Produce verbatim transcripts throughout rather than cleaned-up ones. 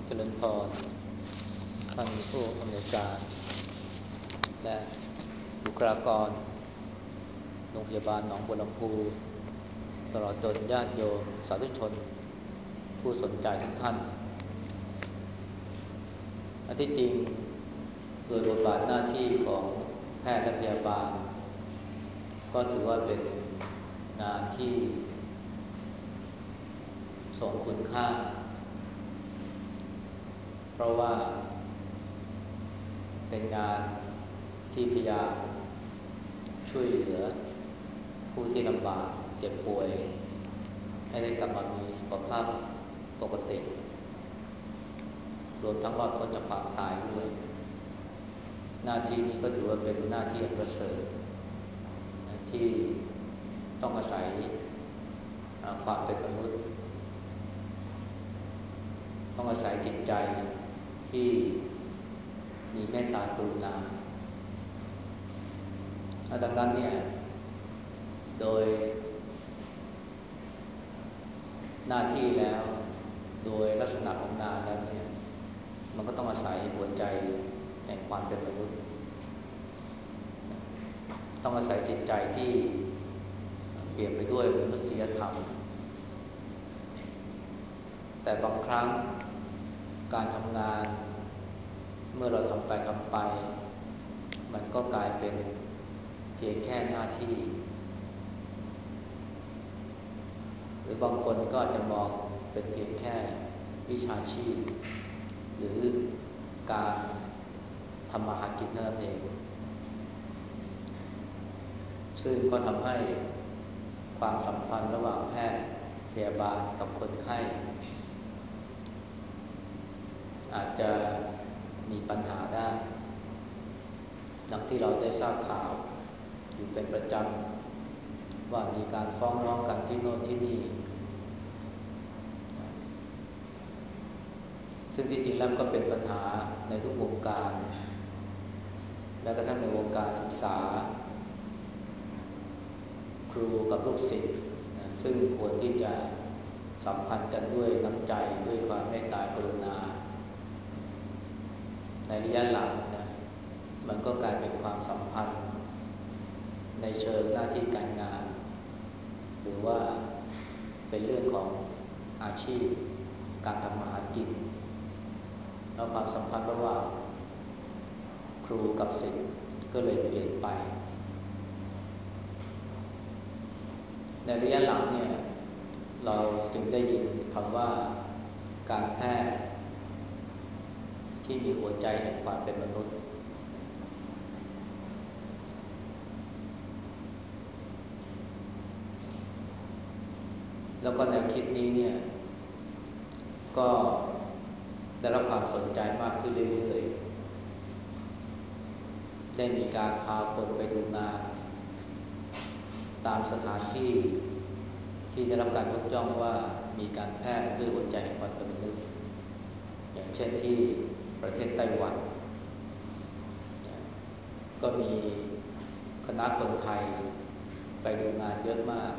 เจริญพรท่านผู้อำนวยการและบุคลากรโรงพยาบาลหนองบัวลำพูตลอดจนญาติโยมสาธุชนผู้สนใจทุกท่านอันที่จริงโดยบทบาทหน้าที่ของแพทย์และพยาบาลก็ถือว่าเป็นงานที่ทรงคุณค่าเพราะว่าเป็นงานที่พยายามช่วยเหลือผู้ที่ลำบากเจ็บป่วยให้ได้กลับมามีสุขภาพปกติรวมทั้งรอดพ้นจากความตายด้วยหน้าที่นี้ก็ถือว่าเป็นหน้าที่อันประเสริฐที่ต้องอาศัยความเป็นมนุษย์ต้องอาศัยจิตใจที่มีเมตตากรุณาดังนั้นเนี่ยโดยหน้าที่แล้วโดยลักษณะของงานแล้วเนี่ยมันก็ต้องอาศัยหัวใจแห่งความเป็นมนุษย์ต้องอาศัยจิตใจที่เปลี่ยนไปด้วยมนุษยธรรมแต่บางครั้งการทำงานเมื่อเราทำไปทำไปมันก็กลายเป็นเพียงแค่หน้าที่หรือบางคนก็อาจจะมองเป็นเพียงแค่วิชาชีพหรือการทำมาหากินเท่านั้นเองซึ่งก็ทำให้ความสัมพันธ์ระหว่างแพทย์พยาบาลกับคนไข้อาจจะมีปัญหาได้ดังที่เราได้ทราบข่าวอยู่เป็นประจำว่ามีการฟ้องร้องกันที่โน่นที่นี่ซึ่งจริงๆแล้วก็เป็นปัญหาในทุกวงการแม้กระทั่งในวงการศึกษาครูกับลูกศิษย์นะซึ่งควรที่จะสัมพันธ์กันด้วยน้ำใจด้วยความเมตตากรุณาในระยะหลังนะมันก็กลายเป็นความสัมพันธ์ในเชิงหน้าที่การงานหรือว่าเป็นเรื่องของอาชีพการทำมาหากินแล้วความสัมพันธ์ระหว่างครูกับศิษย์ก็เลยเปลี่ยนไปในระยะหลังเนี่ยเราจึงได้ยินคำว่าการแพทย์ที่มีหัวใจแห่งความเป็นมนุษย์แล้วก็แนวคิดนี้เนี่ยก็ได้รับความสนใจมากขึ้นเรื่อยๆได้มีการพาคนไปดูงานตามสถานที่ที่ได้รับการยกย่องว่ามีการแพทย์ด้วยหัวใจแห่งความเป็นมนุษย์อย่างเช่นที่ประเทศไต้หวันก็มีคณะคนไทยไปดูงานเยอะมาก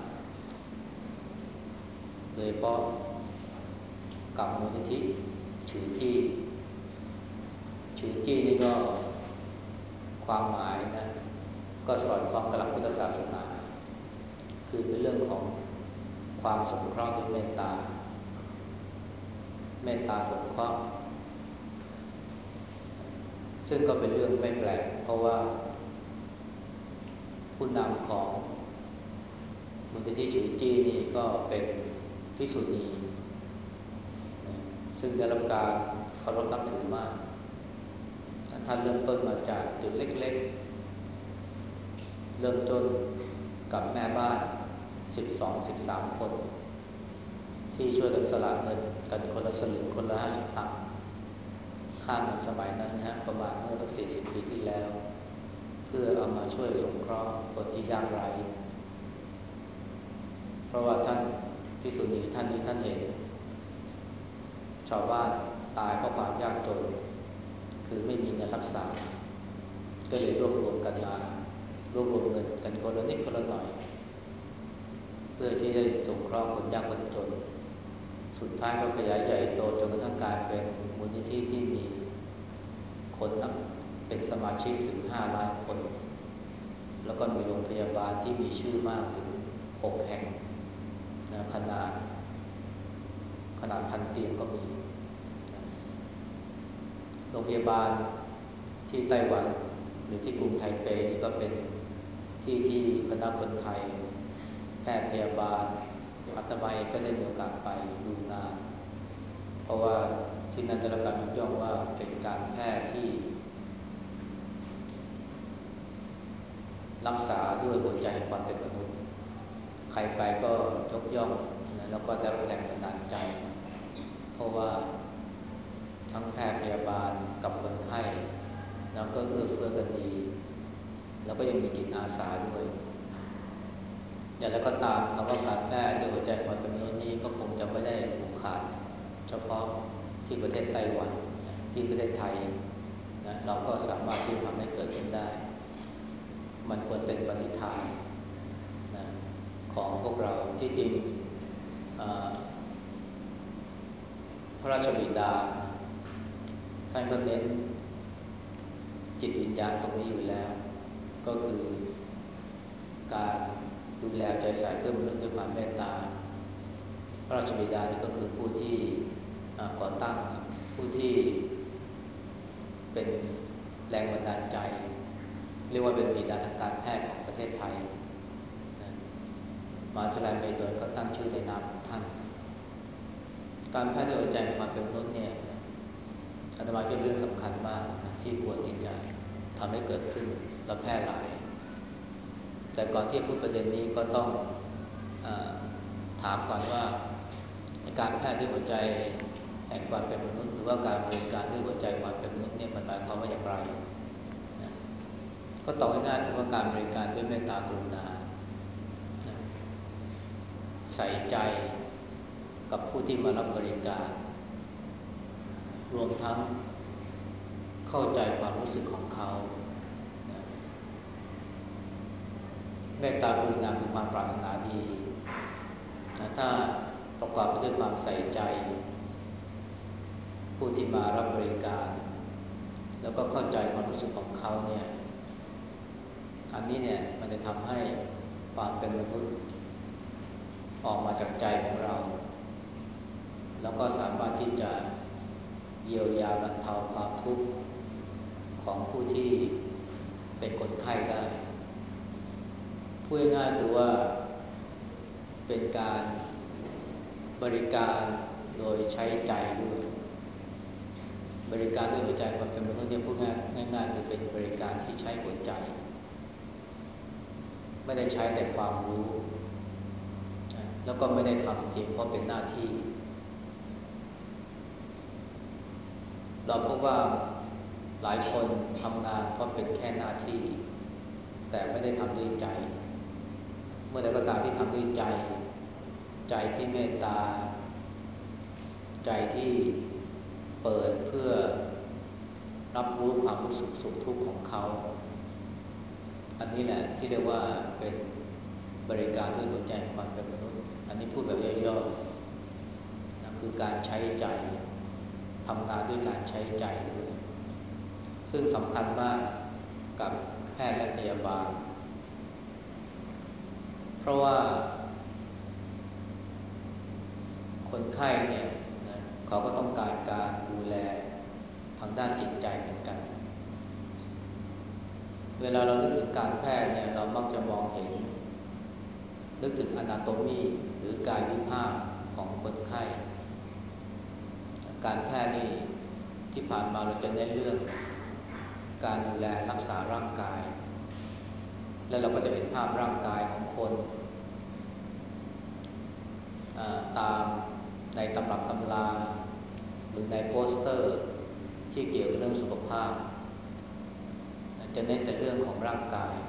โดยเฉพาะกับมูลนิธิฉือจี้ฉือจี้นี่ก็ความหมายนะก็สอดคล้องกับหลักพุทธศาสนาคือเป็นเรื่องของความสงเคราะห์ด้วยเมตตาเมตตาสงเคราะห์ซึ่งก็เป็นเรื่องไม่แปลกเพราะว่าผู้นำของมูลนิธิฉือจี้นี่ก็เป็นภิกษุณีซึ่งได้รับการเคารพนับถือมากท่านเริ่มต้นมาจากจุดเล็กๆเริ่มต้นกับแม่บ้านสิบสอง สิบสามคนที่ช่วยกันสละเงินกันคนละสลึงคนละห้าสิบตังค์ค่าเงินสมัยนั้นนะประมาณเมื่อสักสี่สิบปีที่แล้วเพื่อเอามาช่วยสงเคราะห์คนที่ยากไร้เพราะว่าท่านภิกษุณีท่านนี้ท่านเห็นชาวบ้านตายเพราะความยากจนคือไม่มีเงินรักษาก็เลยรวบรวมกันมารวบรวมเงินกันคนละนิดคนละหน่อยเพื่อที่จะสงเคราะห์คนยากคนจนสุดท้ายก็ขยายใหญ่โตจนกระทั่งกลายเป็นมูลนิธิที่มีคนนับเป็นสมาชิกถึงห้าล้านคนแล้วก็มีโรงพยาบาลที่มีชื่อมากถึงหกแห่งนะขนาดขนาดพันเตียงก็มีนะโรงพยาบาลที่ไต้หวันหรือที่กรุงไทเปนี่ก็เป็นที่ที่คณะคนไทยแพทย์พยาบาลอาตมาเองก็ได้มีโอกาสไปดูงานเพราะว่าที่นั่นได้รับการยกย่องว่าเป็นการแพทย์ที่รักษาด้วยหัวใจแห่งความเป็นมนุษย์ใครไปก็ยกย่องนะแล้วก็ได้รับแรงบันดาลใจเพราะว่าทั้งแพทย์พยาบาลกับคนไข้แล้วก็เอื้อเฟื้อกันดีแล้วก็ยังมีจิตอาสาด้วยอย่างไรก็ตามคำว่าการแพทย์ด้วยหัวใจความเป็นมนุษย์นี้ก็คงจะไม่ได้ผูกขาดเฉพาะที่ประเทศไต้หวันที่ประเทศไทยนะเราก็สามารถที่ทำให้เกิดขึ้นได้มันควรเป็นปณิธานนะของพวกเราที่จริงพระราชบิดาท่านก็เน้นจิตวิญญาณตรงนี้อยู่แล้วก็คือการดูแลใจใส่เพื่อนมนุษย์ด้วยความเมตตาพระราชบิดานี่ก็คือผู้ที่ก่อตั้งผู้ที่เป็นแรงบันดาลใจเรียกว่าเป็นบิดาทางการแพทย์ของประเทศไทยนะมหาวิทยาลัยเมโดนก็ตั้งชื่อในนามของท่านการแพทย์ด้วยหัวใจความเป็นมนุษย์เนี่ยอาตมาคิดเรื่องสำคัญมากนะที่ควรที่จะทำให้เกิดขึ้นและแพร่หลายแต่ก่อนที่จะพูดประเด็นนี้ก็ต้องอถามก่อนว่าการแพทย์ด้วยหัวใจแห่งความเป็นมนุษย์หรือว่าการบริการด้วยหัวใจความเป็นมนุษย์เนี่ยมันหมายความว่าอย่างไรนะก็ตอบง่ายๆคือว่าการบริการด้วยเมตตากรุณานะใส่ใจกับผู้ที่มารับบริการรวมทั้งเข้าใจความรู้สึกของเขานะเมตตากรุณาคือความปรารถนาดีนะถ้าประกอบไปด้วยความใส่ใจผู้ที่มารับบริการแล้วก็เข้าใจความรู้สึกของเขาเนี่ยอันนี้เนี่ยมันจะทำให้ความเป็นมนุษย์ออกมาจากใจของเราแล้วก็สามารถที่จะเยียวยาบรรเทาความทุกข์ของผู้ที่เป็นคนไข้ได้พูดง่ายๆคือว่าเป็นการบริการโดยใช้ใจด้วยบริการด้วยหัวใจความเป็นมนุษย์เนี่ยพูดง่ายๆคือเป็นบริการที่ใช้หัวใจไม่ได้ใช้แต่ความรู้แล้วก็ไม่ได้ทำเพียงเพราะเป็นหน้าที่เราพบว่าหลายคนทำงานเพราะเป็นแค่หน้าที่แต่ไม่ได้ทำด้วยใจเมื่อใดก็ตามที่ทำด้วยใจใจที่เมตตาใจที่เปิดเพื่อรับรู้ความรู้สึกสุขทุกข์ของเขาอันนี้แหละที่เรียกว่าเป็นบริการด้วยหัวใจความเป็นมนุษย์อันนี้พูดแบบย่อๆนะคือการใช้ใจทำงานด้วยการใช้ใจด้วยซึ่งสำคัญมากกับแพทย์และพยาบาลเพราะว่าคนไข้เนี่ยนะเขาก็ต้องการการดูแลทางด้านจิตใจเหมือนกันเวลาเรานึกถึงการแพทย์เนี่ยเรามักจะมองเห็นนึกถึงอนาโตมีหรือกายวิภาคของคนไข้การแพทย์นี่ที่ผ่านมาเราจะเน้นเรื่องการดูแลรักษาร่างกายและเราก็จะเห็นภาพร่างกายของคนตามในตำรับตำราหรือในโปสเตอร์ที่เกี่ยวกับเรื่องสุขภาพจะเน้นแต่เรื่องของร่างกาย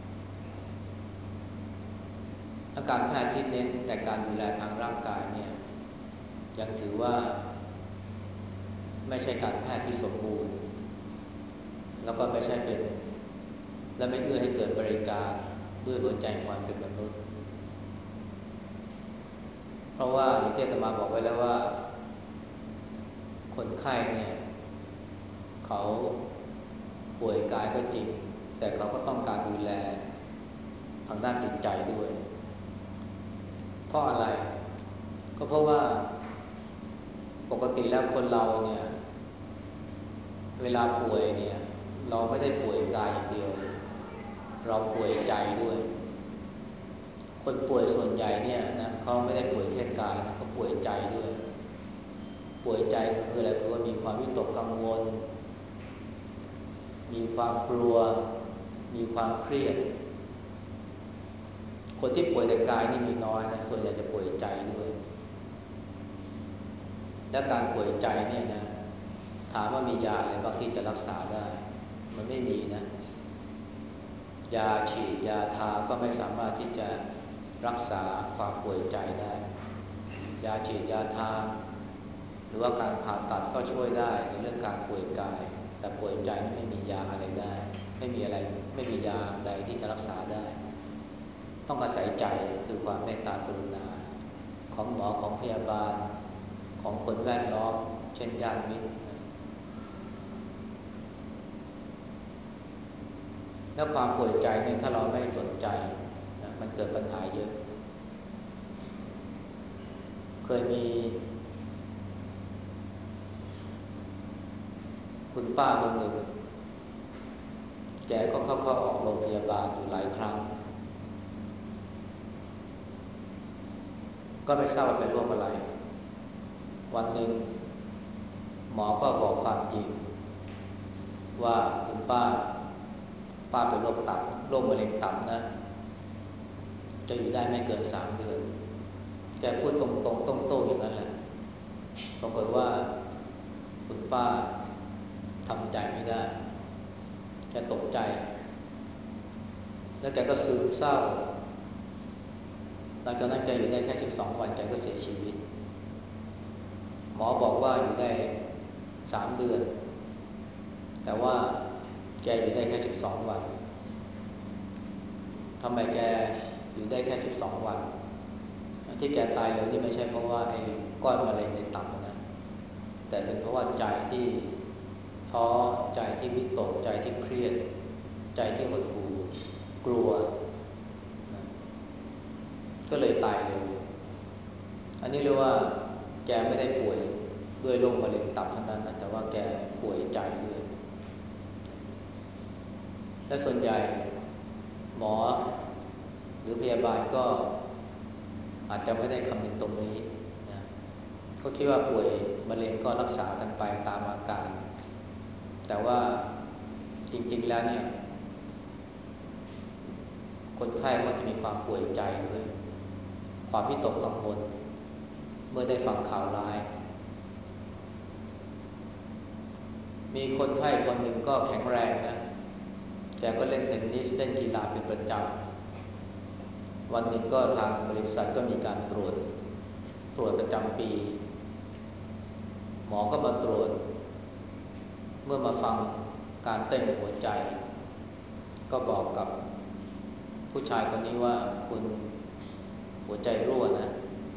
อาการแพทย์ที่เน้นแต่การดูแลทางร่างกายเนี่ยยังถือว่าไม่ใช่การแพทย์ที่สมบูรณ์แล้วก็ไม่ใช่เป็นและไม่เอื้อให้เกิดบริการด้วยหัวใจความเป็นมนุษย์เพราะว่าอย่างที่อาตมาบอกไว้แล้วว่าคนไข้เนี่ยเขาป่วยกายก็จริงแต่เขาก็ต้องการดูแลทางด้านจิตใจด้วยเพราะอะไรก็เพราะว่าปกติแล้วคนเราเนี่ยเวลาป่วยเนี่ยเราไม่ได้ป่วยกายอย่างเดียวเราป่วยใจด้วยคนป่วยส่วนใหญ่เนี่ยนะเขาไม่ได้ป่วยแค่กายนะเขาป่วยใจด้วยป่วยใจคืออะไรคือว่ามีความวิตกกังวลมีความกลัวมีความเครียดคนที่ป่วยแต่กายนี่มีน้อยนะส่วนใหญ่จะป่วยใจด้วยและการป่วยใจเนี่ยนะถามว่ามียาอะไรบ้างที่จะรักษาได้มันไม่มีนะยาฉีดยาทาก็ไม่สามารถที่จะรักษาความป่วยใจได้ยาฉีดยาทาหรือว่าการผ่าตัดก็ช่วยได้ในเรื่องการป่วยกายแต่ป่วยใจไม่มียาอะไรได้ไม่มีอะไรไม่มียาใดที่จะรักษาได้ต้องอาศัยใจคือความเมตตากรุณาของหมอของพยาบาลของคนแวดล้อมเช่นญาติมิตรแล้วความป่วยใจเนี่ยถ้าเราไม่สนใจนะมันเกิดปัญหาเยอะเคยมีคุณป้าคนหนึ่งแกก็เข้าเข้าออกโรงพยาบาลอยู่หลายครั้งก็ไม่ทราบว่าเป็นโรคอะไรวันหนึ่งหมอก็บอกความจริงว่าคุณป้าป้าเป็นโรคตับโรคมะเร็งตับนะจะอยู่ได้ไม่เกินสามเดือนแกพูดตรงๆโต้งๆอย่างนั้นแหละปรากฏว่าคุณป้าทำใจไม่ได้แกตกใจแล้วแกก็ซึมเศร้าหลังจากนั้นแกอยู่ได้แค่สิบสองวันแกก็เสียชีวิตหมอบอกว่าอยู่ได้สามเดือนแต่ว่าแกอยู่ได้แค่สิบสองวันทำไมแกอยู่ได้แค่สิบสองวันที่แกตายเร็วนี่ไม่ใช่เพราะว่าไอ้ก้อนมะเร็งในตับนะแต่เป็นเพราะว่าใจที่ท้อใจที่วิตกใจที่เครียดใจที่หดหู่กลัวนะก็เลยตายเร็วอันนี้เรียกว่าแกไม่ได้ป่วยด้วยโรคมะเร็งตับเท่านั้นนะแต่ว่าแกป่วยใจด้วยและส่วนใหญ่หมอหรือพยาบาลก็อาจจะไม่ได้คำนึงตรงนี้นะก็คิดว่าป่วยมะเร็งก็รักษากันไปตามอาการแต่ว่าจริงๆแล้วเนี่ยคนไข้มักจะมีความป่วยใจด้วยความวิตกกังวลเมื่อได้ฟังข่าวร้ายมีคนไข้คนหนึ่งก็แข็งแรงนะแกก็เล่นเทนนิสเล่นกีฬาเป็นประจำวันหนึ่งก็ทางบริษัทก็มีการตรวจตรวจประจำปีหมอก็มาตรวจเมื่อมาฟังการเต้นหัวใจก็บอกกับผู้ชายคนนี้ว่าคุณหัวใจรั่วนะ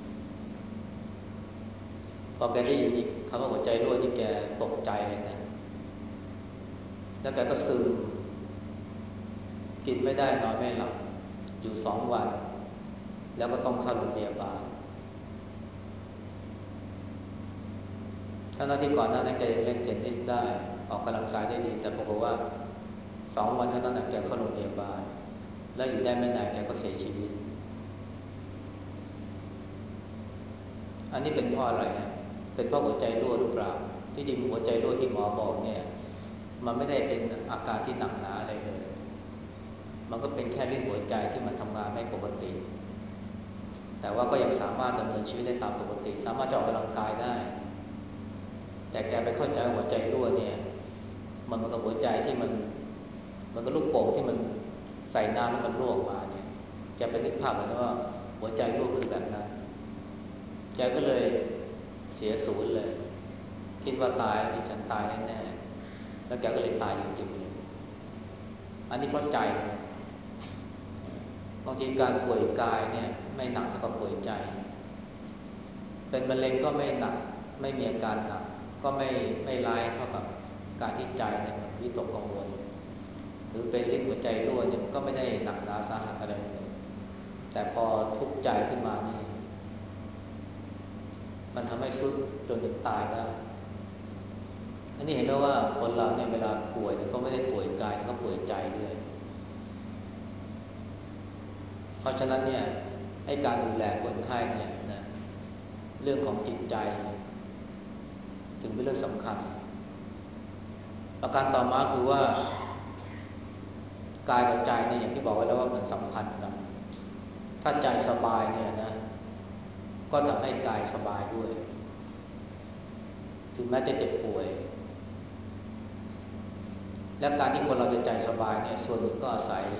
พอแกได้ยินคำว่าหัวใจรั่วที่แกตกใจเลยนะแล้วแกก็ซึมกินไม่ได้นอนไม่หลับอยู่สองวันแล้วก็ต้องเข้าโรงพยาบาลทั้งที่ก่อนหน้านั้นแกยังเล่นเทนนิสได้ออกกำลังกายได้ดีแต่ปรากฏว่าสองวันเท่านั้นแกเข้าโรงพยาบาลแล้วอยู่ได้ไม่นานแกก็เสียชีวิตอันนี้เป็นเพราะอะไรฮะเป็นเพราะหัวใจรั่วหรือเปล่าที่จริงหัวใจรั่วที่หมอบอกเนี่ยมันไม่ได้เป็นอาการที่หนักหนาอะไรเลยมันก็เป็นแค่เรื่องหัวใจที่มันทำงานไม่ปกติแต่ว่าก็ยังสามารถดำเนินชีวิตได้ตามปกติสามารถจะออกกำลังกายได้แต่แกไปเข้าใจหัวใจรั่วเนี่ยมันเหมือนกับหัวใจที่มันมันก็ลูกโป่งที่มันใส่น้ำแล้วมันรั่วออกมาเนี่ยแกไปนึกภาพเลยว่าหัวใจรั่วคือแบบนั้นแกก็เลยเสียศูนย์เลยคิดว่าตายที่ฉันตายแน่ๆแล้วแกก็เลยตายจริงๆเลยอันนี้เพราะใจบางทีการป่วยกายเนี่ยไม่หนักเท่ากับป่วยใจเป็นมะเร็งก็ไม่หนักไม่มีอาการหนักก็ไม่ไม่ร้ายเท่ากับการที่ใจเนี่ยมันวิตกกังวลหรือเป็นลิ้นหัวใจรั่วเนี่ยก็ไม่ได้หนักหนาสาหัสอะไรเลยแต่พอทุกข์ใจขึ้นมานี่มันทำให้สุดจนถึงตายได้อันนี้เห็นไหมว่าคนเราเนี่ยเวลาป่วยเนี่ยเขาไม่ได้ป่วยกายเขาป่วยใจด้วยเพราะฉะนั้นเนี่ยให้การดูแลคนไข้เนี่ยนะเรื่องของจิตใจถึงเป็นเรื่องสำคัญประการต่อมาคือว่ากายกับใจเนี่ยอย่างที่บอกไว้แล้วว่ามันสัมพันธ์กันถ้าใจสบายเนี่ยนะก็ทำให้กายสบายด้วยถึงแม้จะเจ็บป่วยและการที่คนเราจะใจสบายเนี่ยส่วนหนึ่งก็อาศัย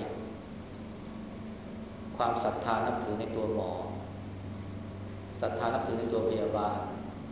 ความศรัทธานับถือในตัวหมอศรัทธานับถือในตัวพยาบาล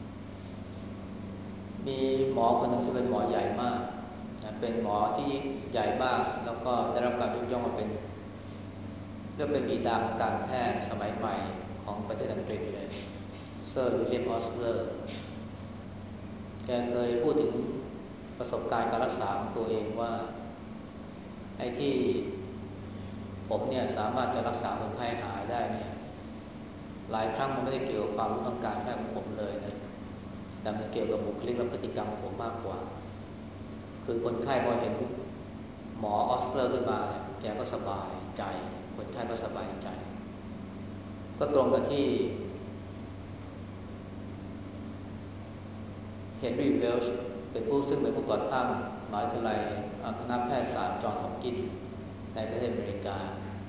มีหมอคนหนึ่งซึ่งเป็นหมอใหญ่มากนะเป็นหมอที่ใหญ่มากแล้วก็ได้รับการยกย่องว่าเป็นเรียกเป็นบิดาของการแพทย์สมัยใหม่ของประเทศอังกฤษเลยเซอร์วิลเลียมออสเลอร์แกเคยพูดถึงประสบการณ์การรักษาของตัวเองว่าไอ้ที่ผมเนี่ยสามารถจะรักษาคนไข้หายได้เนี่ยหลายครั้งมันไม่ได้เกี่ยวกับความรู้ทางการแพทย์ของผมเลยนะแต่มันเกี่ยวกับบุคลิกและพฤติกรรมของผมมากกว่าคือคนไข้พอเห็นหมอออสเลอร์ขึ้นมาเนี่ยแกก็สบายใจคนไข้ก็สบายใจก็ตรงกับที่เฮนรี่เวลช์เป็นผู้ซึ่งเป็นผู้ก่อตั้งมหาวิทยาลัยคณะแพทยศาสตร์จอห์นฮอปกินส์ในประเทศอเมริกา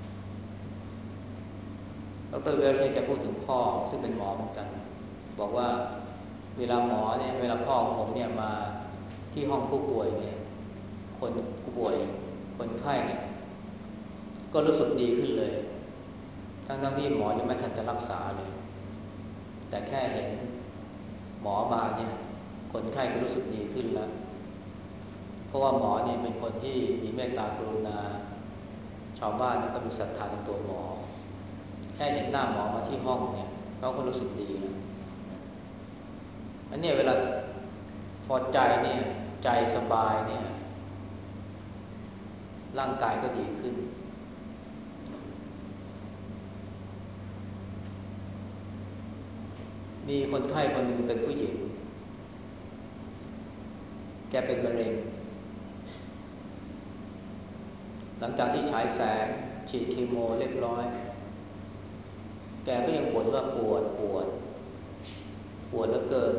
ดรเวลช์เนี่ยแกพูดถึงพ่อซึ่งเป็นหมอเหมือนกันบอกว่าเวลาหมอเนี่ยเวลาพ่อของผมเนี่ยมาที่ห้องผู้ป่วยเนี่ยคนผู้ป่วยคนไข้เนี่ยก็รู้สึกดีขึ้นเลยทั้งๆที่หมอยังไม่ทันจะรักษาเลยแต่แค่เห็นหมอมาเนี่ยคนไข้ก็รู้สึกดีขึ้นแล้วเพราะว่าหมอเนี่ยเป็นคนที่มีเมตตากรุณาชาวบ้านก็มีศรัทธาในตัวหมอแค่เห็นหน้าหมอมาที่ห้องเนี่ยเขาก็รู้สึกดีแล้วอันนี้เวลาพอใจเนี่ยใจสบายเนี่ยร่างกายก็ดีขึ้นมีคนไข้คนหนึ่งเป็นผู้หญิงแกเป็นมะเร็งหลังจากที่ฉายแสงฉีดคีโมเรียบร้อยแกก็ยังบ่นว่าปวดปวดปวดเหลือเกิน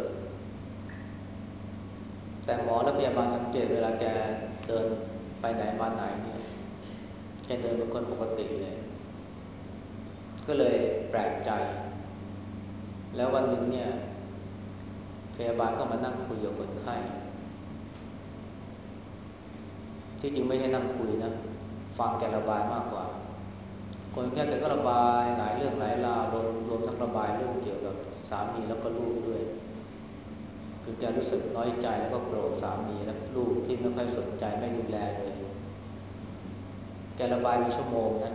แต่หมอและพยาบาลสังเกตเวลาแกเดินไปไหนมาไหนเนี่ยแกเดินเป็นคนปกติเลยก็เลยแปลกใจแล้ววันหนึ่งเนี่ยพยาบาลก็มานั่งคุยกับคนไข้ที่จริงไม่ใช่นั่งคุยนะฟังแกระบายมากกว่าคนไข้แกก็ระบายหลายเรื่องหลายราวรวมรวมทั้งระบายเรื่องเกี่ยวกับสามีแล้วก็ลูกด้วยคือแกรู้สึกน้อยใจแล้วก็โกรธสามีและลูกที่ไม่ค่อยสนใจไม่ดูแลเลยแกระบายเป็นชั่วโมงนะ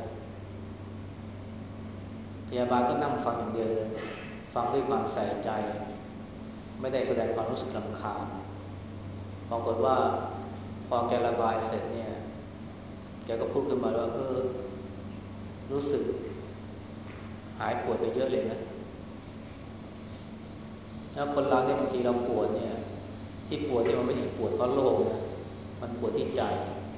พยาบาลก็นั่งฟังอย่างเดียวเลยฟังด้วยความใส่ใจไม่ได้แสดงความรู้สึกรำคาญปรากฏว่าพอแกระบายเสร็จเนี่ยแกก็พูดขึ้นมาว่าเออรู้สึกหายปวดไปเยอะเลยนะแล้วคนเราเนี่ยบางทีเราปวดเนี่ยที่ปวดเนี่ยมันไม่ใช่ปวดเพราะโรคนะมันปวดที่ใจ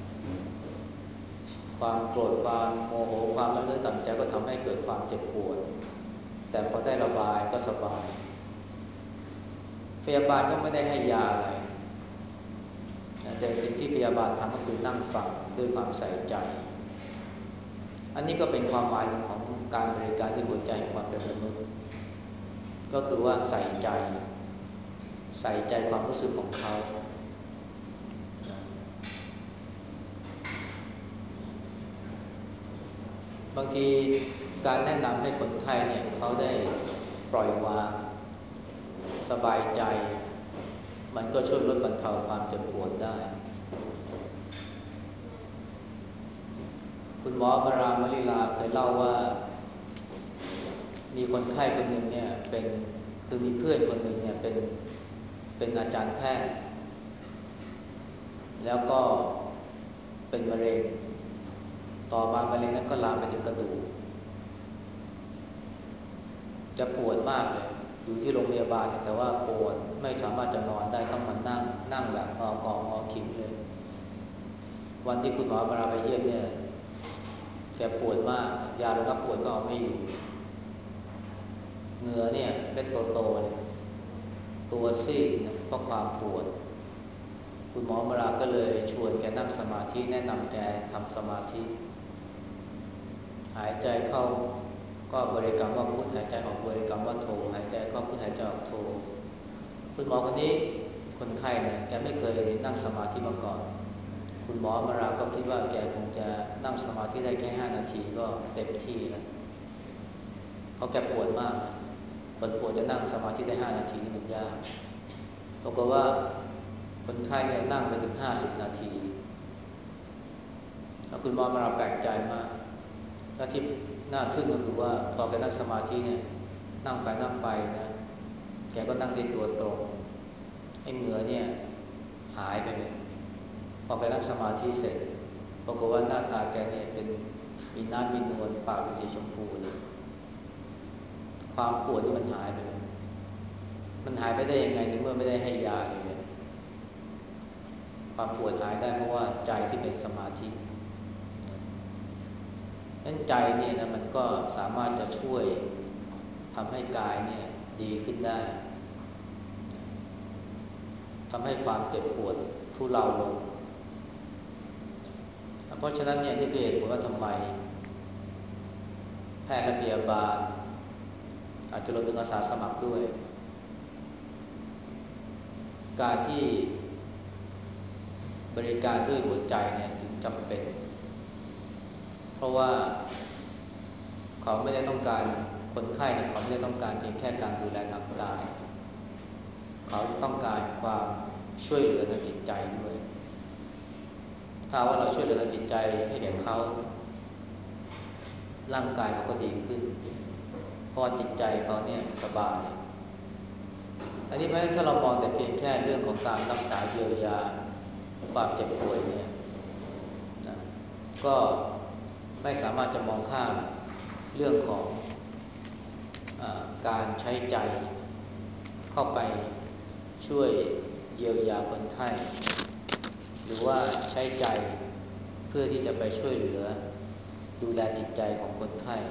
ความโกรธความโมโหความละเลื่อนต่ำใจก็ทำให้เกิดความเจ็บปวดแต่พอได้ระบายก็สบายพยาบาลก็ไม่ได้ให้ยาอะไรแต่สิ่งที่พยาบาลทำก็คือนั่งฟังด้วยความใส่ใจอันนี้ก็เป็นความหมายของการบริการที่หัวใจของความเป็นมนุษย์ก็คือว่าใส่ใจใส่ใจความรู้สึกของเขาบางทีการแนะนำให้คนไข้เนี่ยเขาได้ปล่อยวางสบายใจมันก็ช่วยลดบรรเทาความเจ็บปวดได้คุณหมอมารามลิลาเคยเล่าว่ามีคนไข้คนหนึ่งเนี่ยเป็นคือมีเพื่อนคนหนึ่งเนี่ยเป็นเป็นอาจารย์แพทย์แล้วก็เป็นมะเร็งต่อมามะเร็งนั้นก็ลามไปถึงกระดูกจะปวดมากเลยอยู่ที่โรงพยาบาลแต่ว่าปวดไม่สามารถจะนอนได้ต้องมานั่งนั่งแบบงอกองอขิงเลยวันที่คุณหมอมาไปเยี่ยมเนี่ยแกปวดมากยาระงับปวดก็เอาไม่อยู่เหงื่อเนี่ยเป็นโตๆเลยตัวซีดนะเพราะความปวดคุณหมอมาราก็เลยชวนแกนั่งสมาธิแนะนำแกทำสมาธิหายใจเข้าก็บริกรรมว่าพุทหายใจออกบริกรรมว่าโทหายใจเข้าพุทหายใจออกโทคุณหมอคนนี้คนไข้เนี่ยแกไม่เคยนั่งสมาธิมาก่อนคุณหมอมาราก็คิดว่าแกคงจะนั่งสมาธิได้แค่ห้านาทีก็เต็มที่แล้วเพราะแกปวดมากคนปวดจะนั่งสมาธิได้ห้านาทีนี่มันยากปรากฏว่าคนไข้เนี่ยนั่งไปถึงห้าสิบนาทีแล้วคุณหมอมาราแปลกใจมากและที่น่าทึ่งก็คือว่าพอแกนั่งสมาธิเนี่ยนั่งไปนั่งไปนะแกก็นั่งได้ตัวตรงไอ้เหงื่อเนี่ยหายไปเลยพอแกนั่งสมาธิเสร็จปรากฏว่าหน้าตาแกเนี่ยเป็นมีน้ำมีนวลปากเป็นสีชมพูเลยความปวดนี่มันหายไปเลยมันหายไปได้ยังไงเมื่อไม่ได้ให้ยาเลยความปวดหายได้เพราะว่าใจที่เป็นสมาธินั้นใจเนี่ยนะมันก็สามารถจะช่วยทำให้กายเนี่ยดีขึ้นได้ทำให้ความเจ็บปวดทุเลาลงเพราะฉะนั้นเนี่ยนี่คือเหตุผลว่าทำไมแพทย์และพยาบาลอาจจะรวมถึงอาสาสมัครด้วยการที่บริการด้วยหัวใจเนี่ยถึงจำเป็นเพราะว่าเขาไม่ได้ต้องการคนไข้เนี่ยเขาไม่ได้ต้องการเพียงแค่การดูแลทางกายเขาต้องการความช่วยเหลือทางจิตใจด้วยถ้าว่าเราช่วยเหลือทางจิตใจให้แก่เขาร่างกายเขาก็ดีขึ้นเพราะจิตใจเขาเนี่ยสบายอันนี้เพราะฉะนั้นถ้าเรามองแต่เพียงแค่เรื่องของการรักษาเยียวยาความเจ็บป่วยเนี่ยนะก็ไม่สามารถจะมองข้ามเรื่องของอ่าการใช้ใจเข้าไปช่วยเยียวยาคนไข้หรือว่าใช้ใจเพื่อที่จะไปช่วยเหลือดูแลจิตใจของคนไข้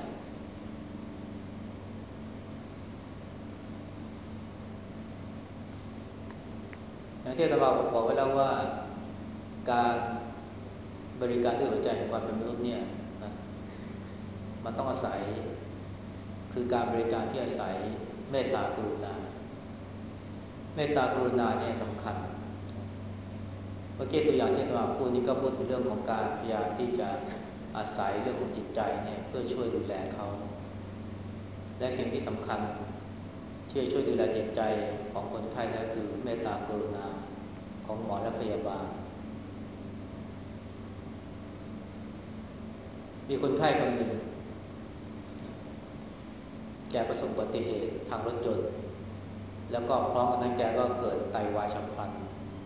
อย่างที่อาตมาบอกไว้แล้วว่าการบริการด้วยหัวใจของความเป็นมนุษย์เนี่ยนะมันต้องอาศัยคือการบริการที่อาศัยเมตตากรุณาเมตตากรุณาเนี่ยสำคัญเมื่อกี้ตัวอย่างที่อาตมาพูดนี่ก็พูดถึงเรื่องของการพยายามที่จะอาศัยเรื่องของจิตใจเนี่ยเพื่อช่วยดูแลเขาและสิ่งที่สำคัญที่จะช่วยดูแลจิตใจของคนไข้นั่นคือเมตตากรุณาของหมอและพยาบาลมีคนไข้คนหนึ่งแกประสบอุบัติเหตุทางรถยนต์แล้วก็พร้อมกันนั้นแกก็เกิดไตวายฉับพลัน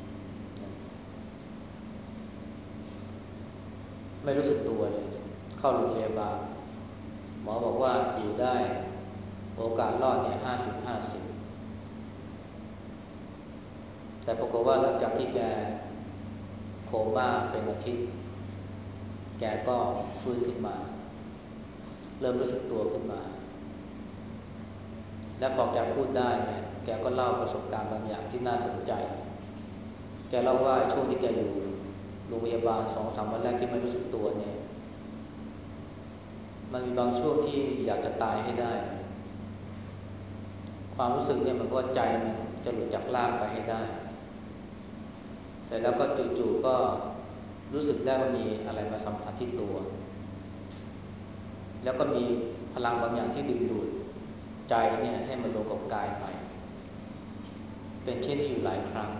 ไม่รู้สึกตัวเลยเข้าโรงพยาบาลหมอบอกว่าอยู่ได้โอกาสรอดเนี่ยห้าสิบห้าสิบแต่ปรากฏว่าหลังจากที่แกโคม่าเป็นอาทิตย์แกก็ฟื้นขึ้นมาเริ่มรู้สึกตัวขึ้นมาและพอแกพูดได้เนี่ยแกก็เล่าประสบการณ์บางอย่างที่น่าสนใจแกเล่าว่าช่วงที่แกอยู่โรงพยาบาล สองถึงสาม วันแรกที่ไม่รู้สึกตัวเนี่ยมันมีบางช่วงที่อยากจะตายให้ได้ความรู้สึกเนี่ยมันก็ใจมันจะหลุดจากร่างไปให้ได้เสร็จแล้วก็จู่ๆก็รู้สึกได้ว่ามีอะไรมาสัมผัสที่ตัวแล้วก็มีพลังบางอย่างที่ดึงดูดใจเนี่ยให้มันลงกับกายใหม่เป็นเช่นนี้อยู่หลายครั้ง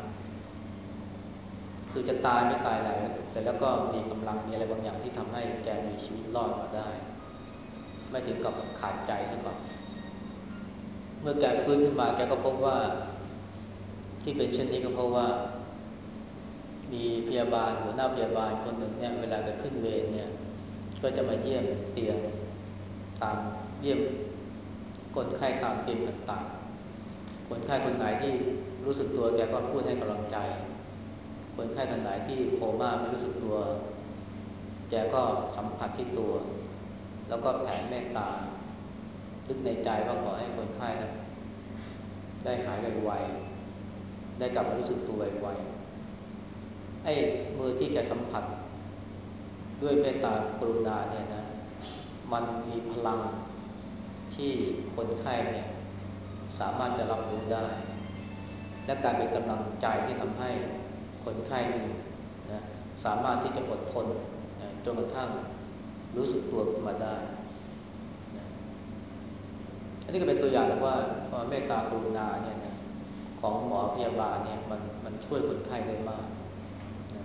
คือจะตายไม่ตายอะไรเสร็จแล้วก็มีกำลังมีอะไรบางอย่างที่ทำให้แกมีชีวิตรอดมาได้ไม่ถึงกับขาดใจซะก่อนเมื่อแกฟื้นขึ้นมาแกก็พบว่าที่เป็นเช่นนี้ก็เพราะว่ามีพยาบาลหัวหน้าพยาบาลคนหนึ่งเนี่ยเวลาแกขึ้นเวรเนี่ยก็จะมาเยี่ยมเตียงตามเยี่ยมคนไข้ตามเตียงต่างๆคนไข้คนไหนที่รู้สึกตัวแกก็พูดให้กำลังใจคนไข้คนไหนที่โคม่าไม่รู้สึกตัวแกก็สัมผัสที่ตัวแล้วก็แผ่เมตตานึกในใจว่าขอให้คนไข้นะได้หายไวๆได้กลับมารู้สึกตัวไวๆไอ้มือที่แกสัมผัสด้วยเมตตากรุณาเนี่ยนะมันมีพลังที่คนไข้เนี่ยสามารถจะรับรู้ได้และการเป็นกำลังใจที่ทำให้คนไข้นี่นะสามารถที่จะอดทนนะจนกระทั่งรู้สึกตัวขึ้นมาได้นะอันนี้ก็เป็นตัวอย่างว่าเมตตากรุณาเนี่ยนะของหมอพยาบาลเนี่ยมันมันช่วยคนไข้ได้มากนะ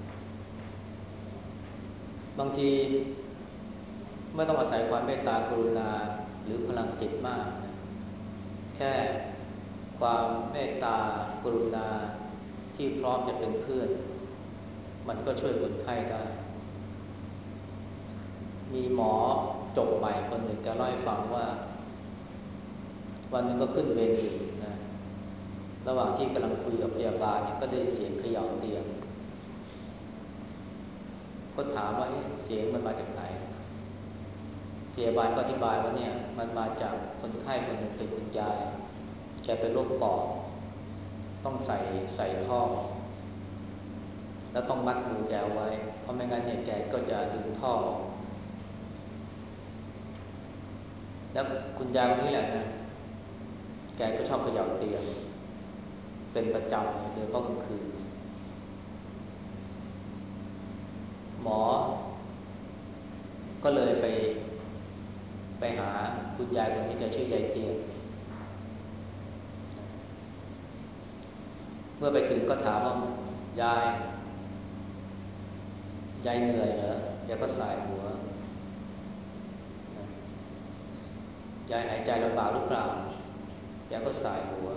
บางทีไม่ต้องอาศัยความเมตตากรุณาหรือพลังจิตมากนะแค่ความเมตตากรุณาที่พร้อมจะเป็นเพื่อนมันก็ช่วยคนไข้ได้มีหมอจบใหม่คนหนึ่งแกเล่าให้ฟังว่าวันนึงก็ขึ้นเวรอยู่นะระหว่างที่กำลังคุยกับพยาบาลเนี่ยก็ได้เสียงเขย่าเตียงก็ถามว่าเสียงมันมาจากไหนพยาบาลก็อธิบายว่าเนี่ยมันมาจากคนไข้คนหนึ่งเป็นคุณยายแกเป็นโรคปอดต้องใส่ใส่ท่อแล้วต้องมัดมือแกไว้เพราะไม่งั้นเนี่ยแกก็จะดึงท่อแล้วคุณยายคนนี้แหละนะแกก็ชอบเขย่าเตียงเป็นประจำเลยโดยเฉพาะกลางคืนหมอก็เลยไปไปหาคุณยายคนนี้แกชื่อยายเตียงเมื่อไปถึงก็ถามว่ายายยายเหนื่อยเหรอยายก็สายหัวยายหายใจลำบากหรือเปล่ายายก็สายหัว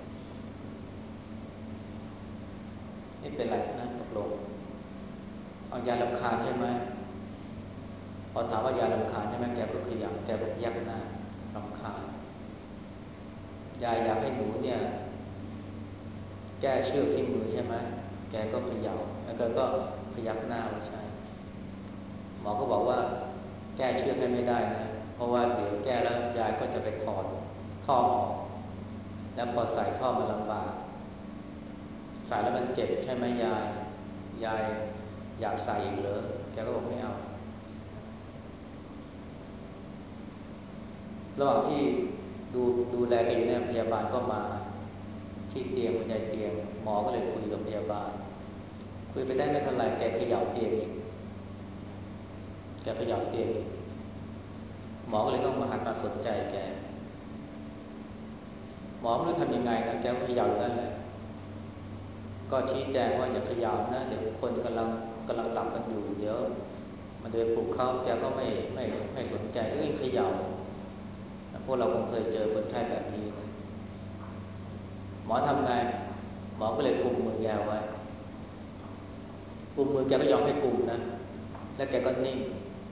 ไม่เป็นไรนะตกลงเอายายรำคาญใช่ไหมพอถามว่ายายรำคาญใช่ไหมแกก็ขยับแกก็ยักหน้ารำคาญยายอยากให้หนูเนี่ยแก้เชือกที่มือใช่ไหมแกก็ขยับแล้วแกก็พยักหน้าว่าใช่หมอก็บอกว่าแก้เชือกให้ไม่ได้นะเพราะว่าเดี๋ยวแก้แล้วยายก็จะไปถอดท่อออกแล้วพอใส่ท่อมันลำบากใส่แล้วมันเจ็บใช่ไหมยายยายอยากใส่อีกเหรอแกก็บอกไม่เอาระหว่างที่ดูดูแลกันอยู่เนี่ยพยาบาลก็มาที่เตียงคุณยายเตียงหมอก็เลยคุยกับพยาบาลคุยไปได้ไม่เท่าไหร่แกเขย่าเตียงอีกแกเขย่าเตียงอีกหมอก็เลยต้องมาหันมาสนใจแกหมอไม่รู้ทำยังไงนะแกก็เขย่าอยู่นั่นแหละก็ชี้แจงว่าอย่าเขย่านะเดี๋ยวคนกำลังกำลังหลับกันอยู่เดี๋ยวมันจะไปปลุกเขาแกก็ไม่ไม่ไม่สนใจก็ยิ่งเขย่าพวกเราคงเคยเจอคนไข้แบบนี้นะหมอทำไงหมอก็เลยกุมมือแกไว้กุมมือแกก็ยอมให้กุมนะแล้วแกก็นิ่ง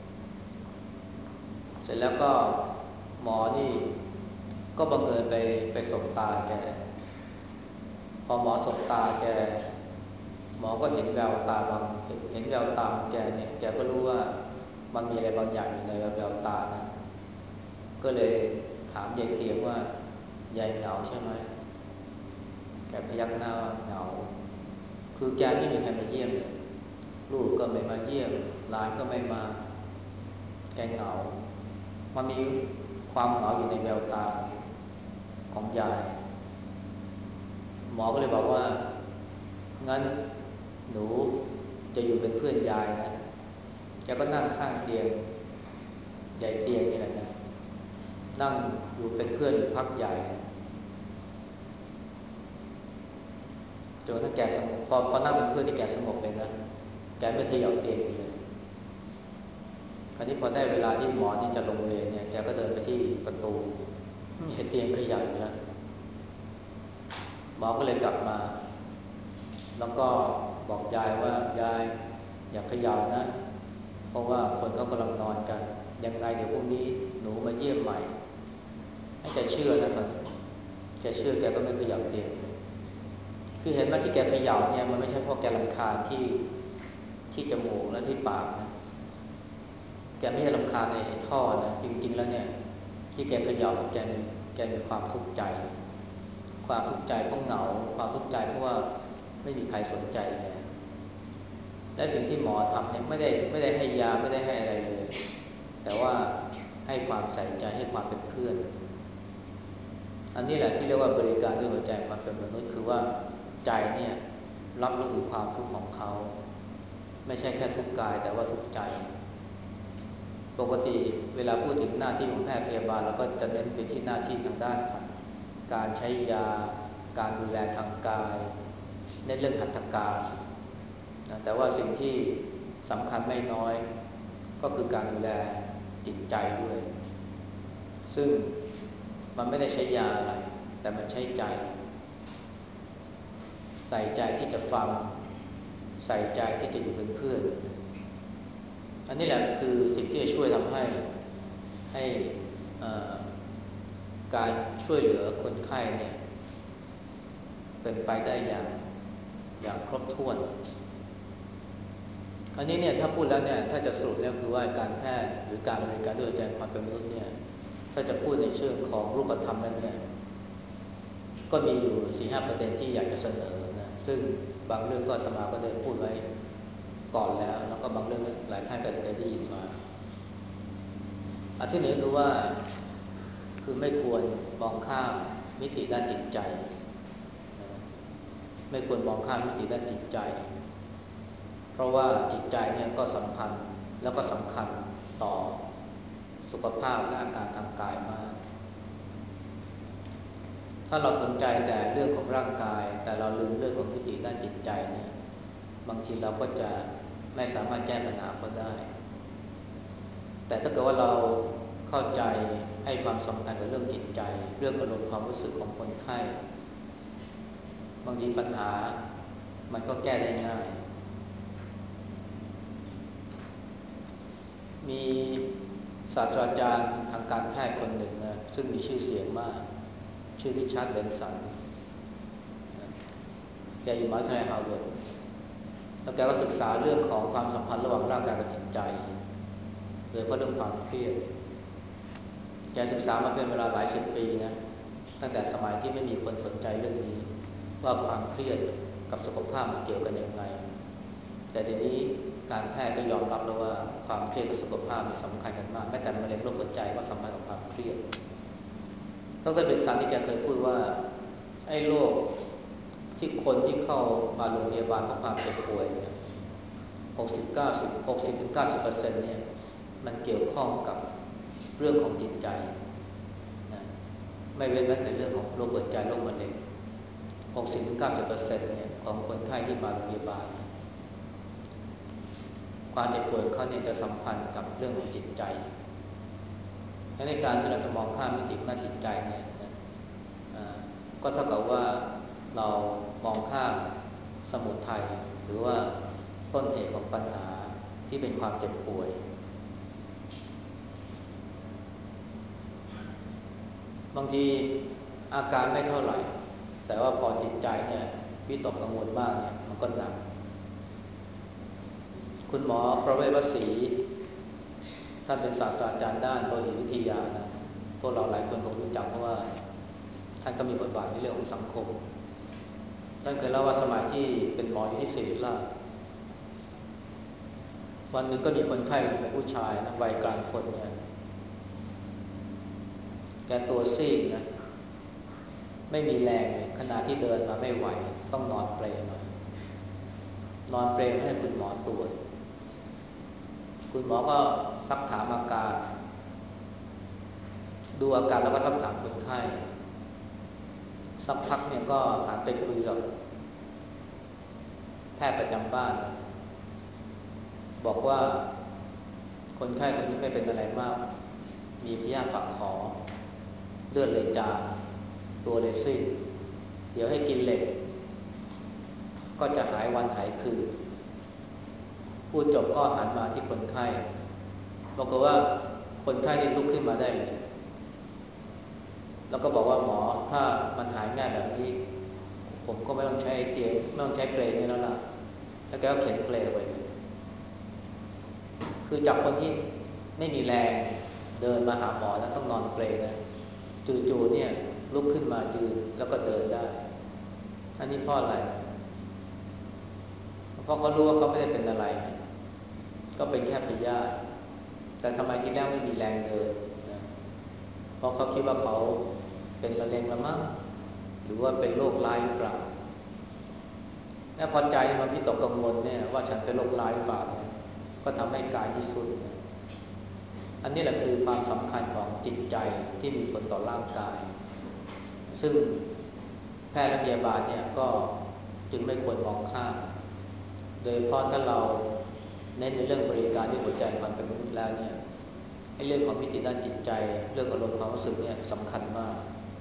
เสร็จแล้วก็หมอนี่ก็บังเอิญไปไปสบตาแกพอหมอสบตาแกหมอก็เห็นแววตาบางเห็นแววตาของแกเนี่ยแกก็รู้ว่ามันมีอะไรบางอย่างอยู่ในแววตานะก็เลยถามยายเตียงว่ายายเหงาใช่ไหมแกพยักหน้าว่าเหงาคือแกไม่มีใครมาเยี่ยมเลยลูกก็ไม่มาเยี่ยมหลานก็ไม่มาแกเหงามันมีความเหงาอยู่ในแววตาของยายหมอก็เลยบอกว่างั้นหนูจะอยู่เป็นเพื่อนยายนะแกก็นั่งข้างเตียงยายเตียงนี่แหละนะนั่งอยู่เป็นเพื่อนอยู่พักใหญ่จนถ้าแกสงบพอพอนั่งเป็นเพื่อนที่แกสงบเลยนะแกไม่ขยับเตียงเลยคราวนี้พอได้เวลาที่หมอที่จะลงเวรเนี่ยแกก็เดินไปที่ประตูเห็นเตียงขยับอยู่แล้วอก็เลยกลับมาแล้วก็บอกยายว่ายายอย่าเขย่านะเพราะว่าคนเขากำลังนอนกันยังไงเดี๋ยวพรุ่งนี้หนูมาเยี่ยมใหม่ให้แกเชื่อนะครับแกเชื่อแกก็ไม่เขย่าเตียงคือเห็นไหมที่แกเขย่าเนี่ยมันไม่ใช่เพราะแกรำคาญที่ที่จมูกและที่ปากนะแกไม่ใช่รำคาญในท่อนะจริงๆแล้วเนี่ยที่แกเขย่าเพราะแกมีแกมีความทุกข์ใจความทุกข์ใจเพราะเหงาความทุกข์ใจเพราะว่าไม่มีใครสนใจแกและสิ่งที่หมอทำเนี่ยไม่ได้ไม่ได้ให้ยาไม่ได้ให้อะไรเลยแต่ว่าให้ความใส่ใจให้ความเป็นเพื่อนอันนี้แหละที่เรียกว่าบริการด้วยหัวใจความเป็นมนุษย์คือว่าใจเนี่ยรับรู้ถึงความทุกข์ของเขาไม่ใช่แค่ทุกข์กายแต่ว่าทุกข์ใจปกติเวลาพูดถึงหน้าที่ของแพทย์พยาบาลเราก็จะเน้นไปที่หน้าที่ทางด้านการใช้ยาการดูแลทางกายในเรื่องหัตถการนะแต่ว่าสิ่งที่สำคัญไม่น้อยก็คือการดูแลจิตใจด้วยซึ่งมันไม่ได้ใช้ยาอะไรแต่มันใช้ใจใส่ใจที่จะฟังใส่ใจที่จะอยู่เป็นเพื่อนอันนี้แหละคือสิ่งที่จะช่วยทำให้ให้การช่วยเหลือคนไข้เนี่ยเป็นไปได้อย่างอย่างครบถ้วนอันนี้เนี่ยถ้าพูดแล้วเนี่ยถ้าจะสรุปเนี่ยคือว่าการแพทย์หรือการบริการด้วยใจความเป็นมนุษย์เนี่ยถ้าจะพูดในเชิงของรูปธรรมนั้นเนี่ยก็มีอยู่ สี่ห้า ประเด็นที่อยากจะเสนอนะซึ่งบางเรื่องก็อาตมาก็ได้พูดไว้ก่อนแล้วแล้วก็บางเรื่องหลายท่านก็เคยได้ยินมาอันที่หนึ่งคือว่าคือไม่ควรมองข้ามมิติด้านจิตใจไม่ควรมองข้ามมิติด้านจิตใจเพราะว่าจิตใจเนี่ยก็สัมพันธ์แล้วก็สำคัญต่อสุขภาพและอาการทางกายมากถ้าเราสนใจแต่เรื่องของร่างกายแต่เราลืมเรื่องของมิติด้านจิตใจเนี่ยบางทีเราก็จะไม่สามารถแก้ปัญหาเขาได้แต่ถ้าเกิดว่าเราเข้าใจให้ความสำคัญกับเรื่องจิตใจเรื่องอารมณ์ความรู้สึกของคนไข้บางทีปัญหามันก็แก้ได้ง่ายมีศาสตราจารย์ทางการแพทย์คนหนึ่งนะซึ่งมีชื่อเสียงมากชื่อริชาร์ดเบนสันแกอยู่มหาวิทยาลัยฮาร์วาร์ดแล้วแกก็ศึกษาเรื่องของความสัมพันธ์ระหว่างร่างกายกับจิตใจโดยเฉพาะเรื่องความเครียดแกศึกษามาเป็นเวลาหลายสิบปีนะตั้งแต่สมัยที่ไม่มีคนสนใจเรื่องนี้ว่าความเครียดกับสุขภาพมันเกี่ยวกันยังไงแต่ทีนี้การแพทย์ก็ยอมรับแล้วว่าความเครียดกับสุขภาพมีสำคัญกันมากแม้แต่มะเร็งโรคหัวใจก็สัมพันธ์กับความเครียดดร.เบนสันที่แกเคยพูดว่าไอ้โรคที่คนที่เข้ามาโรงพยาบาลเพราะความเจ็บป่วยเนี่ยหกสิบ เก้าสิบ หกสิบถึง เก้าสิบเปอร์เซ็นต์ เนี่ยมันเกี่ยวข้องกับเรื่องของจิตใจนะไม่เว้นแม้แต่เรื่องของโรคหัวใจโรคมะเร็ง หกสิบถึง เก้าสิบเปอร์เซ็นต์ เนี่ยของคนไข้ที่มาโรงพยาบาลความเจ็บป่วยของเขาเนี่ยจะสัมพันธ์กับเรื่องของจิตใจในการที่เราจะมองข้ามมิติด้านจิตใจเนี่ยนะก็เท่ากับว่าเรามองข้ามสมุทัยหรือว่าต้นเหตุของปัญหาที่เป็นความเจ็บป่วยบางทีอาการไม่เท่าไหร่แต่ว่าพอจิตใจเนี่ยวิตกกังวลมากเนี่ยมันก็หนักคุณหมอประเวศวศรีท่านเป็นศาสตราจารย์ด้านโลหิตวิทยานะพวกเราหลายคนคงรู้จักเพราะว่าท่านก็มีบทบาทในเรื่องของสังคมท่านเคยเล่าว่าสมัยที่เป็นหมออยู่ที่ศิริราชวันหนึ่งก็มีคนไข้เป็นผู้ชายนะวัยกลางคนเนี่ยแกตัวซีดนะไม่มีแรงขณะที่เดินมาไม่ไหวต้องนอนเปลมานอนเปลให้คุณหมอตรวจคุณหมอก็ซักถามอาการดูอาการแล้วก็ซักถามคนไข้สักพักเนี่ยก็หันไปคุยกับแพทย์ประจำบ้านบอกว่าคนไข้คนนี้ไม่เป็นอะไรมากมีพยาธิปากขอเลือดเลยจางตัวเลยซีดเดี๋ยวให้กินเหล็กก็จะหายวันหายคืนพูดจบก็หันมาที่คนไข้บอกว่าคนไข้นี่ลุกขึ้นมาได้เลยแล้วก็บอกว่าหมอถ้ามันหายง่ายแบบนี้ผมก็ไม่ต้องใช้เตียงไม่ต้องใช้เปลนี่แล้วล่ะแล้วแกก็เข็นเปลไว้คือจากคนที่ไม่มีแรงเดินมาหาหมอแล้วต้องนอนเปลนะจู่ๆเนี่ยลุกขึ้นมายืนแล้วก็เดินได้อันนี้เพราะอะไรเพราะเขารู้ว่าเขาไม่ได้เป็นอะไรก็เป็นแค่พยาธิแต่ทำไมที่แรกไม่มีแรงเดินนะเพราะเขาคิดว่าเขาเป็นมะเร็งละมั้งหรือว่าเป็นโรคร้ายหรือเปล่าและพอใจมันวิตกกังวลเนี่ยว่าฉันเป็นโรคร้ายหรือเปล่าก็ทำให้กายที่สุดอันนี้แหละคือความสำคัญของจิตใจที่มีผลต่อร่างกายซึ่งแพทย์และพยาบาลเนี่ยก็จึงไม่ควรมองข้ามโดยเพราะถ้าเราเน้นในเรื่องบริการด้วยหัวใจความเป็นมนุษย์แล้วเนี่ยไอ้เรื่องของมิติด้านจิตใจเรื่องอารมณ์ความรู้สึกเนี่ยสำคัญมาก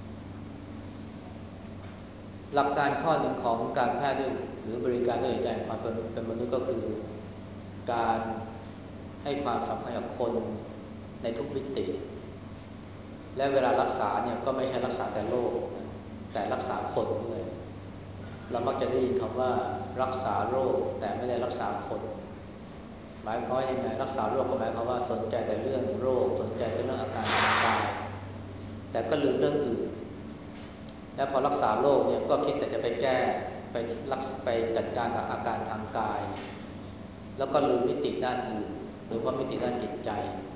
หลักการข้อหนึ่งของการแพทย์ด้วยหรือบริการด้วยหัวใจความเป็นมนุษย์ก็คือการให้ความสำคัญกับคนในทุกมิติและเวลารักษาเนี่ยก็ไม่ใช่รักษาแต่โรคแต่รักษาคนด้วยเรามักจะได้ยินคำว่ารักษาโรคแต่ไม่ได้รักษาคนหมายความว่ายังไงรักษาโรคก็หมายความว่าสนใจแต่เรื่องโรคสนใจแต่เรื่องอาการทางกายแต่ก็ลืมเรื่องอื่นและพอรักษาโรคเนี่ยก็คิดแต่จะไปแก้ไปรักไปจัดการกับอาการทางกายแล้วก็ลืมมิติด้านอื่นหรือว่ามิติด้านจิตใจ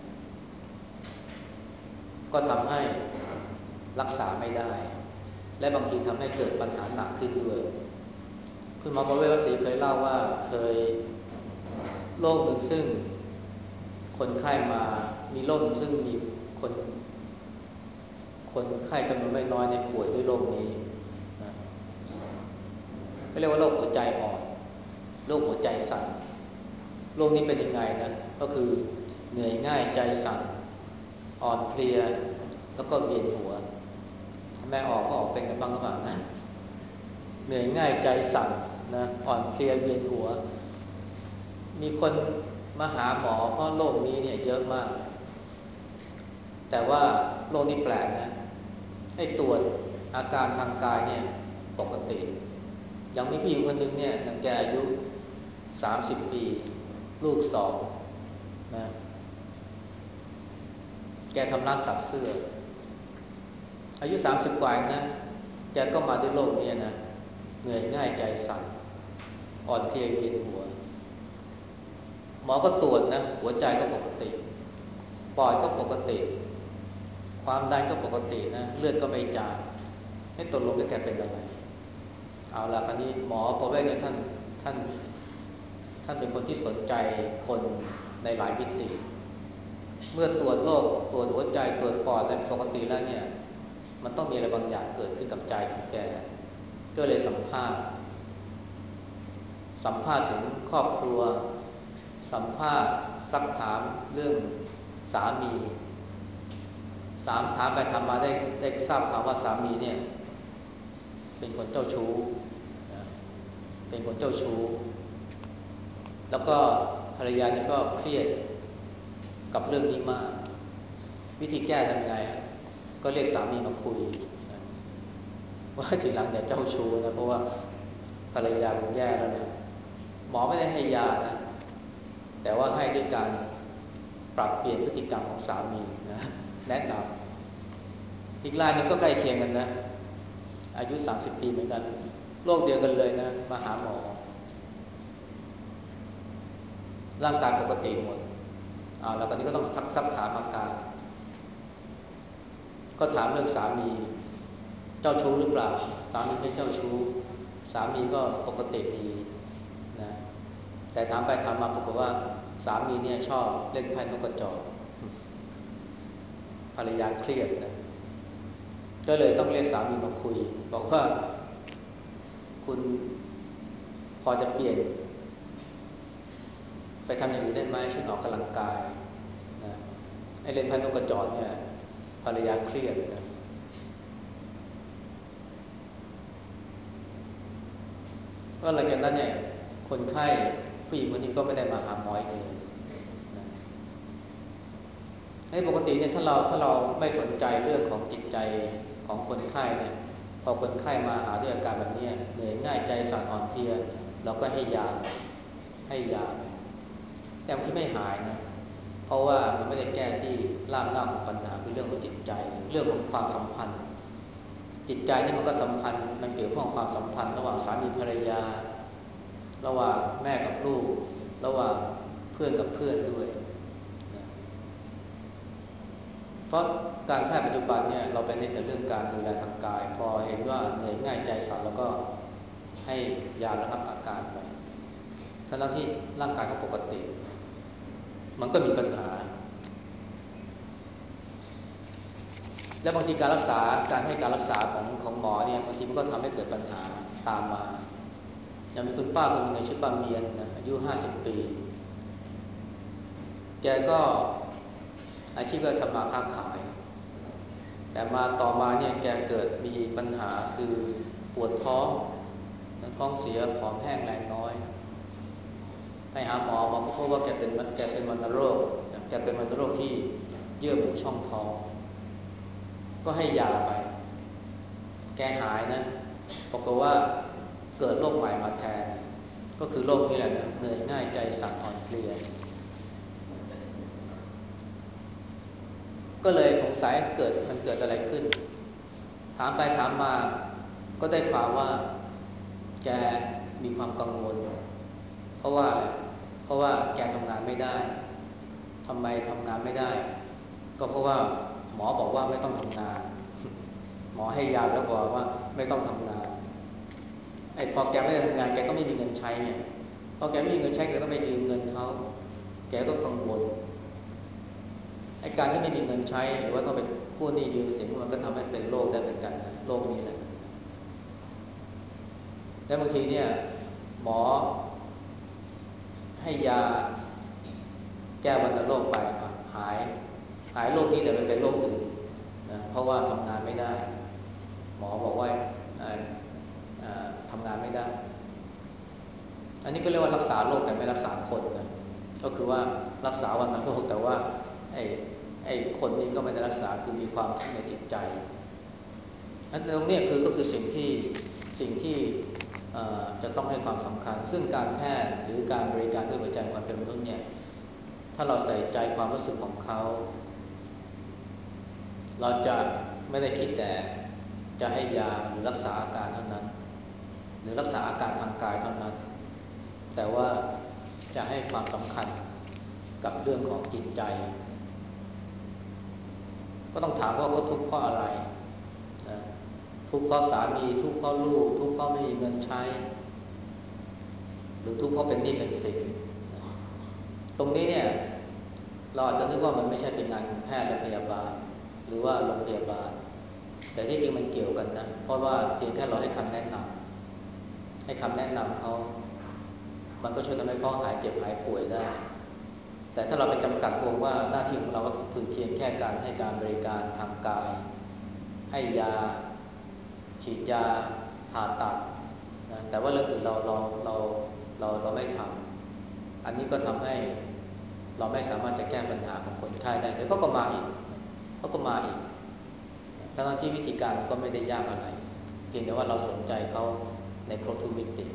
ก็ทำให้รักษาไม่ได้และบางทีทำให้เกิดปัญหาหนักขึ้นด้วยคุณหมอประเวศวสีเคยเล่าว่าเคยโรคหนึ่งซึ่งคนไข้มามีโรคหนึ่งซึ่งมีคนคนไข้จำนวนไม่น้อยในป่วยด้วยโรคนี้นะเรียกว่าโรคหัวใจอ่อนโรคหัวใจสั่นโรคนี้เป็นยังไงนะก็คือเหนื่อยง่ายใจสั่นอ่อนเพลียแล้วก็เวียนหัวแม่ออกก็ออกเป็นกันบ้างหรือเปล่านะเหนื่อยง่ายใจสั่นนะอ่อนเพลียเวียนหัวมีคนมาหาหมอเพราะโรคนี้เนี่ยเยอะมากแต่ว่าโรคนี้แปลกนะให้ตรวจอาการทางกายเนี่ยปกติอย่างมีผู้หญิงคนหนึ่งเนี่ยแกอายุสามสิบปีลูกสองนะแกทำร้านตัดเสื้ออายุสามสิบกว่านะแกก็มาด้วยโรคนี้นะเหนื่อยง่ายใจสั่นอ่อนเพลียเวียนหัวหมอก็ตรวจนะหัวใจก็ปกติปอดก็ปกติความดันก็ปกตินะเลือดก็ไม่จางให้ตกลงแกเป็นอะไรเอาละคราวนี้หมอพอแว่เนี่ยท่านท่านท่านเป็นคนที่สนใจคนในหลายมิติเมื่อตรวจโรคตรวจหัวใจตรวจปอดและปกติแล้วเนี่ยมันต้องมีอะไรบางอย่างเกิดขึ้นกับใจของแกก็เลยสัมภาษณ์สัมภาษณ์ถึงครอบครัวสัมภาษณ์ซักถามเรื่องสามีสามถามไปทำมาได้ได้ทราบข่าวว่าสามีเนี่ยเป็นคนเจ้าชู้นะเป็นคนเจ้าชู้แล้วก็ภรรยานี่ก็เครียดกับเรื่องนี้มากวิธีแก้ทำไงก็เรียกสามีมาคุยนะว่าทีหลังอย่าเจ้าชู้นะเพราะว่าภรรยาคุณแย่แล้วนะหมอไม่ได้ให้ยานะแต่ว่าให้ด้วยการปรับเปลี่ยนพฤติกรรมของสามีนะแนะนำอีกรายนึงก็ใกล้เคียงกันนะอายุสามสิบปีเหมือนกันโรคเดียวกันเลยนะมาหาหมอร่างกายปกติหมดเอาแล้วตอนนี้ก็ต้องซักซักถามอาการก็ถามเรื่องสามีเจ้าชู้หรือเปล่าสามีไม่เจ้าชู้สามีก็ปกติดีนะแต่ถามไปถามมาปรากฏว่าสามีเนี่ยชอบเล่นไพ่นกกระจอกภรรยาเครียดนะก็เลยต้องเรียกสามีมาคุยบอกว่าคุณพอจะเปลี่ยนไปทำอย่างอื่นได้ไหมเช่นออกกำลังกายนะไอ้เล่นไพ่นกกระจอกเนี่ยภรรยาเครียดนะก็หลังจากนั้นเนี่ยคนไข้ผู้หญิงคนนี้ก็ไม่ได้มาหาหมออีกเลยนะให้ปกติเนี่ยถ้าเราถ้าเราไม่สนใจเรื่องของจิตใจของคนไข้เนี่ยพอคนไข้มาหาด้วยอาการแบบนี้เหนื่อยง่ายใจสั่นอ่อนเพลียเราก็ให้ยาให้ยาแต่ที่ไม่หายนะเพราะว่ามันไม่ได้แก้ที่รากเหง้าของปัญหาคือเรื่องของจิตใจเรื่องของความสัมพันธ์จิตใจนี่มันก็สัมพันธ์มันเกี่ยวข้องความสัมพันธ์ระหว่างสามีภรรยาระหว่างแม่กับลูกระหว่างเพื่อนกับเพื่อนด้วยนะเพราะการแพทย์ปัจจุบันเนี่ยเราไปเน้นแต่เรื่องการดูแลทางกายพอเห็นว่าเหนื่อยง่ายใจสั่นแล้วก็ให้ยาระงับอาการไปทั้งที่ร่างกายเขาปกติมันก็มีปัญหาและบางทีการรักษาการให้การรักษาของของหมอเนี่ยบางทีมันก็ทำให้เกิดปัญหาตามมาอย่างมีคุณป้าคนหนึงในชื่อป้าเมียนนะอายุห้าสิบปีแกก็อาชีพก็ทำมาค้าขายแต่มาต่อมาเนี่ยแกเกิดมีปัญหาคือปวดท้องท้องเสียผอมแห้งแรงน้อยไปหาหมอหมอก็พบว่าแกเป็นแกเป็นวัณโรคแกเป็นวัณโรคที่เยื่อบุช่องท้องก็ให้ยาไปแกหายนะปรากฏว่าเกิดโรคใหม่มาแทนก็คือโรคนี้แหละนะเหนื่อยง่ายใจสั่นอ่อนเพลียก็เลยสงสัยเกิดมันเกิดอะไรขึ้นถามไปถามมาก็ได้ความว่าแกมีความกังวลเพราะว่าอะไรเพราะว่าแกทำงานไม่ได้ทำไมทำงานไม่ได้ก็เพราะว่าหมอบอกว่าไม่ต้องทำงานหมอให้ยาแล้วบอกว่าไม่ต้องทำงานไอ้พอแกไม่ได้ทำงานแกก็ไม่มีเงินใช้เนี่ยพอแกไม่มีเงินใช้แกก็ต้องไปยืมเงินเขาแกก็กังวลไอ้การที่ไม่มีเงินใช้หรือว่าต้องไปกู้หนี้ยืมสินมันก็ทำให้เป็นโรคได้เหมือนกันนะโรคนี้แหละและบางทีเนี่ยหมอให้ยาแก้วัณโรคไปหายหายโรคนี้แต่ไปเป็นโรคอื่นนะเพราะว่าทำงานไม่ได้หมอบอกว่าทำงานไม่ได้อันนี้ก็เรียกว่ารักษาโรคแต่ไม่รักษาคนนะก็คือว่ารักษาวัณโรคแต่ว่าไอ้ไอ้คนนี้ก็ไม่ได้รักษาคือมีความทุกข์ในจิตใจอันตรงนี้คือก็คือสิ่งที่สิ่งที่จะต้องให้ความสำคัญซึ่งการแพทย์หรือการบริการด้วยหัวใจความเป็นมนุษย์เนี่ยถ้าเราใส่ใจความรู้สึกของเขาเราจะไม่ได้คิดแต่จะให้ยาหรือรักษาอาการเท่านั้นหรือรักษาอาการทางกายเท่านั้นแต่ว่าจะให้ความสำคัญกับเรื่องของจิตใจก็ต้องถามว่าเขาทุกข์เพราะอะไรนะทุกข์เพราะสามีทุกข์เพราะลูกทุกข์เพราะไม่มีเงินใช้หรือทุกข์เพราะเป็นหนี้เป็นสินตรงนี้เนี่ยเราอาจจะนึกว่ามันไม่ใช่เป็นงานของแพทย์และพยาบาลหรือว่าโรงพยาบาลแต่ที่จริงมันเกี่ยวกันนะเพราะว่าเพียงแค่เราให้คำแนะนำให้คำแนะนำเขามันก็ช่วยทำให้เขาหายเจ็บหายป่วยได้แต่ถ้าเราไปจำกัดวงว่าหน้าที่ของเราก็คือเพียงแค่การให้การบริการทางกายให้ยาฉีดยาผ่าตัดนะแต่ว่าเรื่องอื่นเราเราเราเราเราไม่ทำอันนี้ก็ทำให้เราไม่สามารถจะแก้ปัญหาของคนไข้ได้แล้วก็มาอีกเขาก็มาอีกทั้งที่วิธีการก็ไม่ได้ยากอะไรเพียงแต่ว่าเราสนใจเขาในครบทุกมิติ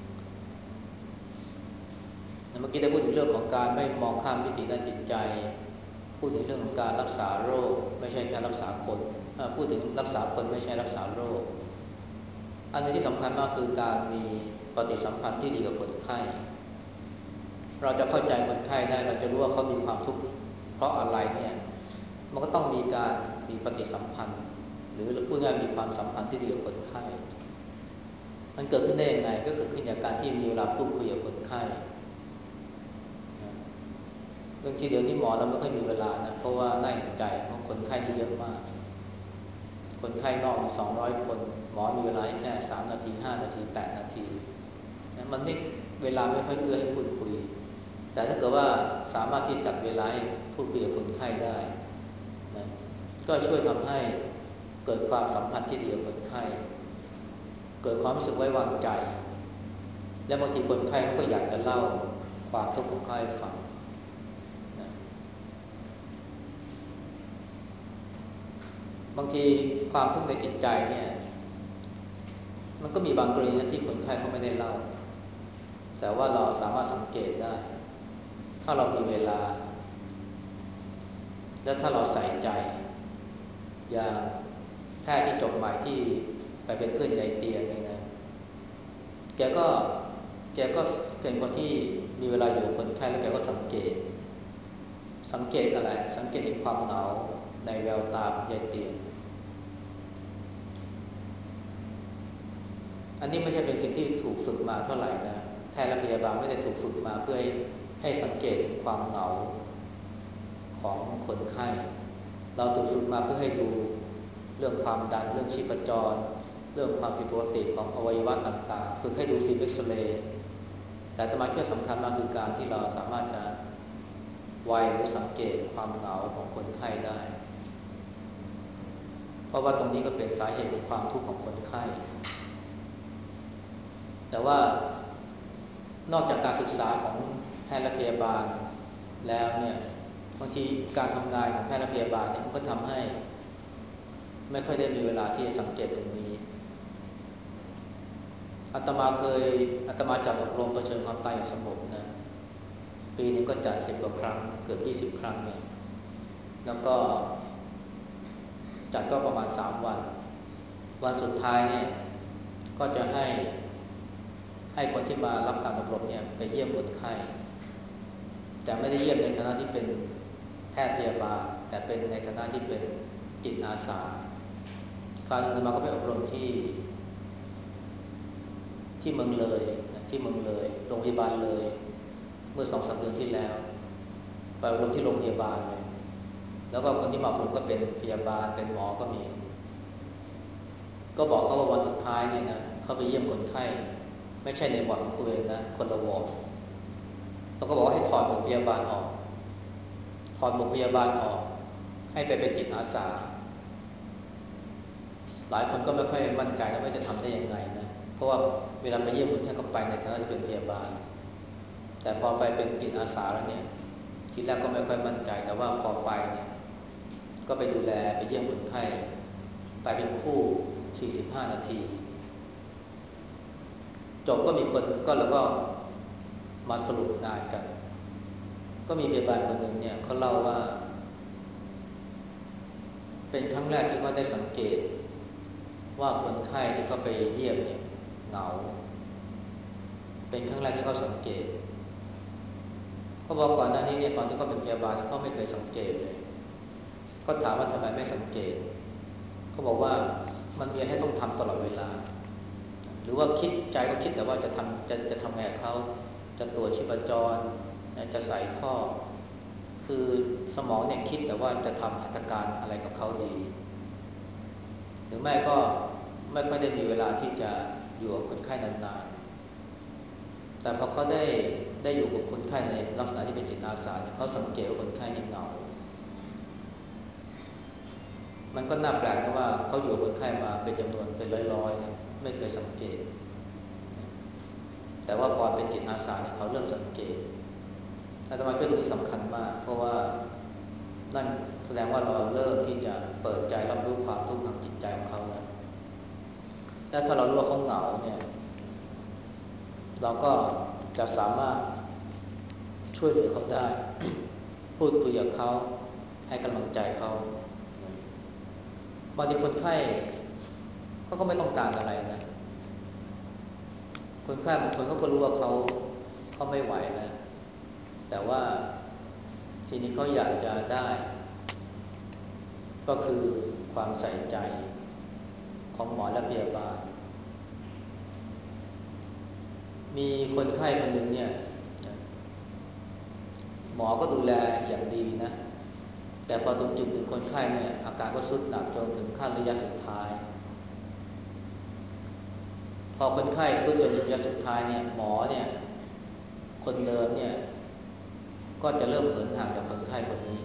เมื่อกี้ได้พูดถึงเรื่องของการไม่มองข้ามมิติด้านจิตใจพูดถึงเรื่องของการรักษาโรคไม่ใช่แค่รักษาคนพูดถึงรักษาคนไม่ใช่รักษาโรคอันที่สำคัญมากคือการมีปฏิสัมพันธ์ที่ดีกับคนไข้เราจะเข้าใจคนไข้ได้เราจะรู้ว่าเขามีความทุกข์เพราะอะไรเนี่ยมันก็ต้องมีการมีปฏิสัมพันธ์หรือพูดง่ายมีความสัมพันธ์ที่ดีกับคนไข้มันเกิดขึ้นได้ยังไงก็เกิดขึ้นจากการที่มีเวลาพูดคุยกับคนไข้เรื่องที่เดี๋ยวนี้หมอเราไม่ค่อยมีเวลานะเพราะว่าน่าเห็นใจเพราะคนไข้ที่เยอะมากคนไข้นอกสองร้อยคนหมอมีเวลาแค่สามนาทีห้านาทีแปดนาทีมันไม่เวลาไม่ค่อยเอื้อให้พูดคุยแต่ถ้าเกิดว่าสามารถที่จัดเวลาให้พูดคุยกับคนไข้ได้นะก็ช่วยทำให้เกิดความสัมพันธ์ที่ดีกับคนไข้เกิดความรู้สึกไว้วางใจและบางทีคนไข้เขาก็อยากจะเล่าความทุกข์ของเขาให้ฟังนะบางทีความทุกข์ในจิตใจเนี่ยมันก็มีบางกรณีที่คนไข้เขาไม่ได้เล่าแต่ว่าเราสามารถสังเกตได้ถ้าเรามีเวลาและถ้าเราใส่ใจอย่างแพทย์ที่จบใหม่ที่ไปเป็นเพื่อนยายเตียนนี่นะแกก็แกก็เป็นคนที่มีเวลาอยู่กับคนไข้แล้วแกก็สังเกตสังเกตอะไรสังเกตเห็นความเหงาในแววตาของยายเตียนอันนี้ไม่ใช่เป็นสิ่งที่ถูกฝึกมาเท่าไหร่นะแพทย์และพยาบาลไม่ได้ถูกฝึกมาเพื่อให้ให้สังเกตความเหงาของคนไข้เราถูกฝึกมาเพื่อให้ดูเรื่องความดันเรื่องชีพจรเรื่องความผิดปกติของอวัยวะต่างๆฝึกให้ดูฟิล์มเอ็กซเรย์แต่ธรรมะที่สำคัญมากคือการที่เราสามารถจะไวหรือสังเกตความเหงาของคนไข้ได้เพราะว่าตรงนี้ก็เป็นสาเหตุของความทุกข์ของคนไข้แต่ว่านอกจากการศึกษาของแพทย์และพยาบาลแล้วเนี่ยบางทีการทำงานของแพทย์และพยาบาลเนี่ยมันก็ทำให้ไม่ค่อยได้มีเวลาที่จะสังเกตตรงนี้อาตมาเคยอาตมาจัดอบรมเผชิญความตายอย่างสงบนะปีนึงก็จัดสิบกว่าครั้งเกือบยี่สิบครั้งเนี่ยแล้วก็จัดก็ประมาณสามวันวันสุดท้ายเนี่ยก็จะให้ให้คนที่มารับการอบรมเนี่ยไปเยี่ยมคนไข้แต่ไม่ได้เยี่ยมในฐานะที่เป็นแพทย์พยาบาลแต่เป็นในฐานะที่เป็นจิตอาสาคราวนึงอาตมาก็ไปอบรมที่ที่เมืองเลยที่เมืองเลยโรงพยาบาลเลยเมื่อสองสามเดือนที่แล้วไปอบรมที่โรงพยาบาลเลยแล้วก็คนที่มาอบรมก็เป็นพยาบาลเป็นหมอก็มีก็บอกเขาว่าวันสุดท้ายเนี่ยนะเขาไปเยี่ยมคนไข้ไม่ใช่ในวอร์ดของตัวเองนะคนละวอร์ดแล้วก็บอกว่าให้ถอดหมวกพยาบาลออกถอดหมวกพยาบาลออกให้ไปเป็นจิตอาสาหลายคนก็ไม่ค่อยมั่นใจว่าจะทำได้ยังไงนะเพราะว่าเวลาไปเยี่ยมคนไข้ก็ไปในฐานะที่เป็นพยาบาลแต่พอไปเป็นจิตอาสาแล้วเนี่ยทีแรกก็ไม่ค่อยมั่นใจแต่ว่าพอไปเนี่ยก็ไปดูแลไปเยี่ยมคนไข้ไปเป็นคู่สี่สิบห้านาทีจบก็มีคนก็แล้วก็มาสรุปงานกันก็มีพยาบาลคนหนึ่งเนี่ยเขาเล่าว่าเป็นครั้งแรกที่เขาได้สังเกตว่าคนไข้ที่เขาไปเยี่ยมเนี่ยเหงาเป็นครั้งแรกที่เขาสังเกตเขาบอกก่อนหน้านี้เนี่ยตอนที่เขาเป็นพยาบาลเขาไม่เคยสังเกตเลยก็ถามว่าทำไมไม่สังเกตเขาบอกว่ามันมีอะไรให้ต้องทำตลอดเวลาหรือว่าคิดใจก็คิดแต่ว่าจะทำจะจะทำไงกับเขาจะตรวจชีพจรจะใส่ท่อคือสมองเนี่ยคิดแต่ว่าจะทำหัตถการอะไรกับเขาดีหรือไม่ก็ไม่ค่อยได้มีเวลาที่จะอยู่กับคนไข้นานๆแต่พอเขาได้ได้อยู่กับคนไข้ในลักษณะที่เป็นจิตอาสาเขาสังเกตว่าคนไข้นี่เหงามันก็น่าแปลกนะว่าเขาอยู่กับคนไข้มาเป็นจำนวนเป็นร้อยๆไม่เคยสังเกตแต่ว่าพอเป็นจิตอาสาเนี่ยเขาเริ่มสังเกตอาตมาคิดว่านี่สำคัญมากเพราะว่านั่นแสดงว่าเราเริ่มที่จะเปิดใจรับรู้ความทุกข์ทางจิตใจของเขาแล้วและถ้าเรารู้ว่าเขาเหงาเนี่ยเราก็จะสามารถช่วยเหลือเขาได้ พูดคุยกับเขาให้กำลังใจเขาบางทีคนไข้เขาก็ไม่ต้องการอะไรนะคนไข้บางคนเขาก็รู้ว่าเขาเขาไม่ไหวแล้วแต่ว่าสิ่งที่เขาอยากจะได้ก็คือความใส่ใจของหมอและพยาบาลมีคนไข้คนหนึ่งเนี่ยหมอก็ดูแลอย่างดีนะแต่พอถึงจุดหนึ่งคนไข้เนี่ยอาการก็ทรุดหนักจนถึงขั้นระยะสุดท้ายพอคนไข้ทรุดจนระยะสุดท้ายเนี่ยหมอเนี่ยคนเดิมเนี่ยก็จะเริ่มเหินห่างจากคนไข้คนนี้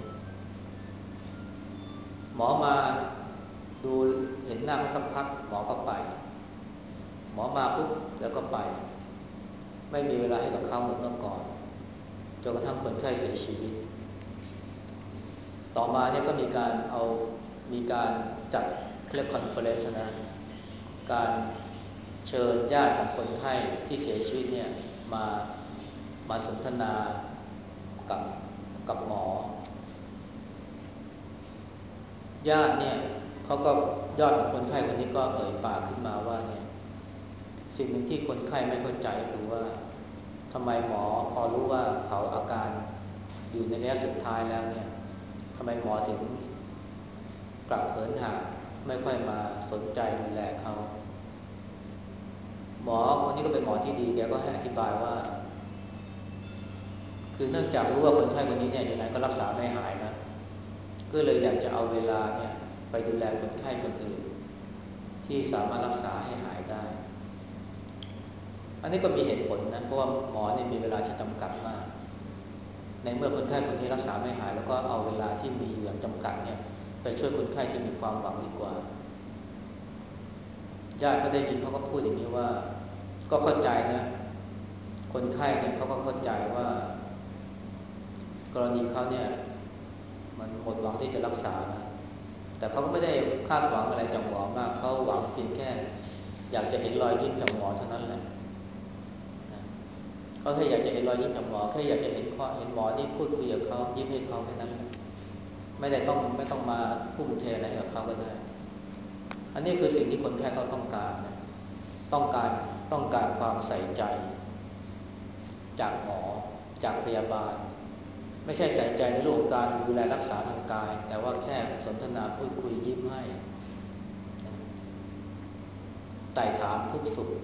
หมอมาดูเห็นหน้าเขาสักพักหมอก็ไปหมอมาปุ๊บแล้วก็ไปไม่มีเวลาให้กับเขาเหมือนเมื่อก่อนจนกระทั่งคนไข้เสียชีวิตต่อมาเนี่ยก็มีการเอามีการจัดเรียกคอนเฟอเรนซ์นะการเชิญญาติของคนไข้ที่เสียชีวิตเนี่ยมามาสนทนากับกับหมอญาติเนี่ยเขาก็ยอดของคนไข้คนนี้ก็เอ่ยปากขึ้นมาว่าเนี่ยสิ่งหนึ่งที่คนไข้ไม่เข้าใจก็คือว่าทำไมหมอพอรู้ว่าเขาอาการอยู่ในระยะสุดท้ายแล้วเนี่ยทำไมหมอถึงกลับเหินห่างไม่ค่อยมาสนใจดูแลเขาหมอคนนี้ก็เป็นหมอที่ดีแกก็ให้อธิบายว่าคือเนื่องจากรู้ว่าคนไข้คนนี้เนี่ยยังไงก็รักษาไม่หายนะก็เลยอยากจะเอาเวลาเนี่ยไปดูแลคนไข้คนอื่นที่สามารถรักษาให้หายได้อันนี้ก็มีเหตุผลนะเพราะว่าหมอเนี่ยมีเวลาที่จำกัดมากในเมื่อคนไข้คนนี้รักษาไม่หายแล้วก็เอาเวลาที่มีอย่างจำกัดเนี่ยไปช่วยคนไข้ที่มีความหวังดีกว่าญาติเขาได้ยินเขาก็พูดอย่างนี้ว่าก็เข้าใจนะคนไข้เนี่ยเขาก็เข้าใจว่ากรณีเขาเนี่ยมันหมดหวังที่จะรักษานะแต่เขาก็ไม่ได้คาดหวังอะไรจากหมอมากเขาหวังเพียงแค่อยากจะเห็นรอยยิ้มจากหมอเท่านั้นแหละเขาแค่อยากจะเห็นรอยยิ้มจากหมอแค่อยากจะเห็นข้อเห็นหมอนี่พูดคุยกับเขายิ้มให้เขาแค่นั้นแหละไม่ได้ต้องไม่ต้องมาทุ่มเทอะไรกับเขาก็ได้อันนี้คือสิ่งที่คนไข้เขาต้องการนะต้องการต้องการความใส่ใจจากหมอจากพยาบาลไม่ใช่ใส่ใจในเรื่องของการดูแลรักษาทางกายแต่ว่าแค่สนทนาพูดคุยยิ้มให้ไต่ถามทุกสุข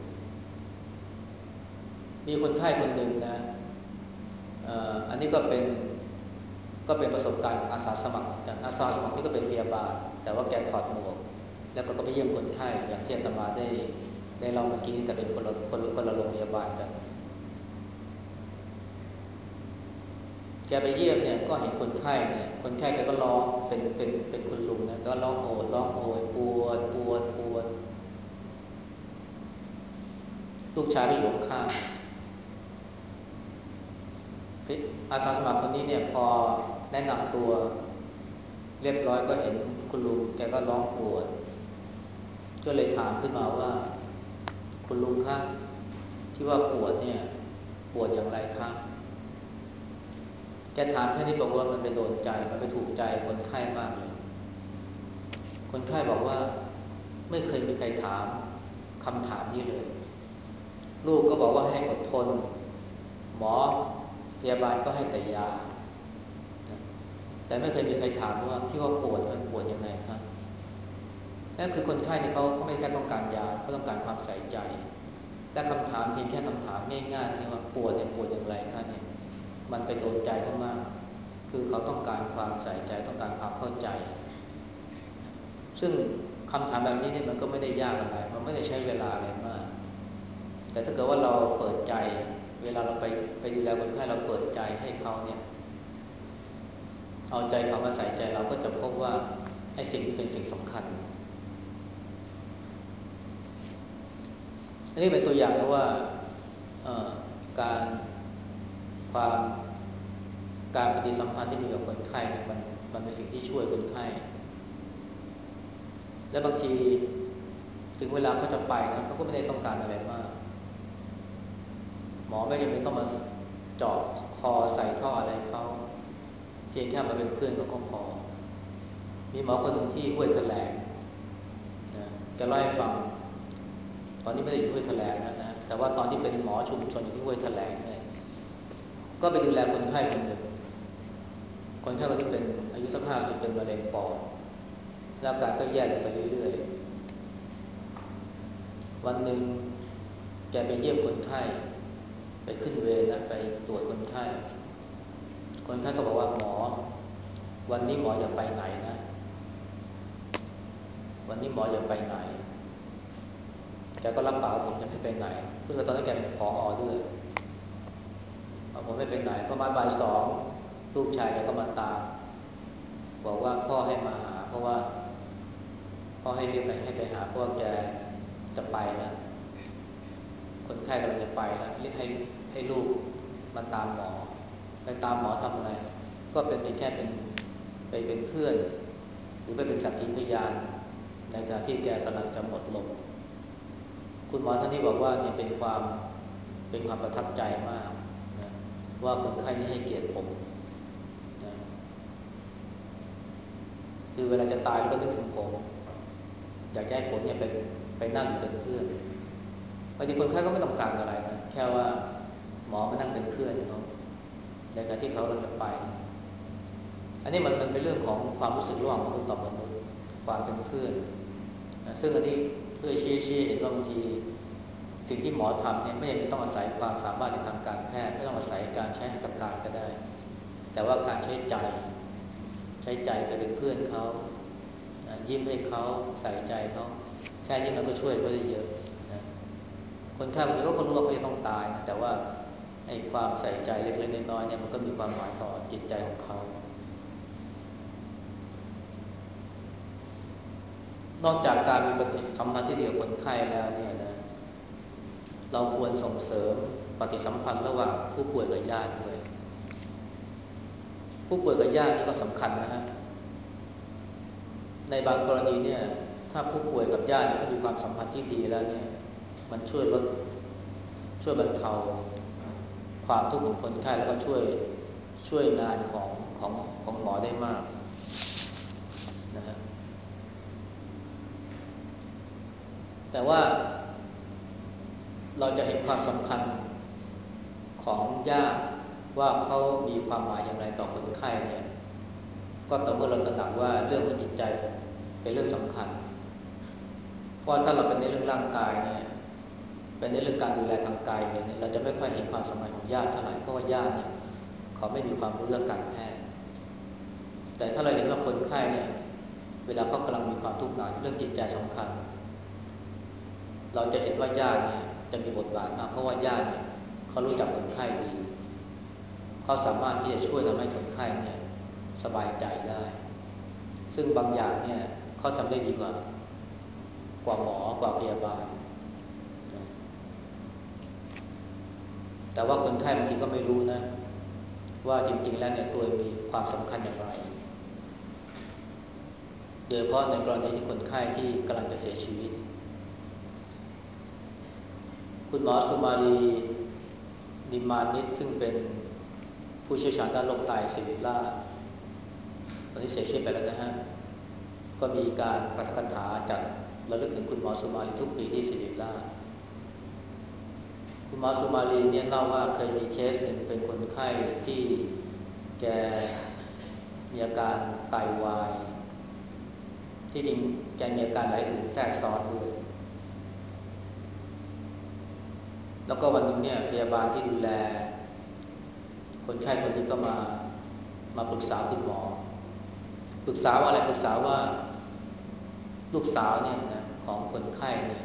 มีคนไข้คนหนึ่งนะอันนี้ก็เป็นก็เป็นประสบการณ์ของอาสาสมัครอย่างอาสาสมัครนี่ก็เป็นพยาบาลแต่ว่าแกถอดหมวกแล้วก็ไปเยี่ยมคนไข้อย่างที่อาตมาได้ได้เล่าเมื่อกี้แต่เป็นคนละคนคนละโรงพยาบาลกันแกไปเยี่ยมเนี่ยก็เห็นคนไข้เนี่ยคนไข้แกก็ร้องเป็นเป็นเป็นคุณลุงนะก็ร้องโอดร้องโอยปวดปวดปวดลูกชายก็อยู่ข้างอาสาสมัครคนนี้เนี่ยพอแนะนำตัวเรียบร้อยก็เห็นคุณลุงแกก็ร้องปวดก็เลยถามขึ้นมาว่าคุณลุงครับที่ว่าปวดเนี่ยปวดอย่างไรครับแกถามแค่นี้บอกว่ามันไปโดนใจมันไปถูกใจคนไข้มากเลยคนไข้บอกว่าไม่เคยมีใครถามคำถามนี้เลยลูกก็บอกว่าให้อดทนหมอพยาบาลก็ให้แต่ยาแต่ไม่เคยมีใครถามว่าที่ว่าปวดมันปวดยังไงครับนั่นคือคนไข้เนี่ยเขาเขาไม่แค่ต้องการยาเขาต้องการความใส่ใจและคำถามเพียงแค่คำถามง่ายๆที่ว่าปวดเนี่ยปวดอย่างไรครับเนี่ยมันไปโดนใจเขามากคือเขาต้องการความใส่ใจต้องการความเข้าใจซึ่งคำถามแบบนี้เนี่ยมันก็ไม่ได้ยากอะไรมันไม่ได้ใช้เวลาอะไรมากแต่ถ้าเกิดว่าเราเปิดใจเวลาเราไปไปดูแลคนไข้เราเปิดใจให้เขาเนี่ยเอาใจเขามาใส่ใจเราก็จะพบว่าไอ้สิ่งที่เป็นสิ่งสำคัญอันนี้เป็นตัวอย่างนะว่าการความการปฏิสัมพันธ์ที่มีกับคนไข้มันมันเป็นสิ่งที่ช่วยคนไข้และบางทีถึงเวลาเขาจะไปนะเขาก็ไม่ได้ต้องการอะไรมากหมอไม่จำเป็นต้องมาเจาะคอใส่ท่ออะไรเขาเพียงแค่มาเป็นเพื่อนก็พอมีหมอคนหนึ่งที่ห้วยแถลงนะแกเล่าให้ฟังตอนนี้ไม่ได้อยู่ห้วยแถลงนะนะแต่ว่าตอนที่เป็นหมอชุมชนอยู่ที่ห้วยแถลงเนี่ยก็ไปดูแลคนไข้คนหนึ่งคนไข้คนนี้เป็นอายุสักห้าสิบเป็นมะเร็งปอดแล้วอาการก็แย่ลงไปเรื่อยๆวันหนึ่งแกไปเยี่ยมคนไข้ไปขึ้นเวรนะไปตรวจคนไข้คนไข้ก็บอกว่าหมอวันนี้หมออย่าไปไหนนะวันนี้หมออย่าไปไหนแกก็รับปากผมจะไม่ไปไหนเพื่อตอนนั้นแกเป็นผอ.ด้วยผมไม่ไปไหนประมาณบ่ายสองลูกชายแกก็มาตามบอกว่าพ่อให้มาหาเพราะว่าพ่อให้เรียกไปให้ไปหาเพราะว่าแกจะไปนะคนไข้กำลังจะไปแล้วเรียกให้ให้ลูกมาตามหมอไปตามหมอทำอะไรก็เป็นเพียงแค่เป็นไปเป็นเพื่อนหรือไปเป็นสักขีพยานในขณะที่แกกำลังจะหมดลมคุณหมอท่านนี้บอกว่าเนี่ยเป็นความเป็นความประทับใจมากนะว่าคนไข้นี้ให้เกียรติผมนะคือเวลาจะตายก็นึกถึงผมอยากให้ผมเนี่ยไปไปนั่งอยู่เป็นเพื่อนบางทีคนไข้ก็ไม่ต้องการอะไรนะแค่ว่าหมอมานั่งเป็นเพื่อนเขาในขณะที่เขากำลังจะไปอันนี้มันเป็นเรื่องของความรู้สึกระหว่างมนุษย์ต่อมนุษย์ความเป็นเพื่อนนะซึ่งอันนี้เพื่อชี้ชี้เห็นว่าบางทีสิ่งที่หมอทำเนี่ยไม่จำเป็นต้องอาศัยความสามารถในทางการแพทย์ไม่ต้องอาศัยการใช้หัตถการก็ได้แต่ว่าการใช้ใจใช้ใจไปเป็นเพื่อนเขานะยิ้มให้เขาใส่ใจเขาแค่นี้มันก็ช่วยเขาได้เยอะนะคนไข้บางทีก็รู้ว่าเขาจะต้องตายนะแต่ว่าไอ้ความใส่ใจเล็กๆน้อยๆเนี่ยมันก็มีความหมายต่อจิตใจของเขานอกจากการมีปฏิสัมพันธ์ที่ดีกับคนไข้แล้วเนี่ยนะเราควรส่งเสริมปฏิสัมพันธ์ระหว่างผู้ป่วยกับญาติด้วยผู้ป่วยกับญาตินี่ก็สำคัญนะฮะในบางกรณีเนี่ยถ้าผู้ป่วยกับญาติเขามีความสัมพันธ์ที่ดีแล้วเนี่ยมันช่วยลดช่วยบรรเทาความทุกข์ของคนไข้แล้วก็ช่วยช่วยงานของของของหมอได้มากนะฮะแต่ว่าเราจะเห็นความสำคัญของญาติว่าเขามีความหมายอย่างไรต่อคนไข้เนี่ยก็ต่อเมื่อเราตระหนักว่าเรื่องของจิตใจเป็นเรื่องสำคัญเพราะถ้าเราเป็นในเรื่องร่างกายเนี่ยเป็นในเรื่องการดูแลทางกายเนี่ยเราจะไม่ค่อยเห็นความสำคัญของญาติเท่าไหร่เพราะว่าญาติเนี่ยเขาไม่มีความรู้เรื่องการแพทย์แต่ถ้าเราเห็นว่าคนไข้เนี่ยเวลาเขากำลังมีความทุกข์หนักเรื่องจิตใจสำคัญเราจะเห็นว่าญาติเนี่ยจะมีบทบาทมากเพราะว่าญาติเนี่ยเขารู้จักคนไข้ดีเขาสามารถที่จะช่วยทำให้คนไข้เนี่ยสบายใจได้ซึ่งบางอย่างเนี่ยเขาทำได้ดีกว่ากว่าหมอกว่าพยาบาลแต่ว่าคนไข้บางทีก็ไม่รู้นะว่าจริงๆแล้วเนี่ยตัวมีความสำคัญอย่างไรโดยเฉพาะในกรณีที่คนไข้ที่กำลังจะเสียชีวิตคุณหมอสุมาลีดิมานิตซึ่งเป็นผู้เชี่ยวชาญด้านโรคไตศิริราชตอนนี้เสียชีวิตไปแล้วนะฮะก็มีการปาฐกถาจัดระลึกถึงคุณหมอสุมาลีทุกปีที่ศิริราชคุณหมอสุมาลีเนี่ยเล่าว่าเคยมีเคสหนึ่งเป็นคนไข้ที่แกมีอาการไตวายที่จริงแกมีอาการหลายอื่นแทรกซ้อนด้วยแล้วก็วันนึงเนี่ยพยาบาลที่ดูแลคนไข้คนนี้ก็มามาปรึกษาคุณหมอปรึกษาว่าอะไรปรึกษาว่าลูกสาวเนี่ยนะของคนไข้เนี่ย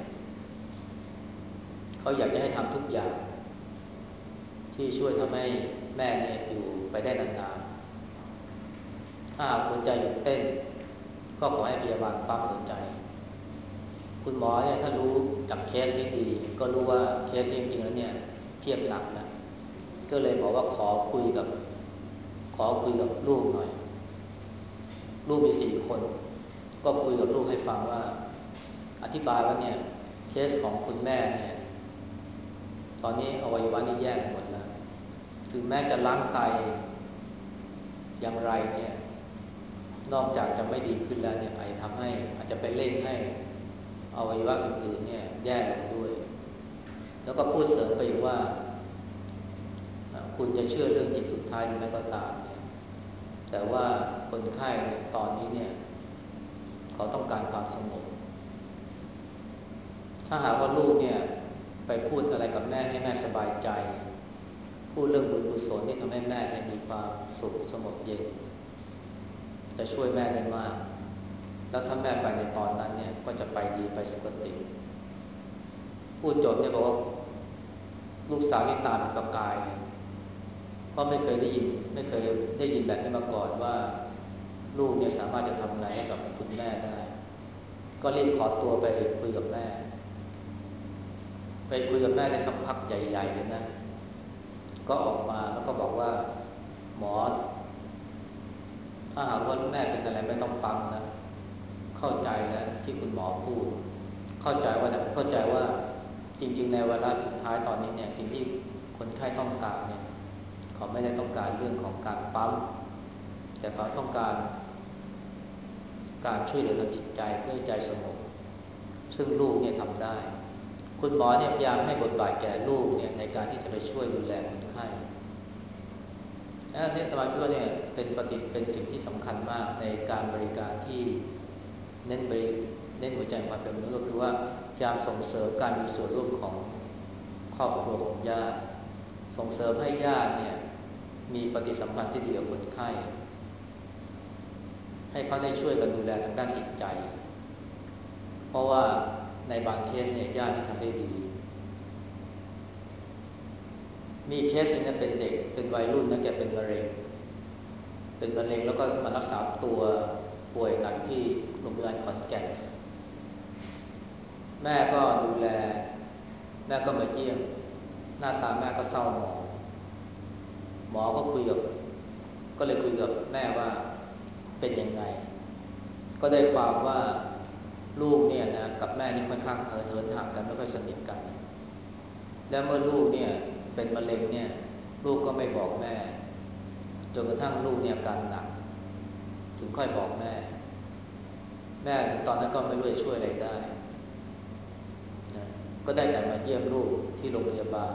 เขาอยากจะให้ทำทุกอย่างที่ช่วยทำให้แม่เนี่ยอยู่ไปได้นานๆถ้าหากหัวใจหยุดเต้นก็ขอให้พยาบาลปั๊มหัวใจคุณหมอเนี่ยถ้ารู้จักเคสนี้ดีก็รู้ว่าเคสนี้จริงๆแล้วเนี่ยเทียบหนักนะก็เลยบอกว่าขอคุยกับขอคุยกับลูกหน่อยลูกมีสี่คนก็คุยกับลูกให้ฟังว่าอธิบายว่าเนี่ยเคสของคุณแม่เนี่ยตอนนี้อวัยวะนี่แยกหมดแล้วถึงแม้จะล้างไตอย่างไรเนี่ยนอกจากจะไม่ดีขึ้นแล้วเนี่ยอาจจะทำให้อาจจะไปเร่งให้อวัยวะอื่นๆเนี่ยแย่ลงด้วยแล้วก็พูดเสริมไปอีกว่าคุณจะเชื่อเรื่องจิตสุดท้ายหรือไม่ก็ตามเนี่ยแต่ว่าคนไข้ตอนนี้เนี่ยเขาต้องการความสงบถ้าหากว่าลูกเนี่ยไปพูดอะไรกับแม่ให้แม่สบายใจพูดเรื่องบุญกุศลที่ทำให้แม่เนี่ยมีความสุขสงบเย็นจะช่วยแม่ได้มากแล้วถ้าแม่ไปในตอนนั้นเนี่ยก็จะไปดีไปสุคติพูดจบเนี่ยบอกว่าลูกสาวนี่ตาเป็นประกายเพราะไม่เคยได้ยินไม่เคยได้ยินแบบนี้มาก่อนว่าลูกเนี่ยสามารถจะทำอะไรให้กับคุณแม่ได้ก็รีบขอตัวไปคุยกับแม่ไปคุยกับแม่ได้สักพักใหญ่ๆเลยนะก็ออกมาแล้วก็บอกว่าหมอถ้าหากว่าแม่เป็นอะไรไม่ต้องปั๊มนะเข้าใจแล้วที่คุณหมอพูดเข้าใจว่าเข้าใจว่าจริงๆในเวลาสุดท้ายตอนนี้เนี่ยสิ่งที่คนไข้ต้องการเนี่ยเขาไม่ได้ต้องการเรื่องของการปั๊มแต่เขาต้องการการช่วยเหลือทางจิตใจเพื่อให้ใจสงบซึ่งลูกเนี่ยทำได้คุณหมอเนี่ยพยายามให้บทบาทแก่ลูกเนี่ยในการที่จะไปช่วยดูแลคนไข้อันนี้ตมาคิดว่าเนี่ยเป็นปฏิเป็นสิ่งที่สำคัญมากในการบริการที่เน้นบริเน้นหัวใจความเป็นมนุษย์ก็คือว่าพยายามส่งเสริมการมีส่วนร่วมของครอบครัวของญาติส่งเสริมให้ญาติเนี่ยมีปฏิสัมพันธ์ที่ดีกับคนไข้ให้เขาได้ช่วยกันดูแลทางด้านจิตใจเพราะว่าในบางเคสเนี่ยญาติที่ทำได้ดีมีเคสนึงนะเป็นเด็กเป็นวัยรุ่นนะแกเป็นมะเร็งเป็นมะเร็งแล้วก็มารักษาตัวป่วยหนักที่โรงพยาบาลขอนแก่นแม่ก็ดูแลแม่ก็มาเยี่ยมหน้าตาแม่ก็เศร้าหมองหมอก็คุยกับก็เลยคุยกับแม่ว่าเป็นยังไงก็ได้ความว่าลูกเนี่ยนะกับแม่นี่ค่อนข้างเหินเหินห่างกันไม่ค่อยสนิทกันแล้วเมื่อลูกเนี่ยเป็นมะเร็งเนี่ยลูกก็ไม่บอกแม่จนกระทั่งลูกเนี่ยอาการหนักถึงค่อยบอกแม่แม่ตอนนั้นก็ไม่รู้จะช่วยอะไรได้นะก็ได้แต่มาเยี่ยมลูกที่โรงพยาบาล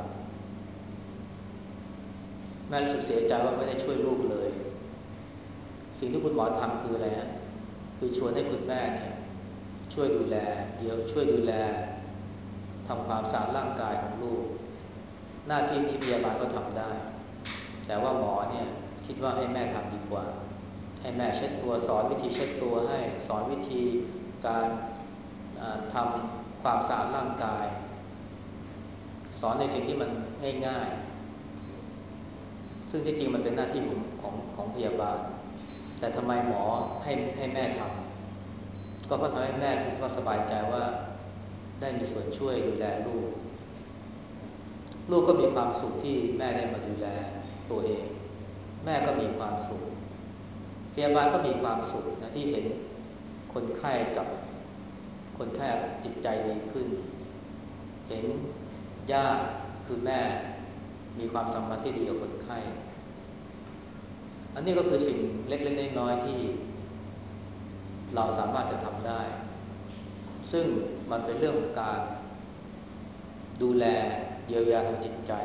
แม่รู้สึกเสียใจว่าไม่ได้ช่วยลูกเลยสิ่งที่คุณหมอทำคืออะไรฮะคือชวนให้คุณแม่เนี่ยช่วยดูแลเดี๋ยวช่วยดูแลทำความสะอาดร่างกายของลูกหน้าที่นี้พยาบาลก็ทำได้แต่ว่าหมอเนี่ยคิดว่าให้แม่ทำดีกว่าให้แม่เช็ดตัวสอนวิธีเช็ดตัวให้สอนวิธีการทำความสะอาดร่างกายสอนในสิ่งที่มันง่ายๆซึ่งที่จริงมันเป็นหน้าที่ของของของพยาบาลแต่ทำไมหมอให้ให้แม่ทำก็เพราะทำให้แม่คิดว่าสบายใจว่าได้มีส่วนช่วยดูแลลูกลูกก็มีความสุขที่แม่ได้มาดูแลตัวเองแม่ก็มีความสุขพยาบาลก็มีความสุขนะที่เห็นคนไข้กับคนไข้จิตใจดีขึ้นเห็นญาติคือแม่มีความสัมพันธ์ที่ดีกับคนไข้อันนี้ก็คือสิ่งเล็กๆน้อยๆที่เราสามารถจะทำได้ซึ่งมันเป็นเรื่องของการดูแลเยียวยาทางจิตใจ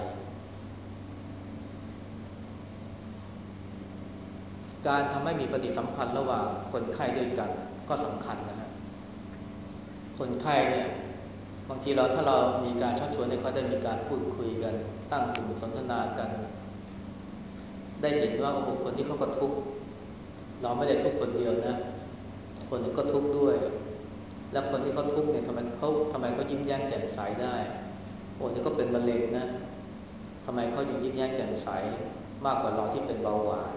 การทำให้มีปฏิสัมพันธ์ระหว่างคนไข้ด้วยกันก็สำคัญนะฮะคนไข้เนี่ยบางทีเราถ้าเรามีการชักชวนให้เขาได้มีการพูดคุยกันตั้งกลุ่มสนทนากันได้เห็นว่าโอ้คนที่เขาก็ทุกข์เราไม่ได้ทุกข์คนเดียวนะคนอื่นก็ทุกข์ด้วยแล้วคนที่เขาทุกข์เนี่ยทำไมเขาทำไมเขายิ้มแย้มแจ่มใสได้โอ้นี่ก็เป็นมะเร็งนะทำไมเขายังยิ้มแย้มแจ่มใสมากกว่าเราที่เป็นเบาหวาน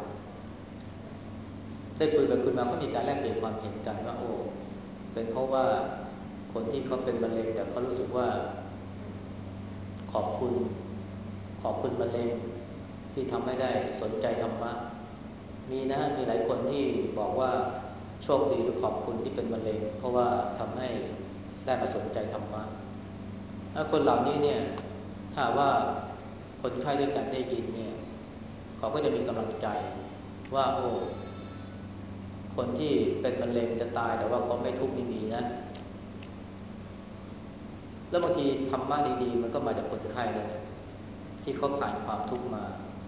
ได้คุยไปคุยมาก็มีการแลกเปลี่ยนความเห็นกันว่าโอ้เป็นเพราะว่าคนที่เขาเป็นมะเร็งแต่เขารู้สึกว่าขอบคุณขอบคุณมะเร็งที่ทำให้ได้สนใจธรรมะมีนะมีหลายคนที่บอกว่าโชคดีหรือขอบคุณที่เป็นมะเร็งเพราะว่าทำให้ได้มาสนใจธรรมะถ้าคนเหล่านี้เนี่ยถ้าว่าคนไข้ด้วยกันได้ยินเนี่ยเขาก็จะมีกำลังใจว่าโอ้คนที่เป็นมะเร็งจะตายแต่ว่าเขาไม่ทุกข์นี่มีนะแล้วบางทีธรรมะดีๆมันก็มาจากคนไข้เลยนะที่เขาผ่านความทุกข์มา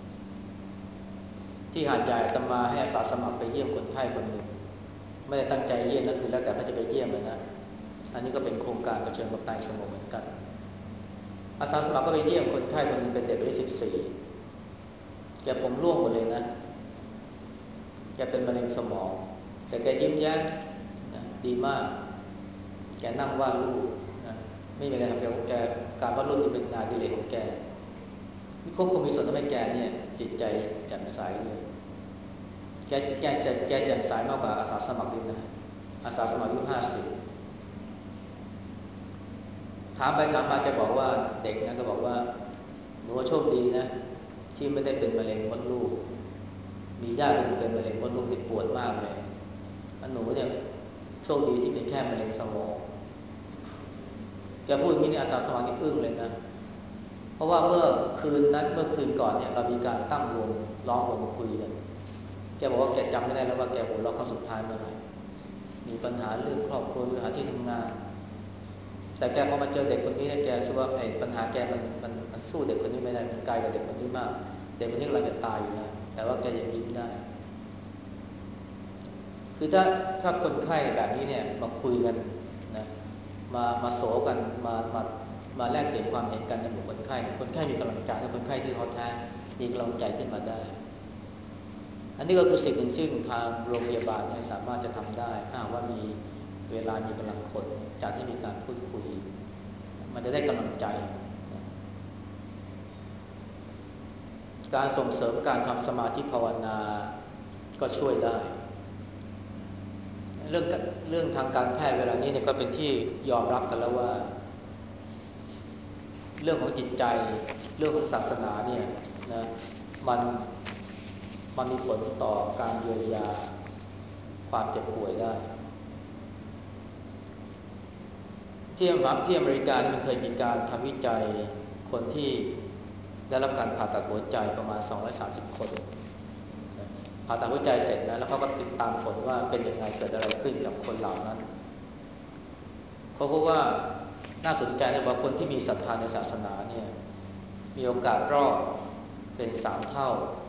ที่หาดใหญ่อาตมาให้อาสาสมัครไปเยี่ยมคนไข้คนหนึ่งไม่ได้ตั้งใจเยี่ยมนะคือแล้วแต่เขาจะไปเยี่ยมนะอันนี้ก็เป็นโครงการเผชิญกับตายสงบเหมือนกันอาสาสมัครก็ไปเยี่ยมคนไข้คนนึงเป็นเด็กอายุสิบสี่แกผมร่วงหมดเลยนะแกเป็นมะเร็งสมองแต่แกยิ้มแย้มนะดีมากแกนั่งวาดรูปนะไม่มีอะไรทำแกแกการวาดรูปนี่เป็นงานอดิเรกของแกนี่คงมีส่วนทำให้แกเนี่ยจิตใจแจ่มใสเลยแกแกจะแกแจ่มใสมากกว่าอาสาสมัครด้วยนะอาสาสมัครอายุห้าสิบถามไปถามมาแกบอกว่าเด็กนะก็บอกว่าหนูว่าโชคดีนะที่ไม่ได้เป็นมะเร็งมดลูกมีญาติคนหนึ่งเป็นมะเร็งมดลูกที่ปวดมากเลยอันหนูเนี่ยโชคดีที่เป็นแค่มะเร็งสมองแกพูดอย่างนี้เนี่ยอาสาสมัครนี่อึ้งเลยนะเพราะว่าเมื่อคืนนั้นเมื่อคืนก่อนเนี่ยเรามีการตั้งวงล้อมวงคุยกันแกบอกว่าแกจำไม่ได้แล้วว่าแกหัวเราะครั้งสุดท้ายเมื่อไหร่มีปัญหาเรื่องครอบครัวมีปัญหาที่ทำงานแต่แกพอมาเจอเด็กคนนี้เนี่ยแกรู้สึกว่าไอ้ปัญหาแกมันมันมันสู้เด็กคนนี้ไม่ได้มันไกลกับเด็กคนนี้มากเด็กคนนี้กำลังจะตายอยู่นะแต่ว่าแกยังยิ้มได้คือถ้าถ้าคนไข้แบบนี้เนี่ยมาคุยกันนะมามาโศกันมามามาแลกเปลี่ยนความเห็นกันในหมู่คนไข้คนไข้มีกำลังใจและคนไข้ที่ท้อแท้มีกำลังใจขึ้นมาได้อันนี้ก็คือสิ่งหนึ่งซึ่งทางโรงพยาบาลเนี่ยสามารถจะทำได้ถ้าว่ามีเวลามีกำลังคนจัดให้มีการพูดคุยมันจะได้กำลังใจการส่งเสริมการทำสมาธิภาวนาก็ช่วยได้เรื่องเรื่องทางการแพทย์เวลานี้เนี่ยก็เป็นที่ยอมรับกันแล้วว่าเรื่องของจิตใจเรื่องของศาสนาเนี่ยนะมันมันมีผลต่อการเยียวยาความเจ็บป่วยได้ที่ที่อเมริกานี่มันเคยมีการทำวิจัยคนที่ได้รับการผ่าตัดหัวใจประมาณสองร้อยสามสิบคนผ่าตัดหัวใจเสร็จนะแล้วเขาก็ติดตามผลว่าเป็นยังไงเกิดอะไรขึ้นกับคนเหล่านั้นเขาพบว่าน่าสนใจนะว่าคนที่มีศรัทธาในศาสนาเนี่ยมีโอกาสรอดเป็นสามเท่า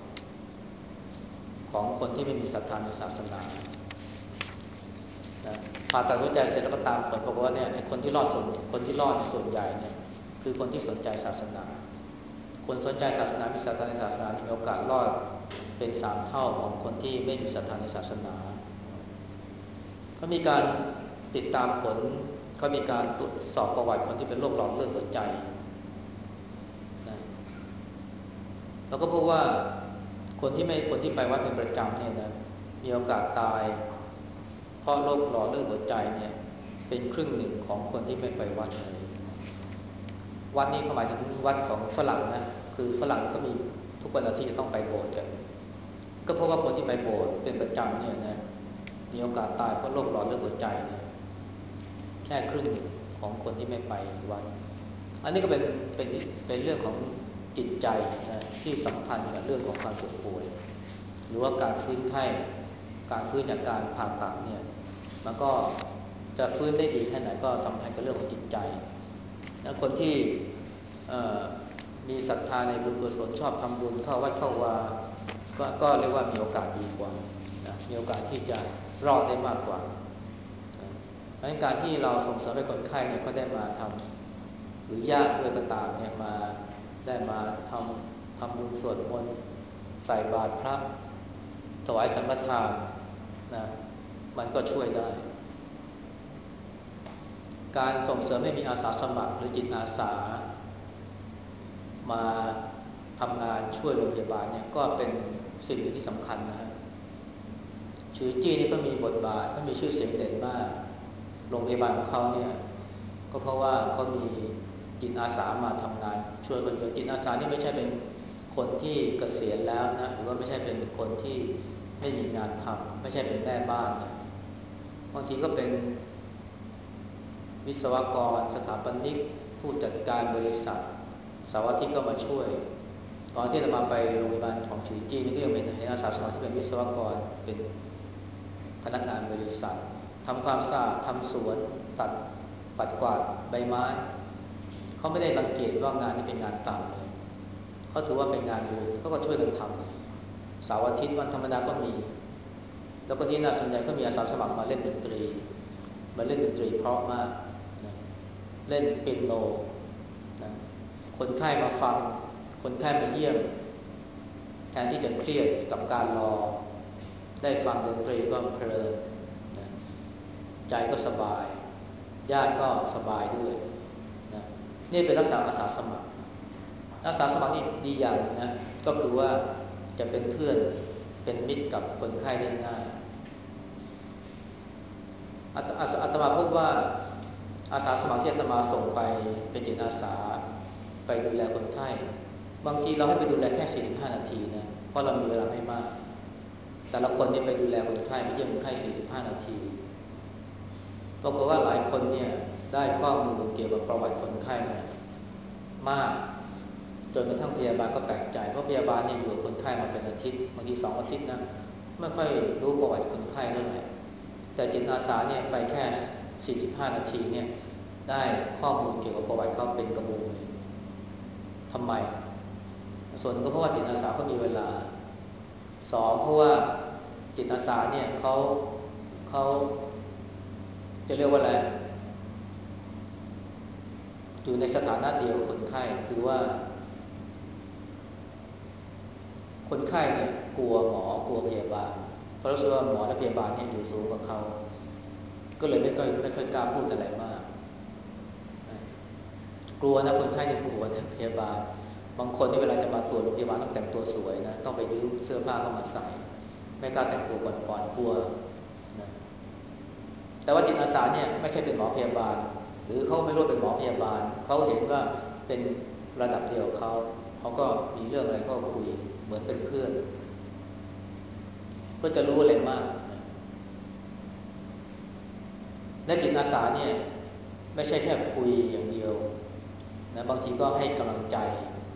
ของคนที่ไม่มีศรัทธาในศาสนานะผ่าตัดหัวใจเสร็จแล้วก็ตามผลบอกว่าเนี่ยคนที่รอดส่วนคนที่รอดในส่วนใหญ่เนี่ยคือคนที่สนใจศาสนาคนสนใจศาสนามีศรัทธาในศาสนามีโอกาสรอดเป็นสามเท่าของคนที่ไม่มีศรัทธาในศาสนาเขามีการติดตามผลเขามีการตรวจสอบประวัติคนที่เป็นโรคหลอดเลือดหัวใจนะแล้วก็พบว่าคนที่ไม่คนที่ไปวัดเป็นประจำเนี่ยนะมีโอกาสตายเพราะโรคหลอดเลือดหัวใจเนี่ยเป็นครึ่งหนึ่งของคนที่ไม่ไปวัดเลยวัดนี้หมายถึงวัดของฝรั่งนะคือฝรั่งก็มีทุกวันอาทิตย์จะต้องไปโบสถ์กันก็เพราะว่าคนที่ไปโบสถ์เป็นประจำเนี่ยนะมีโอกาสตายเพราะโรคหลอดเลือดหัวใจเนี่ยแค่ครึ่งหนึ่งของคนที่ไม่ไปวัดอันนี้ก็เป็นเป็นเป็นเรื่องของจิตใจนะที่สัมพันธ์กับเรื่องของความเจ็บป่วยหรือว่าการฟื้นไข้การฟื้นจากการผ่าตัดเนี่ยมันก็จะฟื้นได้ดีแค่ไหนก็สัมพันธ์กับเรื่องของจิตใจนะคนที่มีศรัทธาในบุญกุศลชอบทำบุญเข้าวัดเข้าวาก็ก็เรียกว่ามีโอกาสดีกว่านะมีโอกาสที่จะรอดได้มากกว่าดังนั้นการที่เราส่งเสริมให้คนไข้เนี่ยเขาได้มาทำหรือญาติด้วยก็ตามเนี่ยมาได้มาทำทำบุญสวดมนต์ใส่บาตรพระถวายสังฆทานนะมันก็ช่วยได้การส่งเสริมให้มีอาสาสมัครหรือจิตอาสามาทำงานช่วยโรงพยาบาลเนี่ยก็เป็นสิ่งที่สำคัญนะฮะชื่อจี้นี่ก็มีบทบาทก็มีชื่อเสียงเด่นมากโรงพยาบาลของเขาเนี่ยก็เพราะว่าเขามีจิตอาสามาทำงานช่วยคนอื่นจิตอาสานี่ไม่ใช่เป็นคนที่เกษียณแล้วนะหรือว่าไม่ใช่เป็นคนที่ไม่มีงานทำไม่ใช่เป็นแม่บ้านนะบางทีก็เป็นวิศวกรสถาปนิกผู้จัดการบริษัทเสาร์อาทิตย์ก็มาช่วยตอนที่เรามาไปโรงพยาบาลของชุยจี้นี่ก็ยังเป็นอาสาสมัครที่เป็นวิศวกรเป็นพนักงานบริษัททำความสะอาดทำสวนตัดปัดกวาดใบไม้เขาไม่ได้รังเกียจว่างานนี้เป็นงานต่ำเลยเขาถือว่าเป็นงานบุญเขาก็ช่วยกันทำเสาร์อาทิตย์วันธรรมดาก็มีแล้วก็ที่น่าสนใจก็มีอาสาสมัครมาเล่นดนตรีมาเล่นดนตรีเพราะมากนะเล่นเปียโนนะคนไข้มาฟังคนไข้มาเยี่ยมแทนที่จะเครียดกับการรอได้ฟังดนตรีก็เพลินนะใจก็สบายญาติก็สบายด้วยนะนี่เป็นลักษณะอาสาสมัครอาสาสมัครนี่ดีอย่างนะก็คือว่าจะเป็นเพื่อนเป็นมิตรกับคนไข้ได้ง่ายอาตมาพบว่าอาสาสมัครที่อาตมาส่งไปเป็นจิตอาสาไปดูแลคนไข้บางทีเราให้ไปดูแลแค่สี่สิบห้านาทีนะเพราะเรามีเวลาไม่มากแต่ละคนเนี่ยไปดูแลคนไข้ไปเยี่ยมคนไข้สี่สิบห้านาทีปรากฏว่าหลายคนเนี่ยได้ข้อมูลเกี่ยวกับประวัติคนไข้เนี่ยมากจนกระทั่งพยาบาลก็แปลกใจเพราะพยาบาลเนี่ยอยู่กับคนไข้มาเป็นอาทิตย์บางทีสองอาทิตย์นะไม่ค่อยรู้ประวัติคนไข้เท่าไหร่แต่จิตอาสาเนี่ยไปแค่สี่สิบห้านาทีเนี่ยได้ข้อมูลเกี่ยวกับประวัติเขาเป็นกระบุงเลยทำไมส่วนก็เพราะว่าจิตอาสาเขามีเวลาสองเพราะว่าจิตอาสาเนี่ยเขาเขาจะเรียกว่าอะไรอยู่ในสถานะเดียวคนไข้คือว่าคนไข้เนี่ยกลัวหมอกลัวพยาบาลเพราะรู้สึกว่าหมอและพยาบาลเนี่ยอยู่สูงกว่าเขาก็เลยไม่ค่อยไม่ค่อยกล้าพูดอะไรมากกลัวนะคนไข้เนี่ยกลัวนะพยาบาลบางคนที่เวลาจะมาตรวจโรงพยาบาลต้องแต่งตัวสวยนะต้องไปยืมเสื้อผ้าเข้ามาใส่ไม่กล้าแต่งตัวก่อนๆกลัวนะแต่ว่าจิตอาสาเนี่ยไม่ใช่เป็นหมอพยาบาลหรือเขาไม่รู้เป็นหมอพยาบาลเขาเห็นว่าเป็นระดับเดียวเขาเขาก็มีเรื่องอะไรก็คุยเหมือนเป็นเพื่อนก็จะรู้อะไรมากและจิตอาสาเนี่ยไม่ใช่แค่คุยอย่างเดียวนะบางทีก็ให้กำลังใจ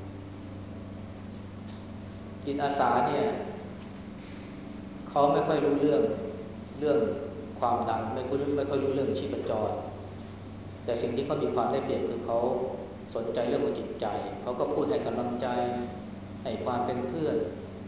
จิตอาสาเนี่ยเขาไม่ค่อยรู้เรื่องเรื่องความดันไม่ค่อยรู้ไม่ค่อยรู้เรื่องชีพจรแต่สิ่งที่เขามีความได้เปรียบคือเขาสนใจเรื่องของจิตใจเขาก็พูดให้กำลังใจให้ความเป็นเพื่อน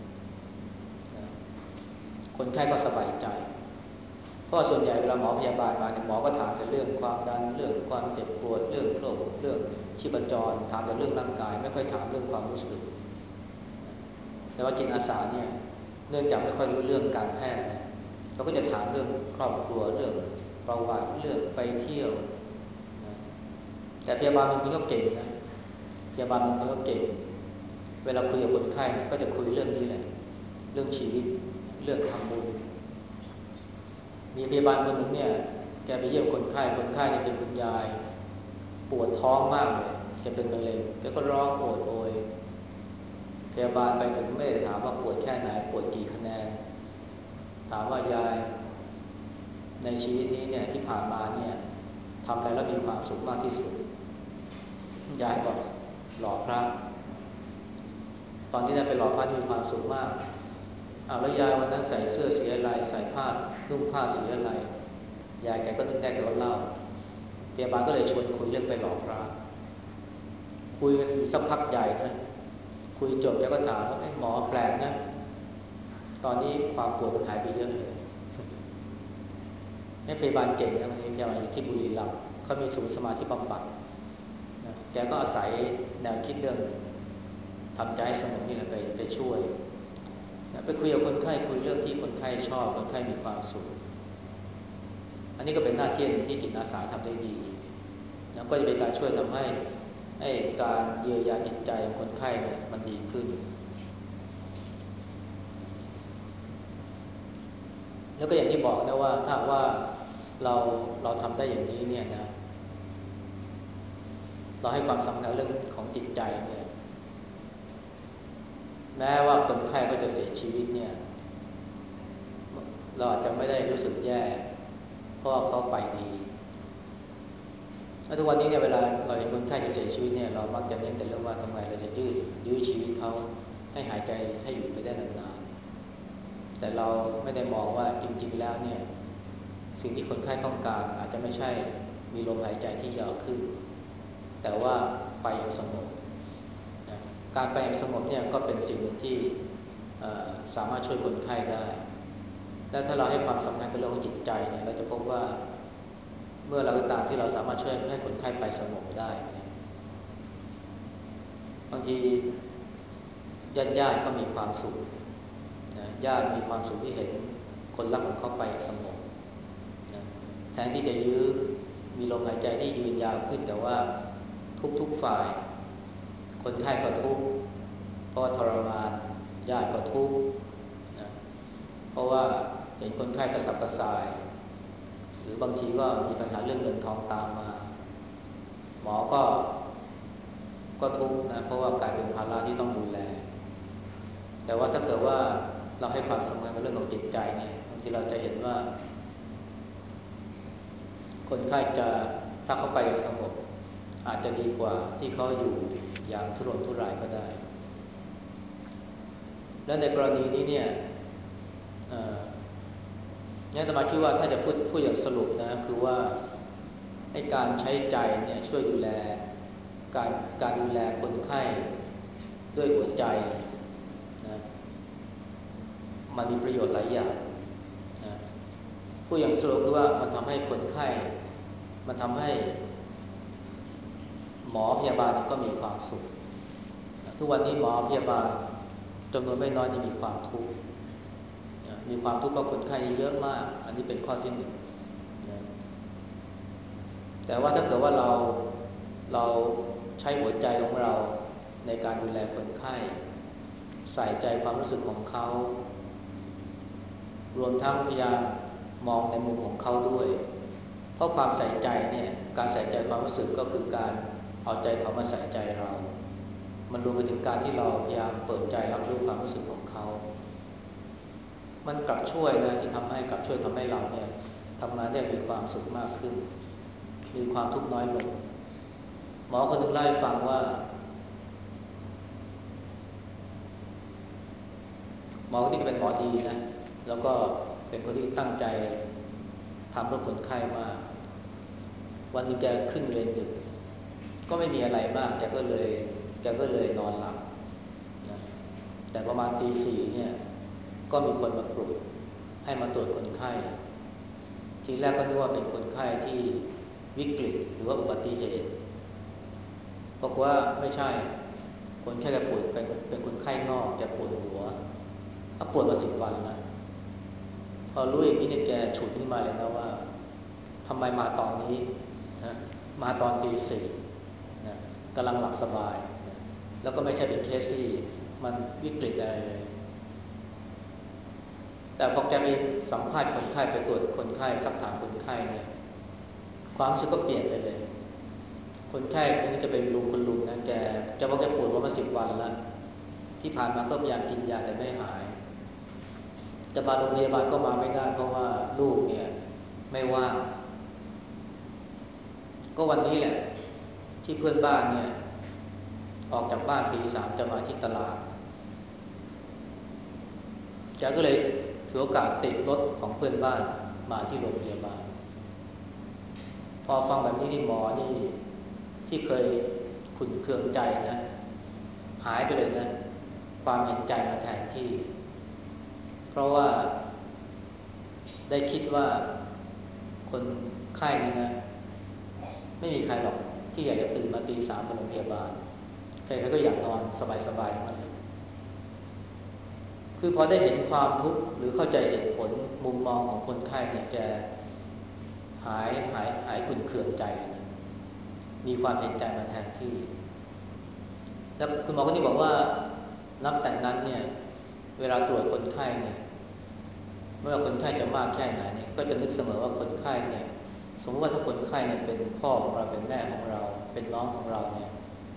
คนไข้ก็สบายใจเพราะส่วนใหญ่เวลาหมอพยาบาลมาเนี่ยหมอก็ถามแต่เรื่องความดันเรื่องความเจ็บปวดเรื่องโรคเรื่องชีพจรถามแต่เรื่องร่างกายไม่ค่อยถามเรื่องความรู้สึกแต่ว่าจิตอาสาเนี่ยเนื่องจากไม่ค่อยรู้เรื่องการแพทย์เขาก็จะถามเรื่องครอบครัวเรื่องประวัติเรื่องไปเที่ยวนะแต่พยาบาลบางคนก็เก่งนะพยาบาลบางคนก็เก่งเวลาคุยกับคนไข้ก็จะคุยเรื่องนี้แหละเรื่องชีวิตเรื่องทำบุญมีพยาบาลคนหนึ่งเนี่ยแกไปเยี่ยมคนไข้คนไข้เนี่ยเป็นคุณยายปวดท้องมากเลยแกเป็นมะเร็งแกก็ร้องโอดโอยพยาบาลไปถึงไม่ได้ถามว่าปวดแค่ไหนปวดกี่คะแนนถามว่ายายในชีวิตนี้เนี่ยที่ผ่านมาเนี่ยทำอะไรแล้วมีความสุขมากที่สุดยายบอกหล่อพระตอนที่ได้ไปหล่อพระมีความสุขมากอ้าวแล้วยายวันนั้นใส่เสื้อสีอะไรใส่ผ้านุ่งผ้าสีอะไรยายแกก็นึกได้แกก็เล่าพยาบาลก็เลยชวนคุยเรื่องไปหล่อพระคุยกันอยู่สักพักใหญ่นะคุยจบแกก็ถามว่าหมอแปลกนะตอนนี้ความปวดมันหายไปเยอะเลยนี่พยาบาลเก่งนะวันนี้พยาบาลอยู่ที่บุรีรัมย์เขามีศูนย์สมาธิบำบัดนะแกก็อาศัยแนวคิดเรื่องทำใจสงบนี่แหละไปไปช่วยนะไปคุยกับคนไข้คุยเรื่องที่คนไข้ชอบคนไข้มีความสุขอันนี้ก็เป็นหน้าที่ที่จิตอาสาทำได้ดีนะก็จะเป็นการช่วยทำให้ให้การเยียวยาจิตใจของคนไข้เนี่ยมันดีขึ้นแล้วก็อย่างที่บอกนะว่าถ้าว่าเราเราทำได้อย่างนี้เนี่ยนะเราให้ความสำคัญเรื่องของจิตใจเนี่ยแม้ว่าคนไข้ก็จะเสียชีวิตเนี่ยเราอาจจะไม่ได้รู้สึกแย่เพราะเขาไปดีแล้วทุกวันนี้เนี่ยเวลาเราเห็นคนไข้จะเสียชีวิตเนี่ยเรามักจะเน้นแต่เรื่องว่าทำไงเราจะยืดยื้อชีวิตเขาให้หายใจให้อยู่ไปได้นานๆแต่เราไม่ได้มองว่าจริงๆแล้วเนี่ยสิ่งที่คนไข้ต้องการอาจจะไม่ใช่มีลมหายใจที่ยาวขึ้นแต่ว่าไปอย่างสงบนะการไปอย่างสงบเนี่ยก็เป็นสิ่งหนึ่งที่สามารถช่วยคนไข้ได้และถ้าเราให้ความสำคัญกับเรื่องของจิตใจเนี่ยเราจะพบว่าเมื่อเราก็ตามที่เราสามารถช่วยให้คนไข้ไปสงบได้บางทีญาติญาติก็มีความสุขนะญาติมีความสุขที่เห็นคนรักของเขาไปสงบนะแทนที่จะยื้อมีลมหายใจที่ยืนยาวขึ้นแต่ว่าทุกๆฝ่ายคนไข้ก็ทุกข์เพราะทรมานญาติก็ทุกข์นะเพราะว่าเห็นคนไข้กระสับกระส่ายหรือบางทีก็มีปัญหาเรื่องเงินทองตามมาหมอก็ก็ทุกข์นะเพราะว่ากลายเป็นภาระที่ต้องดูแลแต่ว่าถ้าเกิดว่าเราให้ความสำคัญกับเรื่องของจิตใจเนี่ยบางทีเราจะเห็นว่าคนไข้จะถ้าเขาไปอย่างสงบอาจจะดีกว่าที่เขาอยู่อย่างทุรนทุรายก็ได้และในกรณีนี้เนี่ยเนี่ยอาตมาคิดว่าถ้าจะพูดพูดอย่างสรุปนะคือว่าให้การใช้ใจเนี่ยช่วยดูแลการการดูแลคนไข้ด้วยหัวใจนะมันมีประโยชน์หลายอย่างนะพูดอย่างสรุปคือว่ามันทำให้คนไข้มันทำให้หมอพยาบาลก็มีความสุขทุกวันนี้หมอพยาบาลจำนวนไม่น้อยที่มีความทุกข์มีความทุกข์เพราะคนไข้เยอะมากอันนี้เป็นข้อที่หนึ่งนะแต่ว่าถ้าเกิดว่าเราเราใช้หัวใจของเราในการดูแลคนไข้ใส่ใจความรู้สึกของเขารวมทั้งพยายามมองในมุมของเขาด้วยเพราะความใส่ใจเนี่ยการใส่ใจความรู้สึกก็คือการเอาใจเขามาใส่ใจเรามันรวมไปถึงการที่เราพยายามเปิดใจรับรู้ความรู้สึกของเขามันกลับช่วยนะที่ทำให้กลับช่วยทำให้เราเนี่ยทำงานได้มีความสุขมากขึ้นมีความทุกข์น้อยลงหมอคนหนึ่งเล่าให้ฟังว่าหมอที่เป็นหมอดีนะแล้วก็เป็นคนที่ตั้งใจทำเพื่อคนไข้มากวันนึงแกขึ้นเวรดึกก็ไม่มีอะไรมากแกก็เลยแกก็เลยนอนหลับนะแต่ประมาณตีสี่เนี่ยก็มีคนมาปลุกให้มาตรวจคนไข้ทีแรกก็นึกว่าเป็นคนไข้ที่วิกฤตหรือว่าอุบัติเหตุบอกว่าไม่ใช่คนไข้แกปวดเป็นเป็นคนไข้นอกแกปวดหัวเขาปวดมาสิบวันนะพอรู้อย่างนี้เนี่ยแกฉุดขึ้นมาเลยนะว่าทำไมมาตอนนี้นะมาตอนตีสี่นะกำลังหลับสบายนะแล้วก็ไม่ใช่เป็นเคสที่มันวิกฤตอะไรเลยแต่พอแกไปสัมภาษณ์คนไข้ไปตรวจคนไข้สักถามคนไข้เนี่ยความรู้สึกก็เปลี่ยนไปเลยคนไข้คนนี้จะเป็นลุงคุณลุงนะแกจะบอกแกปวดมาสิบวันแล้วที่ผ่านมาก็พยายามกินยาแต่ไม่หายจะมาโรงพยาบาลก็มาไม่ได้เพราะว่าลูกเนี่ยไม่ว่างก็วันนี้แหละที่เพื่อนบ้านเนี่ยออกจากบ้านตีสามจะมาที่ตลาดแกก็เลยถือโอกาสติดรถของเพื่อนบ้านมาที่โรงพยาบาลพอฟังแบบนี้ที่หมอนี่ที่เคยขุ่นเคืองใจนะหายไปเลยนะความเห็นใจมาแทนที่เพราะว่าได้คิดว่าคนไข้นี่นะไม่มีใครหรอกที่อยากจะตื่นมาตีสามไปโรงพยาบาลใครๆก็อยากนอนสบายๆทั้งนั้นเลยคือพอได้เห็นความทุกข์หรือเข้าใจเหตุผลมุมมองของคนไข้เนี่ยแกหายหายหายขุ่นเคืองใจนะมีความเห็นใจมาแทนที่แล้วคุณหมอก็ที่บอกว่านับแต่นั้นเนี่ยเวลาตรวจคนไข้เนี่ยไม่ว่าคนไข้จะมากแค่ไหนเนี่ยก็จะนึกเสมอว่าคนไข้เนี่ยสมมติว่าถ้าคนไข้เนี่ยเป็นพ่อของเราเป็นแม่ของเราเป็นน้องของเราเนี่ย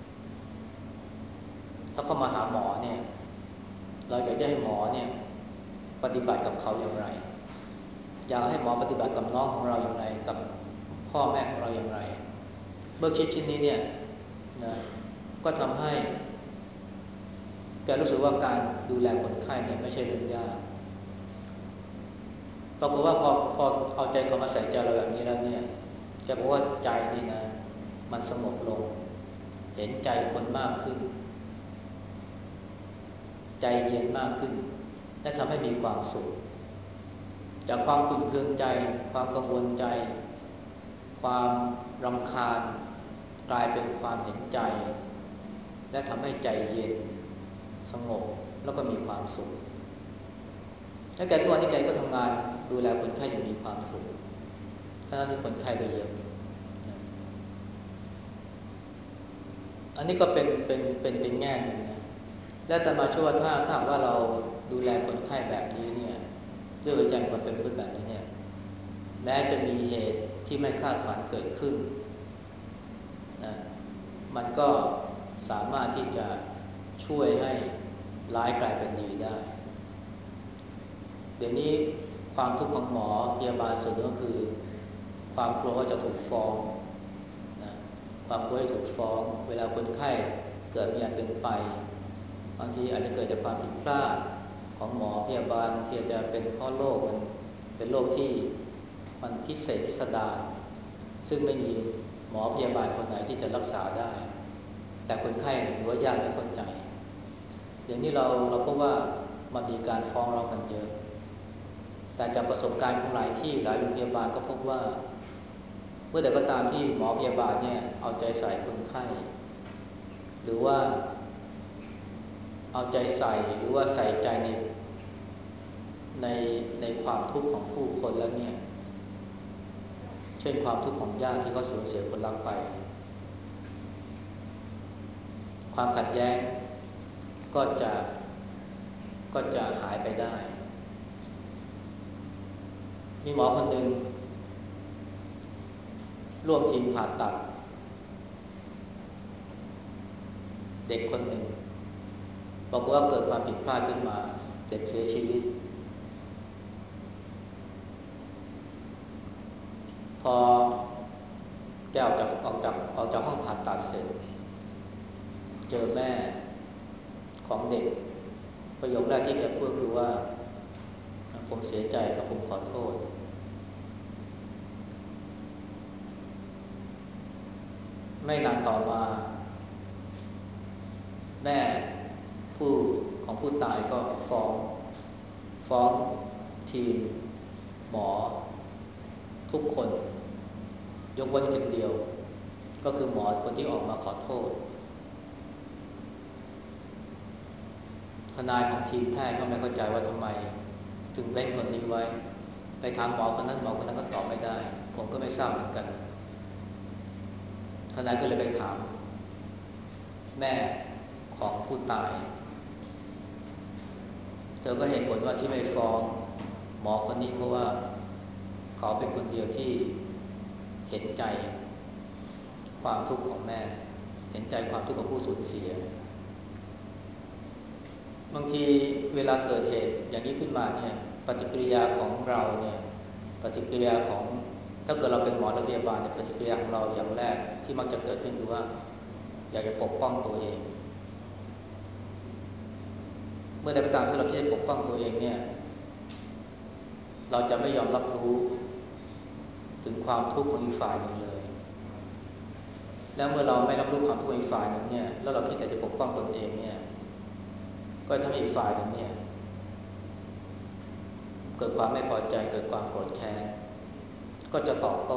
ถ้าเขามาหาหมอเนี่ยเราอยากจะให้หมอเนี่ยปฏิบัติกับเขาอย่างไรอยากให้หมอปฏิบัติกับน้องของเราอย่างไรกับพ่อแม่ของเราอย่างไรเมื่อคิดชิ้นนี้เนี่ยนะก็ทำให้แกรู้สึกว่าการดูแลคนไข้เนี่ยไม่ใช่เรื่องยากปรากฏว่าพอพอเอาใจเขามาใส่ใจเราแบบนี้แล้วเนี่ยแกบอกว่าใจนี่นะมันสงบลงเห็นใจคนมากขึ้นใจเย็นมากขึ้นและทำให้มีความสุขจากความขุ่นเคืองใจความกังวลใจความรำคาญกลายเป็นความเห็นใจและทำให้ใจเย็นสงบแล้วก็มีความสุขถ้าแกทุกวันนี้แกก็ทำงานดูแลคนไข้อย่างมีความสุขทั้งที่คนไข้ก็เยอะอันนี้ก็เป็นเป็นเป็นเป็นแง่หนึ่งนะและแต่มาช่วยถ้าถ้าว่าเราดูแลคนไข้แบบนี้เนี่ยด้วยหัวใจมันเป็นพื้นแบบนี้เนี่ยแม้จะมีเหตุที่ไม่คาดฝันเกิดขึ้นนะมันก็สามารถที่จะช่วยให้ร้ายกลายเป็นดีได้เดี๋ยวนี้ความทุกข์ของหมอพยาบาลส่วนนึงก็คือความกลัวว่าจะถูกฟ้องนะความกลัวที่ถูกฟ้องเวลาคนไข้เกิดมีอาการเป็นไปบางทีอาจจะเกิดจากความผิดพลาดของหมอพยาบาลที่อาจจะเป็นเพราะโรคมันเป็นโรคที่มันพิเศษพิสดารซึ่งไม่มีหมอพยาบาลคนไหนที่จะรักษาได้แต่คนไข้หรือว่าญาติไม่เข้าใจอย่างนี้เราเราพบว่ามันมีการฟ้องร้องกันเยอะแต่จากประสบการณ์ของหลายที่หลายโรงพยาบาลก็พบว่าเมื่อใดก็ตามที่หมอพยาบาลเนี่ยเอาใจใส่คนไข้หรือว่าเอาใจใส่หรือว่าใส่ใจในในในความทุกข์ของผู้คนแล้วเนี่ยเช่นความทุกข์ของญาติที่เขาสูญเสียคนรักไปความขัดแย้งก็จะก็จะหายไปได้มีหมอคนหนึ่งร่วมทีมผ่าตัดเด็กคนหนึ่งบอกว่าเกิดความผิดพลาดขึ้นมาเด็กเสียชีวิตพอแกออกจากออกจากออกจากห้องผ่าตัดเสร็จเจอแม่ของเด็กประโยคแรกที่แกพูดคือว่าผมเสียใจครับผมขอโทษไม่นานต่อมาแม่ผู้ของผู้ตายก็ฟ้องฟ้องทีมหมอทุกคนยกเว้นคนเดียวก็คือหมอคนที่ออกมาขอโทษทนายของทีมแพทย์ก็ไม่เข้าใจว่าทำไมถึงเว้นคนนี้ไว้ไปถามหมอคนนั้นหมอคนนั้นก็ตอบไม่ได้ผมก็ไม่ทราบเหมือนกันทนายก็เลยไปถามแม่ของผู้ตายเธอก็เหตุผลว่าที่ไม่ฟ้องหมอคนนี้เพราะว่าเขาเป็นคนเดียวที่เห็นใจความทุกข์ของแม่เห็นใจความทุกข์ของผู้สูญเสียบางทีเวลาเกิดเหตุอย่างนี้ขึ้นมาเนี่ยปฏิกิริยาของเราเนี่ยปฏิกิริยาของถ้าเกิดเราเป็นหมอหรือพยาบาลเนี่ยปฏิกิริยาของเราอย่างแรกที่มักจะเกิดขึ้นคือว่าอยากจะปกป้องตัวเองเมื่อใดก็ตามที่เราคิดจะปกป้องตัวเองเนี่ยเราจะไม่ยอมรับรู้ถึงความทุกข์ของอีกฝ่ายหนึ่งเลยแล้วเมื่อเราไม่รับรู้ความทุกข์ของอีกฝ่ายหนึ่งเนี่ยแล้วเราคิดแต่จะปกป้องตนเองเนี่ยก็ทำให้อีกฝ่ายหนึ่งเนี่ยเกิดความไม่พอใจเกิดความโกรธแค้นก็จะตอบโต้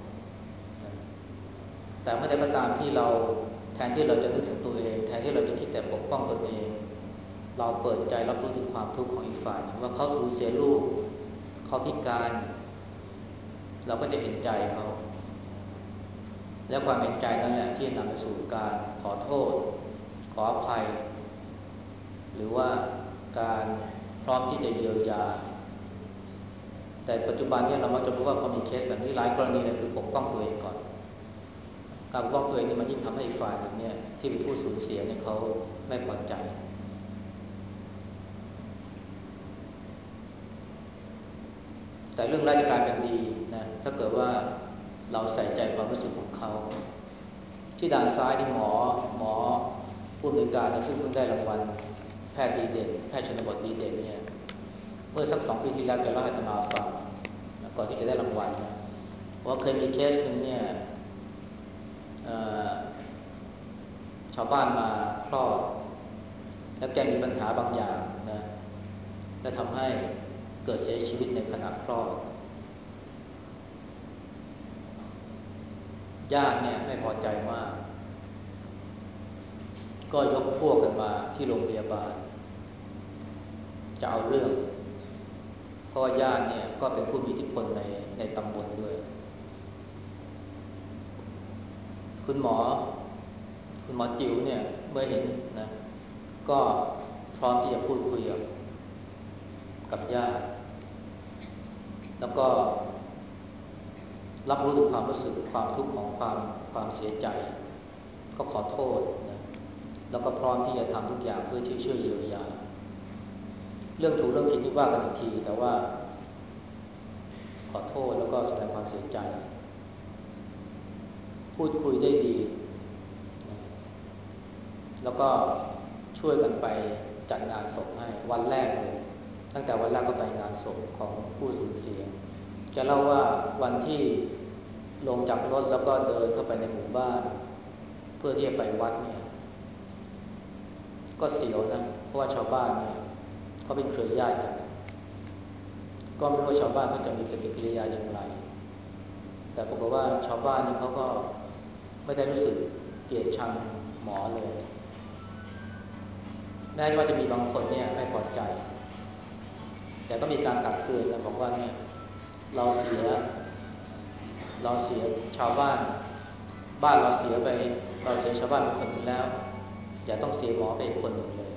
แต่เมื่อใดก็ตามที่เราแทนที่เราจะนึกถึงตัวเองแทนที่เราจะคิดแต่ปกป้องตนเองเราเปิดใจรับรู้ถึงความทุกข์ของอีกฝ่ายว่าเขาสูญเสียลูกเขาพิการเราก็จะเห็นใจเขาและความเห็นใจนั่นแหละที่นำไปสู่การขอโทษขออภัยหรือว่าการพร้อมที่จะเยียวยาแต่ปัจจุบันเนี่ยเรามักจะพบว่าพอมีเคสแบบนี้หลายกรณีเลยคือปกป้องตัวเองก่อนการปกป้องตัวเองนี่มันยิ่งทำให้อีกฝ่ายหนึ่งเนี่ยที่เป็นผู้สูญเสียเนี่ยเขาไม่พอใจแต่เรื่องร้ายจะกลายเป็นดีนะถ้าเกิดว่าเราใส่ใจความรู้สึกของเขาที่ด้านซ้ายที่หมอหมอผู้อำนวยการซึ่งเพิ่งได้รางวัลแพทย์ดีเด่นแพทย์ชนบทดีเด่นเนี่ยเมื่อสักสองปีที่แล้วแกเล่าให้อาตมาฟังก่อนที่จะได้รางวัลนะว่าเคยมีเคสหนึ่งเนี่ยชาวบ้านมาคลอดแล้วแกมีปัญหาบางอย่างนะและทำให้เกิดเสียชีวิตในขณะคลอดญาติเนี่ยไม่พอใจมากก็ยกพวกกันมาที่โรงพยาบาลจะเอาเรื่องเพราะว่าญาติเนี่ยก็เป็นผู้มีอิทธิพลในในตำบลด้วยคุณหมอคุณหมอจิ๋วเนี่ยเมื่อเห็นนะก็พร้อมที่จะพูดคุยกับกับญาติแล้วก็รับรู้ถึงความรู้สึกความทุกข์ของความความเสียใจก็ขอโทษนะแล้วก็พร้อมที่จะทำทุกอย่างเพื่อที่ช่วยเยียวยาเรื่องถูกเรื่องผิดนี่ว่ากันอีกทีแต่ว่าขอโทษแล้วก็แสดงความเสียใจพูดคุยได้ดีนะแล้วก็ช่วยกันไปจัดงานศพให้วันแรกเลยตั้งแต่วันแรกก็ไปงานศพของผู้สูญเสียแกเล่าว่าวันที่ลงจากรถแล้วก็เดินเข้าไปในหมู่บ้านเพื่อที่จะไปวัดเนี่ยก็เสียวนะเพราะว่าชาวบ้านเนี่ยเขาเป็นเครือญาติกันก็ไม่รู้ว่าชาวบ้านเขาจะมีปฏิกิริยาอย่างไรแต่ปรากฏว่าชาวบ้านนี่เขาก็ไม่ได้รู้สึกเกลียดชังหมอเลยแม้ว่าจะมีบางคนเนี่ยไม่พอใจแต่ก็มีการตักเตือนกันบอกว่าเนี่ยเราเสียเราเสียชาวบ้านบ้านเราเสียไปเราเสียชาวบ้านเป็นคนหนึ่งแล้วอย่าต้องเสียหมอไปอีกคนหนึ่งเลย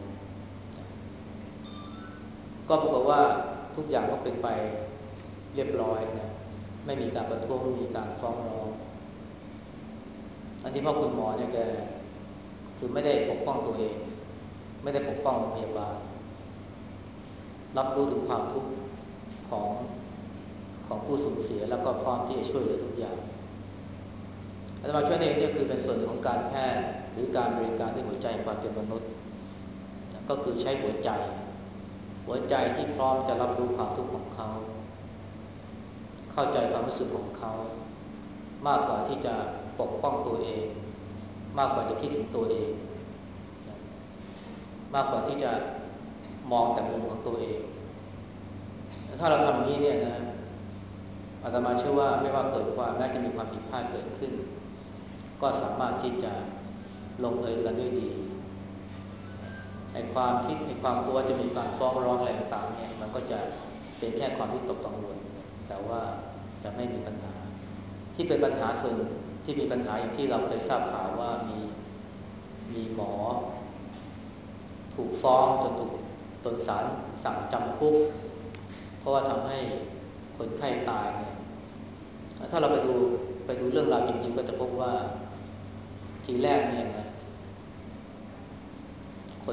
ก็ปรากฏว่าทุกอย่างก็เป็นไปเรียบร้อยนะไม่มีการประท้วงไม่มีการฟ้องร้องอันที่พ่อคุณหมอเนี่ยแกคือไม่ได้ปกป้องตัวเองไม่ได้ปกป้องโรงพยาบาลรับรู้ถึงความทุกข์ของของผู้สูญเสียแล้วก็พร้อมที่จะช่วยเหลือทุกอย่างอาตมาช่วยเนี่ยนี่คือเป็นส่วนของการแพทย์หรือการบริการด้วยหัวใจความเป็นมนุษย์ก็คือใช้หัวใจหัวใจที่พร้อมจะรับรู้ความทุกข์ของเขาเข้าใจความรู้สึกของเขามากกว่าที่จะปกป้องตัวเองมากกว่าจะคิดถึงตัวเองมากกว่าที่จะมองแต่มุมของตัวเองถ้าเราทำนี้เนี่ยนะอาตมาเชื่อว่าไม่ว่าเกิดความแม้จะมีความผิดพลาดเกิดขึ้นก็สามารถที่จะลงเอยกันด้วยดีไอ้ความคิดไอ้ความกลัวจะมีการฟ้องร้องอะไรต่างๆเนี่ยมันก็จะเป็นแค่ความวิตกกังวลแต่ว่าจะไม่มีปัญหาที่เป็นปัญหาส่วนที่มีปัญหาอย่างที่เราเคยทราบข่าวว่ามีมีหมอถูกฟ้องจนถูกจนศาลสั่งจำคุกเพราะว่าทำให้คนไข้ตายเนี่ยถ้าเราไปดูไปดูเรื่องราวจริงๆก็จะพบว่าทีแรกเนี่ยนะคน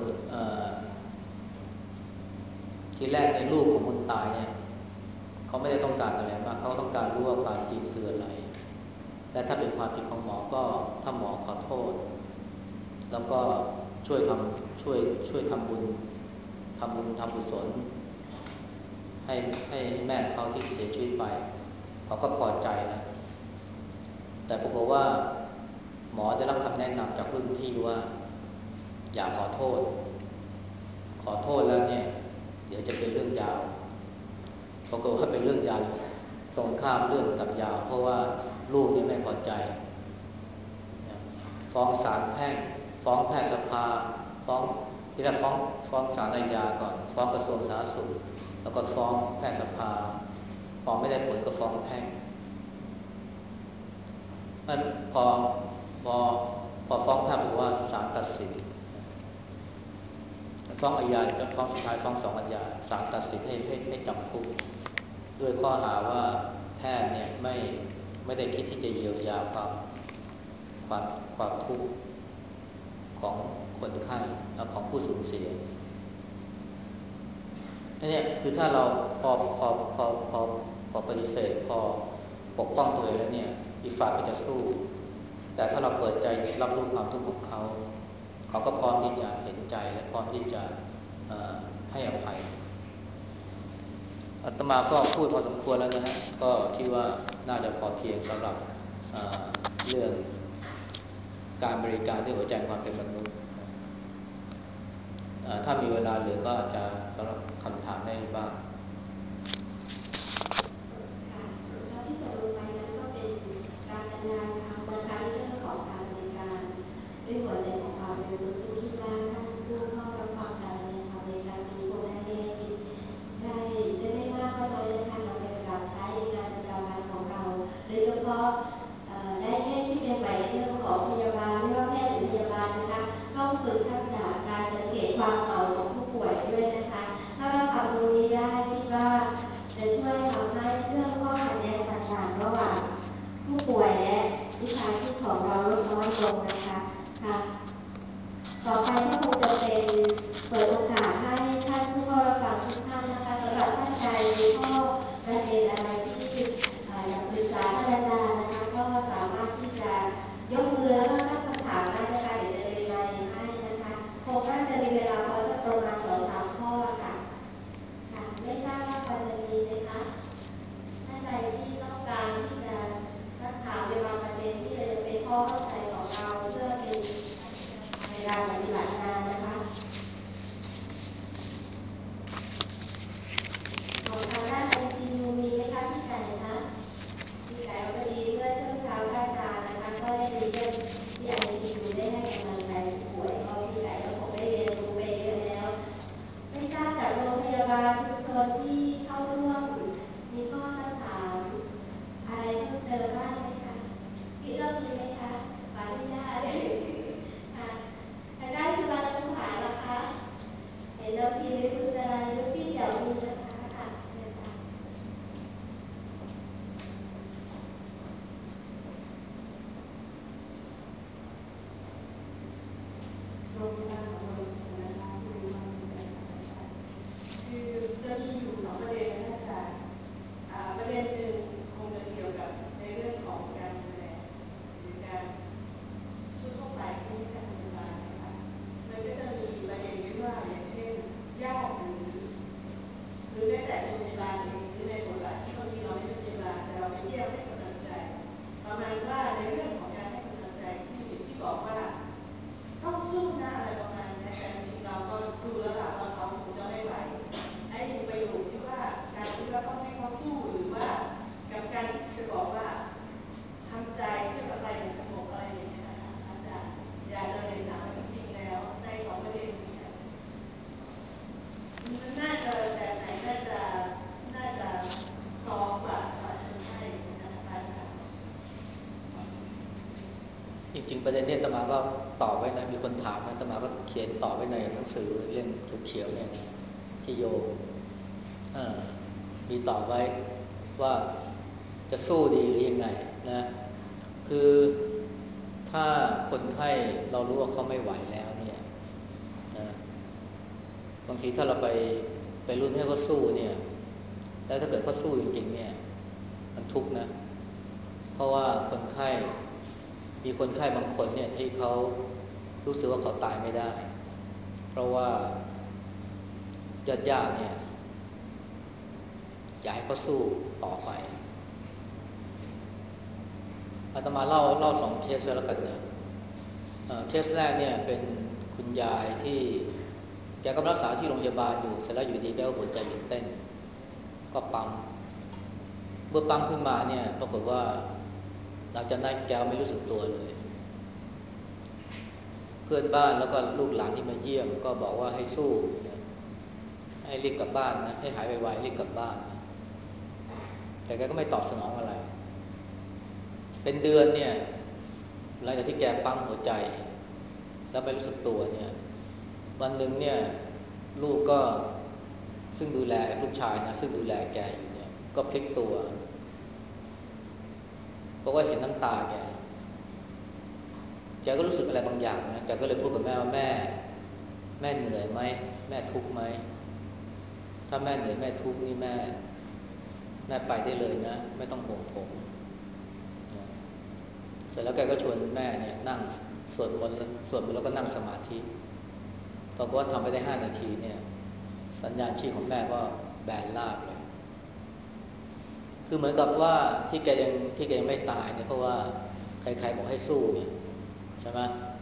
ทีแรกในลูกของคนตายเนี่ยเขาไม่ได้ต้องการอะไรมากเขาต้องการรู้ว่าความจริงคืออะไรและถ้าเป็นความผิดของหมอก็ถ้าหมอขอโทษแล้วก็ช่วยทำช่วยช่วยทำบุญทำบุญทำบุญกุศลให้ให้แม่เขาที่เสียชีวิตไปเขาก็พอใจแล้วแต่ปรากฏว่าหมอได้รับคำแนะนำจากรุ่นพี่ว่าอย่าขอโทษขอโทษแล้วเนี่ยเดี๋ยวจะเป็นเรื่องยาวปรากฏว่าเป็นเรื่องยาวตรงข้ามเรื่องกับยาวเพราะว่าลูกนี่ไม่พอใจฟ้องศาลแพ่งฟ้องแพทยสภาฟ้องที่แรกฟ้องฟ้องศาลอาญาก่อนฟ้องกระทรวงสาธารณสุขแล้วก็ฟ้องแพทยสภาฟ้องไม่ได้ผลก็ฟ้องแพ่งมันพอพอพอฟ้องแพ่งบอกว่าศาลตัดสินฟ้องอาญาจะฟ้องสุดท้ายฟ้องสองอาญาศาลตัดสินให้ให้ให้จำคุกด้วยข้อหาว่าแพทย์เนี่ยไม่ไม่ได้คิดที่จะเยียวยาความความความทุกข์ของคนไข้ของผู้สูญเสียอันนี้คือถ้าเราพอพอพอพอพอปฏิเสธพอปกป้องตัวเองแล้วเนี่ยอีกฝ่ายก็จะสู้แต่ถ้าเราเปิดใจรับรู้ความทุกข์ของเขาเขาก็พร้อมที่จะเห็นใจและพร้อมที่จะให้อภัยอาตมาก็พูดพอสมควรแล้วนะฮะก็คิดว่าน่าจะพอเพียงสำหรับเรื่องการบริการด้วยหัวใจความเป็นมนุษย์ถ้ามีเวลาเหลือก็อาจจะสำหรับคำถามได้บ้างแล้วที่จะลงไปนั้นก็เป็นการบรรยายธรรมนะคะในเรื่องของการบริการด้วยหัวใจของความเป็นมนุษย์ซึ่งคิดว่าท่านผู้เข้ารับฟังการบรรยายธรรมในครั้งนี้คงได้ได้ได้ได้ไม่มากก็น้อยนะคะเราไปปรับใช้ในงานประจำวันของเราโดยเฉพาะได้แค่ที่เป็นใหม่ในเรื่องของพยาบาลไม่ว่าแพทย์หรือพยาบาลนะคะเข้าฝึกทักษะการสังเกตความเหมาของผู้ป่วยด้วยนะคะถ้าเราทำตรงนี้ได้ค่ะต่อไปก็คงจะเป็นเปิดโอกาสให้ท่านผู้เข้ารับฟังทุกท่านนะคะสำหรับท่านใดมีข้อประเด็นอะไรที่อยากปรึกษาท่านอาจารย์นะคะก็สามารถที่จะยกมือแล้วก็ตั้งคำถามได้นะคะเดี๋ยวจะเป็นไมค์ให้นะคะคงน่าจะมีเวลาพอสักประมาณสองสามข้อค่ะค่ะไม่ทราบว่าพอจะมีไหมคะท่านใดที่ต้องการที่จะสักถามในบางประเด็นที่จะเป็นข้อเข้าใจของเราเพื่อเป็นในการปฏิบัติงานนะคะของทางด้านไอซียูมีไหมคะพี่ไก่คะพี่ไก่พอดีเมื่อช่วงเช้าอาจารย์นะคะก็ได้ไปเยี่ยมที่ไอซียูได้ให้กำลังใจผู้ป่วยก็พี่ไก่ก็คงได้เรียนรู้ไปเยอะแล้วไม่ทราบจากโรงพยาบาลชุมชนที่เข้าร่วมมีข้อสักถามอะไรเพิ่มเติมบ้างไหมคะพี่เอื้อมมีไหมคะขออนุญาตได้ชื่อค่ะทางด้านจุฬาลงกรณ์นะคะเห็นเราพี่วิคุณอะไรลูกพี่เจ๋วมีนะคะค่ะเชิญค่ะโรงพยาบาลของเรานะคะคือมันคือจะมีอยู่สองประเด็นนะคะประเด็นหนึ่งคงจะเกี่ยวกับในเรื่องของการดูแลหรือการทั่วไปที่การพยาบาลนะคะมันก็จะมีประเด็นที่ว่าอย่างเช่นญาติหรือหรือแม้แต่โรงพยาบาลเองหรือในบทบาทที่บางทีเราไม่ใช่พยาบาลแต่เราไปเยี่ยมให้กำลังใจประมาณว่าในเรื่องของการให้กำลังใจที่ที่บอกว่าต้องสู้นะอะไรประมาณนี้แต่จริงๆเราก็ดูแล้วล่ะว่าเขาคงจะไม่ไหวไอ้ประโยคที่ว่าการที่เราต้องให้เขาสู้หรือว่ากับการที่จะบอกว่าทำใจเพื่ออะไรมันสงบอะไรอย่างเงี้ยนะคะอาจารย์อยากจะเรียนถามจริงๆแล้วในสองประเด็นนี้มันน่าจะแบบไหนน่าจะน่าจะซอฟกว่าคนไข้นะคะอาจารย์จริงๆประเด็นนี้อาตมาก็ตอบไว้นะมีคนถามนะอาตมาก็เขียนตอบไว้ในหนังสือเล่มเขียวๆเนี่ยนะที่โยมมีตอบไว้ว่าจะสู้ดีหรือยังไงนะคือถ้าคนไข้เรารู้ว่าเขาไม่ไหวแล้วเนี่ยนะบางทีถ้าเราไปไปรุนให้เขาสู้เนี่ยแล้วถ้าเกิดเขาสู้จริงๆเนี่ยมันทุกข์นะเพราะว่าคนไข้มีคนไข้บางคนเนี่ยที่เขารู้สึกว่าเขาตายไม่ได้เพราะว่าญาติๆเนี่ยอยากให้เขาสู้ต่อไปอาตมาเล่าเล่าสองเคสแล้วกันนะเคสแรกเนี่ยเป็นคุณยายที่แกก็รักษาที่โรงพยาบาลอยู่เสร็จแล้วอยู่ดีแกก็หัวใจหยุดเต้นก็ปั๊มเมื่อปั๊มขึ้นมาเนี่ยปรากฏว่าหลังจากนั้นแกไม่รู้สึกตัวเลยเพื่อนบ้านแล้วก็ลูกหลานที่มาเยี่ยมก็บอกว่าให้สู้นะให้รีบกลับบ้านนะให้หายไวๆรีบกลับบ้านนะแต่แกก็ไม่ตอบสนองอะไรเป็นเดือนเนี่ยหลังจากที่แกปั๊มหัวใจแล้วไม่รู้สึกตัวเนี่ยวันหนึ่งเนี่ยลูกก็ซึ่งดูแลลูกชายนะซึ่งดูแลแกอยู่เนี่ยก็พลิกตัวเพราะว่าเห็นน้ำตาแกแกก็รู้สึกอะไรบางอย่างนะแกก็เลยพูดกับแม่ว่าแม่แม่เหนื่อยไหมแม่ทุกข์ไหมถ้าแม่เหนื่อยแม่ทุกข์นี่แม่แม่ไปได้เลยนะไม่ต้องห่วงผมนะเสร็จแล้วแกก็ชวนแม่เนี่ยนั่งสวดมนต์สวดมนต์แล้วก็นั่งสมาธิปรากฏว่าทำไปได้ห้านาทีเนี่ยสัญญาณชีพของแม่ก็แบนราบเลยคือเหมือนกับว่าที่แกยังที่แกยังไม่ตายเนี่ยเพราะว่าใครๆบอกให้สู้เนี่ยใช่ไหม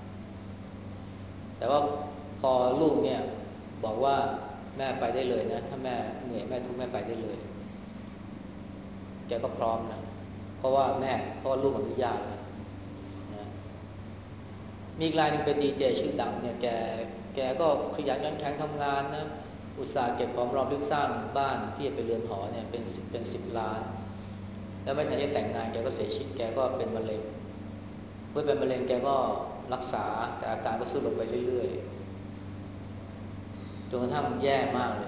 แต่ว่าพอลูกเนี่ยบอกว่าแม่ไปได้เลยนะถ้าแม่เหนื่อยแม่ทุกข์แม่ไปได้เลยแกก็พร้อมนะเพราะว่าแม่เพราะว่าลูกอนุญาตนะนะมีอีกรายหนึ่งเป็นดีเจชื่อดังเนี่ยแกแกก็ขยันขันแข็งทำงานนะอุตสาห์เก็บหอมรอมริบสร้างบ้านที่เป็นเรือนหอเนี่ยเป็นเป็นสิบล้านแล้วไม่ทันจะแต่งงานแกก็เสียชีวิตแกก็เป็นมะเร็งเมื่อเป็นมะเร็งแกก็รักษาแต่อาการก็ทรุดลงไปเรื่อยๆจนกระทั่งแย่มากเลย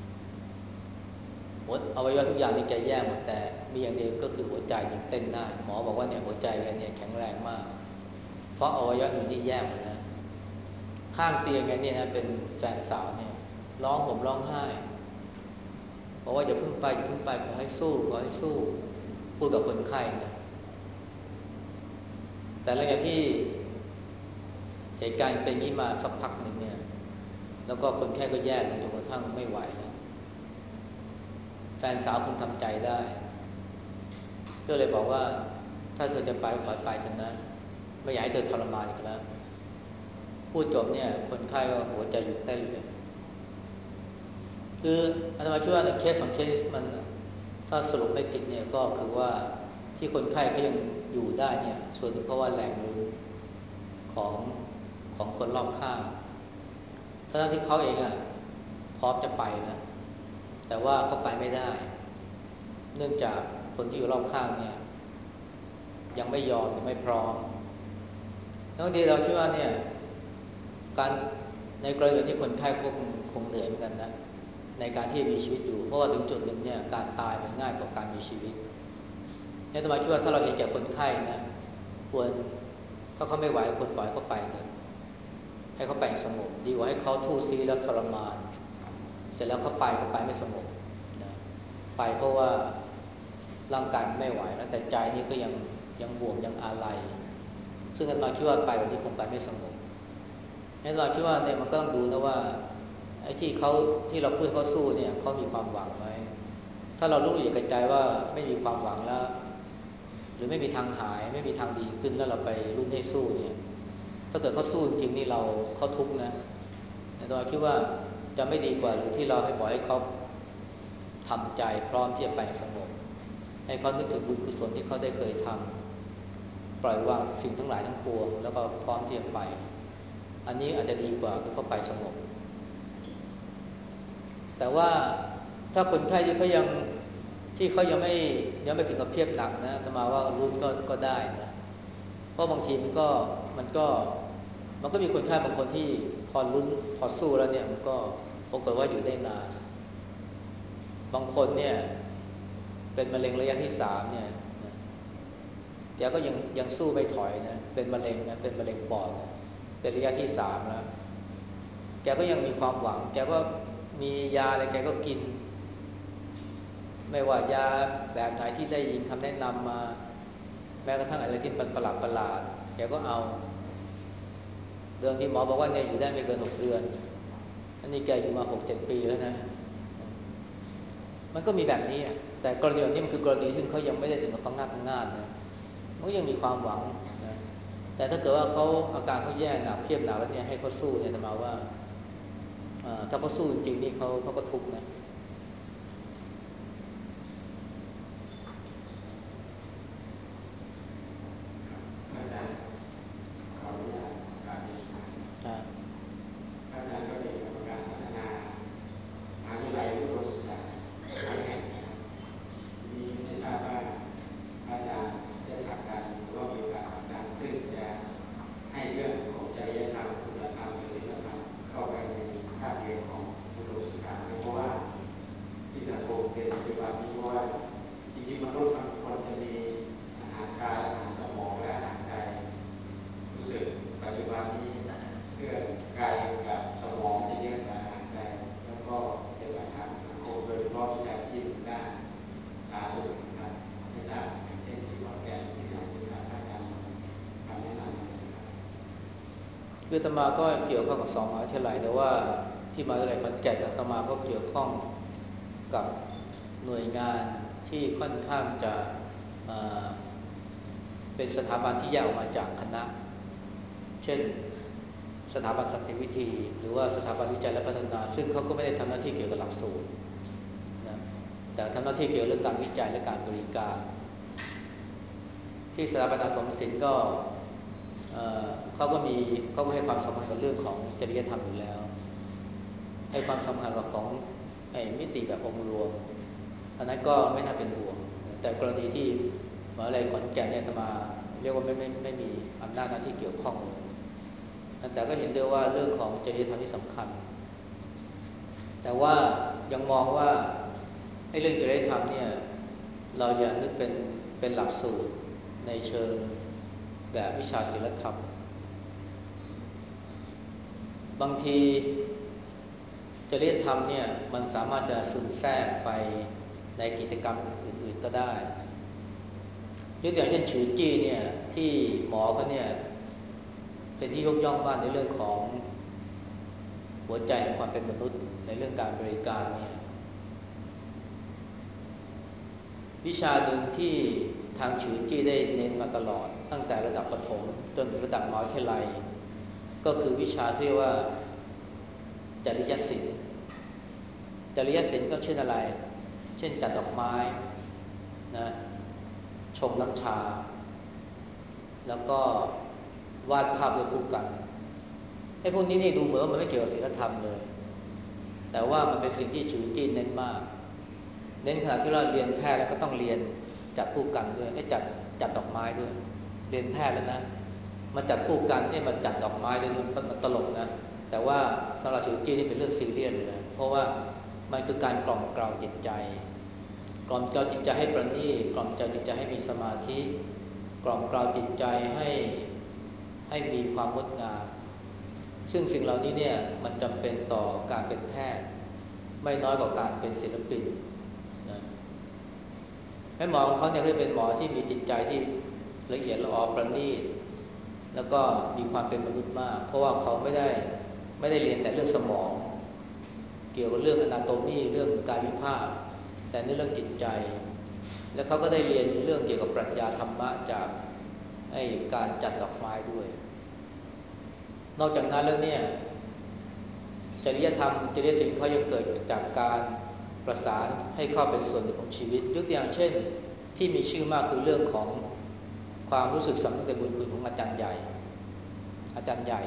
หัวอวัยวะทุกอย่างนี่แกแย่หมดแต่มีอย่างเดียวก็คือหัวใจยังเต้นได้หมอบอกว่าเนี่ยหัวใจแกเนี่ยแข็งแรงมากเพราะอวัยวะอื่นนี่แยกหมดแล้วข้างเตียงไงเนี่ยนะเป็นแฟนสาวเนี่ยร้องห่มร้องไห้บอกว่าอย่าเพิ่งไปอย่าเพิ่งไปขอให้สู้ขอให้สู้พูดกับคนไข้นะแต่หลังจากที่เหตุการณ์เป็นนี้มาสักพักหนึ่งเนี่ยแล้วก็คนไข้ก็แย่ลงจนกระทั่งไม่ไหวแล้วแฟนสาวคงทำใจได้ก็เลยบอกว่าถ้าเธอจะไปขอไปเถอะนะไม่อยากให้เธอทรมานอีกแล้วพูดจบเนี่ยคนไข้ก็หัวใจหยุดเต้นเลยคืออาตมาคิดว่าในเคสของเคสมันถ้าสรุปไม่ผิดเนี่ยก็คือว่าที่คนไข้เขายังอยู่ได้เนี่ยส่วนหนึ่งเพราะว่าแรงลุ้นของของคนรอบข้างทั้งที่เขาเองอ่ะพร้อมจะไปนะแต่ว่าเขาไปไม่ได้เนื่องจากคนที่อยู่รอบข้างเนี่ยยังไม่ยอมยังไม่พร้อมบางทีเราคิดว่าเนี่ยการในกรณีที่คนไข้ก็คงคงเหนื่อยเหมือนกันนะในการที่มีชีวิตอยู่เพราะว่าถึงจุดหนึ่งเนี่ยการตายมันง่ายกว่าการมีชีวิตนี่ต้องมาคิดว่าถ้าเราเห็นแก่คนไข้นะควรถ้าเขาไม่ไหวควรปล่อยเขาไปเถอะให้เขาไปสงบดีกว่าให้เขาทู่ซีแล้วทรมานเสร็จแล้วเขาไปเขาไปไม่สงบนะไปเพราะว่าร่างกายไม่ไหวแล้วแต่ใจนี่ก็ยังยังห่วงยังอาลัยซึ่งอาตมาคิดว่าไปแบบนี้คงไปไม่สงบอาตมาคิดว่าเนี่ยมันก็ต้องดูนะว่าไอ้ที่เขาที่เราพูดเขาสู้เนี่ยเขามีความหวังไหมถ้าเรารู้อยู่กับใจว่าไม่มีความหวังแล้วหรือไม่มีทางหายไม่มีทางดีขึ้นแล้วเราไปรุ่นให้สู้เนี่ยถ้าเกิดเขาสู้จริงๆนี่เราเขาทุกข์นะอาตมาคิดว่าจะไม่ดีกว่าหรือที่เราให้บอกให้เขาทำใจพร้อมที่จะไปสงบให้เขานึกถึงบุญกุศลที่เขาได้เคยทำปล่อยวางสิ่งทั้งหลายทั้งปวงแล้วก็พร้อมที่จะไปอันนี้อาจจะดีกว่าคือเขาไปสงบแต่ว่าถ้าคนไข้ที่เขายังที่เขายังไม่ยังไม่ถึงกับเพียบหนักนะอาตมาว่ารุ้นก็ก็ได้นะเพราะบางทีมันก็มันก็มันก็มีคนไข้บางคนที่พอรุ้นพอสู้แล้วเนี่ยมันก็ปรากฏว่าอยู่ได้นานบางคนเนี่ยเป็นมะเร็งระยะที่สามเนี่ยแกก็ยังยังสู้ไม่ถอยนะเป็นมะเร็งนะเป็นมะเร็งปอดนะเป็นระยะที่สามแล้วแกก็ยังมีความหวังแกก็มียาอะไรแกก็กินไม่ว่ายาแบบไหนที่ได้ยินคำแนะนำมาแม้กระทั่งอะไรที่เป็นประหลาดประหลาดแกก็เอาเดิมที่หมอบอกว่าเนี่ยอยู่ได้ไม่เกินหกเดือนอันนี้แกอยู่มาหกเจ็ดปีแล้วนะมันก็มีแบบนี้แต่กรณีแบบนี้มันคือกรณีที่เขายังไม่ได้ถึงกับพังงาบพังงาบนะมันก็ยังมีความหวังนะแต่ถ้าเกิดว่าเขาอาการเขาแย่หนักเพียบหนักแล้วเนี่ยให้เขาสู้เนี่ยจะมาว่าถ้าเขาสู้จริงๆนี่เขาเขาก็ทุกข์นะคืออาตมาก็เกี่ยวข้องกับสองมหาวิทยาลัยแต่ว่าที่มหาวิทยาลัยขอนแก่นอาตมาก็เกี่ยวข้องกับหน่วยงานที่ค่อนข้างจะเป็นสถาบันที่แยกออกมาจากคณะเช่นสถาบันสันติวิธีหรือว่าสถาบันวิจัยและพัฒนาซึ่งเขาก็ไม่ได้ทำหน้าที่เกี่ยวกับหลักสูตรนะแต่ทำหน้าที่เกี่ยวกับเรื่องการวิจัยและการบริการที่สถาบันอาสมศิลป์ก็เขาก็มีเขาก็ให้ความสำคัญกับเรื่องของจริยธรรมอยู่แล้วให้ความสำคัญกับของไอ้มิติแบบองค์รวมอันนั้นก็ไม่น่าเป็นห่วงแต่กรณีที่มหาวิทยาลัยขอนแก่นเนี่ยมาเรียกว่าไม่ไม่ไม่มีอำนาจหน้าที่เกี่ยวข้องเลยแต่ก็เห็นด้วยว่าเรื่องของจริยธรรมที่สำคัญแต่ว่ายังมองว่าไอ้เรื่องจริยธรรมเนี่ยเราอย่านึกเป็นเป็นหลักสูตรในเชิงแบบวิชาศิลธรรมบางทีจริยธรรมเนี่ยมันสามารถจะซึมแทรกไปในกิจกรรมอื่นๆก็ได้ยกตัวอย่างเช่นฉือจี้เนี่ยที่หมอเขาเนี่ยเป็นที่ยกย่องมากในเรื่องของหัวใจแห่งความเป็นมนุษย์ในเรื่องการบริการเนี่ยวิชาหนึ่งที่ทางฉือจี้ได้เน้นมาตลอดตั้งแต่ระดับประถมจนถึงระดับมหาวิทยาลัยก็คือวิชาที่เรียกว่าจริยศิลป์จริยศิลป์ก็เช่นอะไรเช่นจัดดอกไม้นะชงน้ำชาแล้วก็วาดภาพด้วยคู่กันไอ้พวกนี้นี่ดูเหมือนว่ามันไม่เกี่ยวกับศีลธรรมเลยแต่ว่ามันเป็นสิ่งที่ฉือจี้เน้นมากเน้นขนาดที่เราเรียนแพทย์แล้วก็ต้องเรียนจัดคู่กันด้วยไอ้จัดจัดดอกไม้ด้วยเรียนแพทย์แล้วนะมาจัดคู่กันไอ้มาจัดดอกไม้ด้วยมันตลกนะแต่ว่าสำหรับฉือจี้นี่เป็นเรื่องซีเรียสเลยนะเพราะว่ามันคือการกล่อมเกลาจิตใจกล่อมเกลาจิตใจให้ประณีตกล่อมเกลาจิตใจให้มีสมาธิกล่อมเกลาจิตใจให้ให้มีความงดงามซึ่งสิ่งเหล่านี้เนี่ยมันจำเป็นต่อการเป็นแพทย์ไม่น้อยกว่าการเป็นศิลปินนะให้หมอของเขาเนี่ยเขาเป็นหมอที่มีจิตใจที่ละเอียดละออประณีตแล้วก็มีความเป็นมนุษย์มากเพราะว่าเขาไม่ได้ไม่ได้เรียนแต่เรื่องสมองเกี่ยวกับเรื่องอนาโตมีเรื่องกายวิภาคแต่ในเรื่องจิตใจแล้วเขาก็ได้เรียนเรื่องเกี่ยวกับปรัชญาธรรมะจากไอ้การจัดดอกไม้ด้วยนอกจากนั้นแล้วเนี่ยจริยธรรมจริยศิลป์เขายังเกิดจากการประสานให้เข้าเป็นส่วนหนึ่งของชีวิตยกตัวอย่างเช่นที่มีชื่อมากคือเรื่องของความรู้สึกสำนึกในบุญคุณของอาจารย์ใหญ่อาจารย์ใหญ่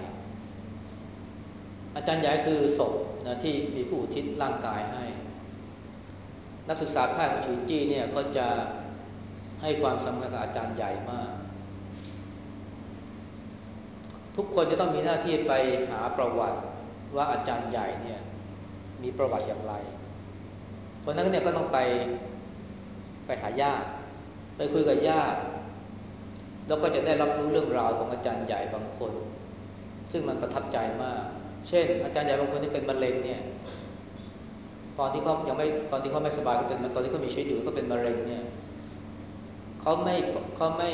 อาจารย์ใหญ่คือศพนะที่มีผู้อุทิศร่างกายให้นักศึกษาแพทย์ของฉือจี้เนี่ยก็จะให้ความสำคัญกับอาจารย์ใหญ่มากทุกคนจะต้องมีหน้าที่ไปหาประวัติว่าอาจารย์ใหญ่เนี่ยมีประวัติอย่างไรเพราะนั้นเนี่ยก็ต้องไปไปหาญาติไปคุยกับญาติแล้วก็จะได้รับรู้เรื่องราวของอาจารย์ใหญ่บางคนซึ่งมันประทับใจมากเช่นอาจารย์ใหญ่บางคนที่เป็นมะเร็งเนี่ยตอนที่เขายังไม่ตอนที่เขาไม่สบายเขาเป็นตอนที่เขามีชีวิตอยู่ก็เป็นมะเร็งเนี่ยเขาไม่เขาไม่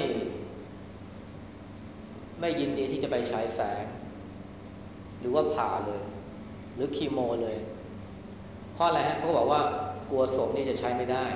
ไม่ยินดีที่จะไปฉายแสงหรือว่าผ่าเลยหรือคีโมเลยเพราะอะไรฮะเขาบอกว่ากลัวศพนี่จะใช้ไม่ได้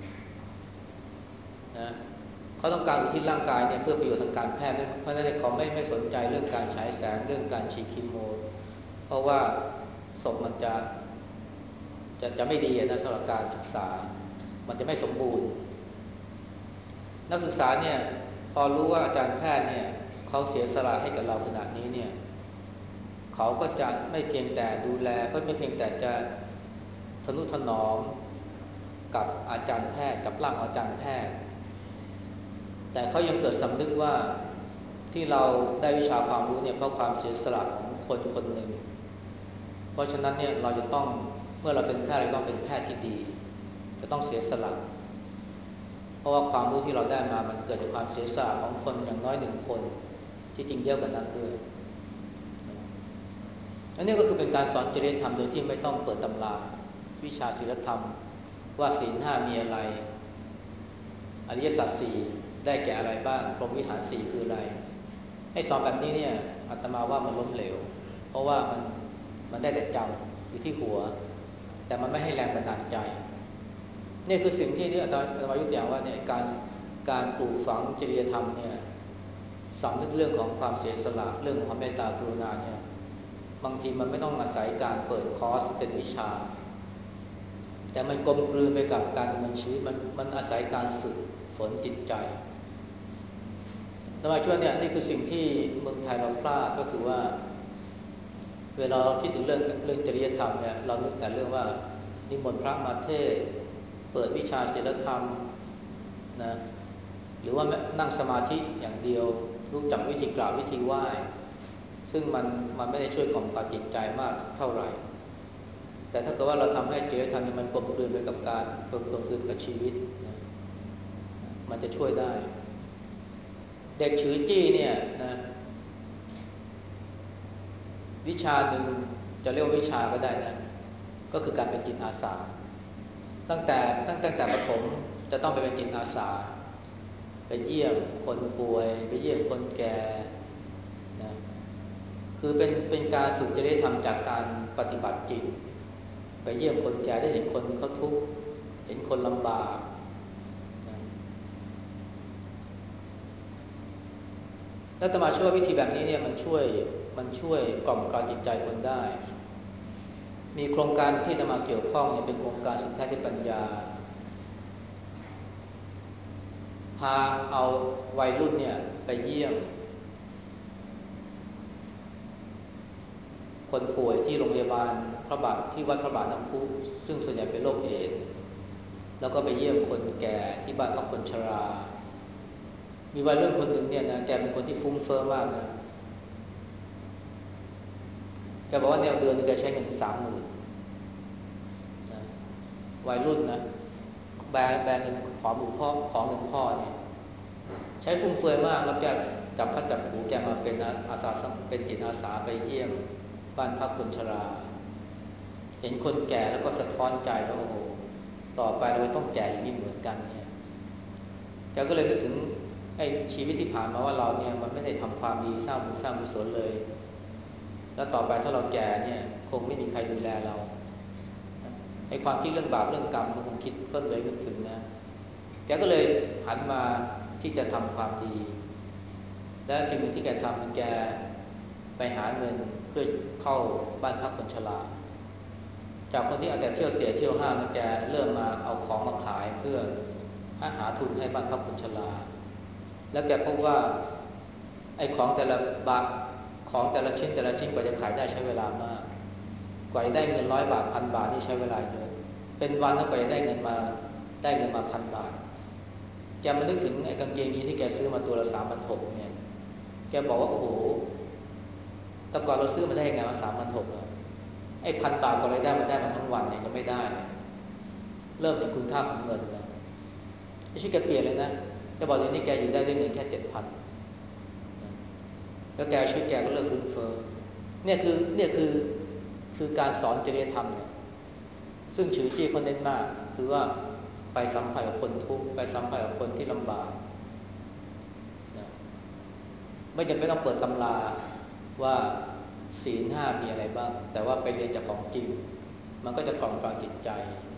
นะเขาต้องการอุทิศร่างกายเนี่ยเพื่อประโยชน์ทางการแพทย์เพราะฉะนั้นเขาไม่ไม่สนใจเรื่องการฉายแสงเรื่องการฉีดคีโมเพราะว่าศพมันจะจะจะไม่ดีนะสำหรับการศึกษามันจะไม่สมบูรณ์นักศึกษาเนี่ยพอรู้ว่าอาจารย์แพทย์เนี่ยเขาเสียสละให้กับเราขนาดนี้เนี่ยเขาก็จะไม่เพียงแต่ดูแลก็ไม่เพียงแต่จะทนุถนอมกับอาจารย์แพทย์กับร่างอาจารย์แพทย์แต่เขายังเกิดสำนึกว่าที่เราได้วิชาความรู้เนี่ยเพราะความเสียสละของคนคนหนึ่งเพราะฉะนั้นเนี่ยเราจะต้องเมื่อเราเป็นแพทย์เราต้องเป็นแพทย์ที่ดีจะต้องเสียสละเพราะว่าความรู้ที่เราได้มามันเกิดจากความเสียสละของคนอย่างน้อยหนึ่งคนที่จริงเยอะกว่านั้นด้วยอันนี้ก็คือเป็นการสอนจริยธรรมโดยที่ไม่ต้องเปิดตำราวิชาศีลธรรมว่าศีลห้ามีอะไรอริยสัจสี่ได้แก่อะไรบ้างพรหมวิหารสี่คืออะไรให้สอนแบบนี้เนี่ยอาตมาว่ามันล้มเหลวเพราะว่ามันมันได้แต่จำอยู่ที่หัวแต่มันไม่ให้แรงบันดาลใจนี่คือสิ่งที่นี่อาตมายกตัวอย่างว่าเนี่ยการการปลูกฝังจริยธรรมเนี่ยสำนึกเรื่องของความเสียสละเรื่องของความเมตตากรุณาเนี่ยบางทีมันไม่ต้องอาศัยการเปิดคอร์สเป็นวิชาแต่มันกลมกลืนไปกับการดำเนินชีวิตมันมันอาศัยการฝึกฝนจิตใจอาตมาช่วยเนี่ยนี่คือสิ่งที่เมืองไทยเราพลาดก็คือว่าเวลาเราคิดถึงเรื่องเรื่องจริยธรรมเนี่ยเรานึกแต่เรื่องว่านิมนต์พระมาเทศเปิดวิชาศีลธรรมนะหรือว่านั่งสมาธิอย่างเดียวรู้จักวิธีกล่าววิธีไหว้ซึ่งมันมันไม่ได้ช่วยกล่อมกล่อมจิตใจมากเท่าไหร่แต่ถ้าเกิดว่าเราทำให้จริยธรรมมันกลมกลืนไปกับการกลมกลืนกับชีวิตนะมันจะช่วยได้เด็กฉือจี้เนี่ยนะวิชาหนึ่งจะเรียกว่าวิชาก็ได้นะก็คือการเป็นจิตอาสาตั้งแต่ตั้งตั้งแต่ประถมจะต้องไปเป็นจิตอาสาไปเยี่ยมคนป่วยไปเยี่ยมคนแก่นะคือเป็นเป็นการฝึกจริยธรรมจากการปฏิบัติจริงไปเยี่ยมคนแก่ได้เห็นคนเขาทุกข์เห็นคนลำบากนะแล้วอาตมาเชื่อว่าวิธีแบบนี้เนี่ยมันช่วยมันช่วยกล่อมกล่อมจิตใจคนได้มีโครงการที่อาตมาเกี่ยวข้องเนี่ยเป็นโครงการสินค้าที่ปัญญาพาเอาวัยรุ่นเนี่ยไปเยี่ยมคนป่วยที่โรงพยาบาลพระบาทที่วัดพระบาทน้ำพุซึ่งส่วนใหญ่เป็นโรคเอดส์แล้วก็ไปเยี่ยมคนแก่ที่บ้านพักคนชรามีวัยรุ่นคนหนึ่งเนี่ยนะแกเป็นคนที่ฟุ้งเฟ้อมากนะแกบอกว่าแนวเดือนนึงแกใช้เงินถึงสามหมื่นนะวัยรุ่นนะแบงแบงเงินขอมือพ่อขอเงินพ่อเนี่ยใช้ฟุ่มเฟือยมากแล้วแกจับพัดจับผูแกมาเป็นอาสาเป็นจิตอาสาไปเยี่ยมบ้านพักคนชราเห็นคนแก่แล้วก็สะท้อนใจว่าโอ้โหต่อไปเราต้องแก่อย่างนี้เหมือนกันเนี่ยแกก็เลยนึกถึงไอ้ชีวิตที่ผ่านมาว่าเราเนี่ยมันไม่ได้ทำความดีสร้างบุญสร้างกุศลเลยแล้วต่อไปถ้าเราแก่เนี่ยคงไม่มีใครดูแลเราไอ้ความคิดเรื่องบาปเรื่องกรรมก็คงคิดก็เลยนึกถึงนะแกก็เลยหันมาที่จะทำความดีและสิ่งหนึ่งที่แกทำคือแกไปหาเงินเพื่อเข้าบ้านพักคนชราจากคนที่เอาแต่เที่ยวเตะเที่ยวห้างแกเริ่มมาเอาของมาขายเพื่อหาทุนให้บ้านพักคนชราแล้วแกพบว่าไอ้ของแต่ละบาทของแต่ละชิ้นแต่ละชิ้นกว่าจะขายได้ใช้เวลามากกว่าจะได้เงินร้อยบาทพันบาทนี่ใช้เวลาเยอะเป็นวันแล้วกว่าจะได้เงินมาได้เงินมาพันบาทแกมานึกถึงไอ้กางเกงยีนที่แกซื้อมาตัวละสามพันหกเนี่ยแกบอกว่าโอ้โหแต่ก่อนเราซื้อมาได้ไงมาสามพันหกไอ้พันบาทก็เลยได้มาได้มาทั้งวันเนี่ยก็ไม่ได้เริ่มเห็นคุณค่าของเงินแล้วชีวิตแกเปลี่ยนเลยนะแกบอกอย่างนี้แกอยู่ได้ด้วยเงินแค่เจ็ดพันแล้วแกชีวิตแกก็เลิกฟุ้งเฟ้อเนี่ยคือเนี่ยคือคือการสอนจริยธรรมเนี่ยซึ่งฉือจี้เขาเน้นมากคือว่าไปสัมผัสกับคนทุกข์ไปสัมผัสกับคนที่ลำบากนะไม่จำเป็นต้องเปิดตำราว่าศีลห้ามีอะไรบ้างแต่ว่าไปเรียนจากของจริงมันก็จะกล่อมกล่อมจิตใจ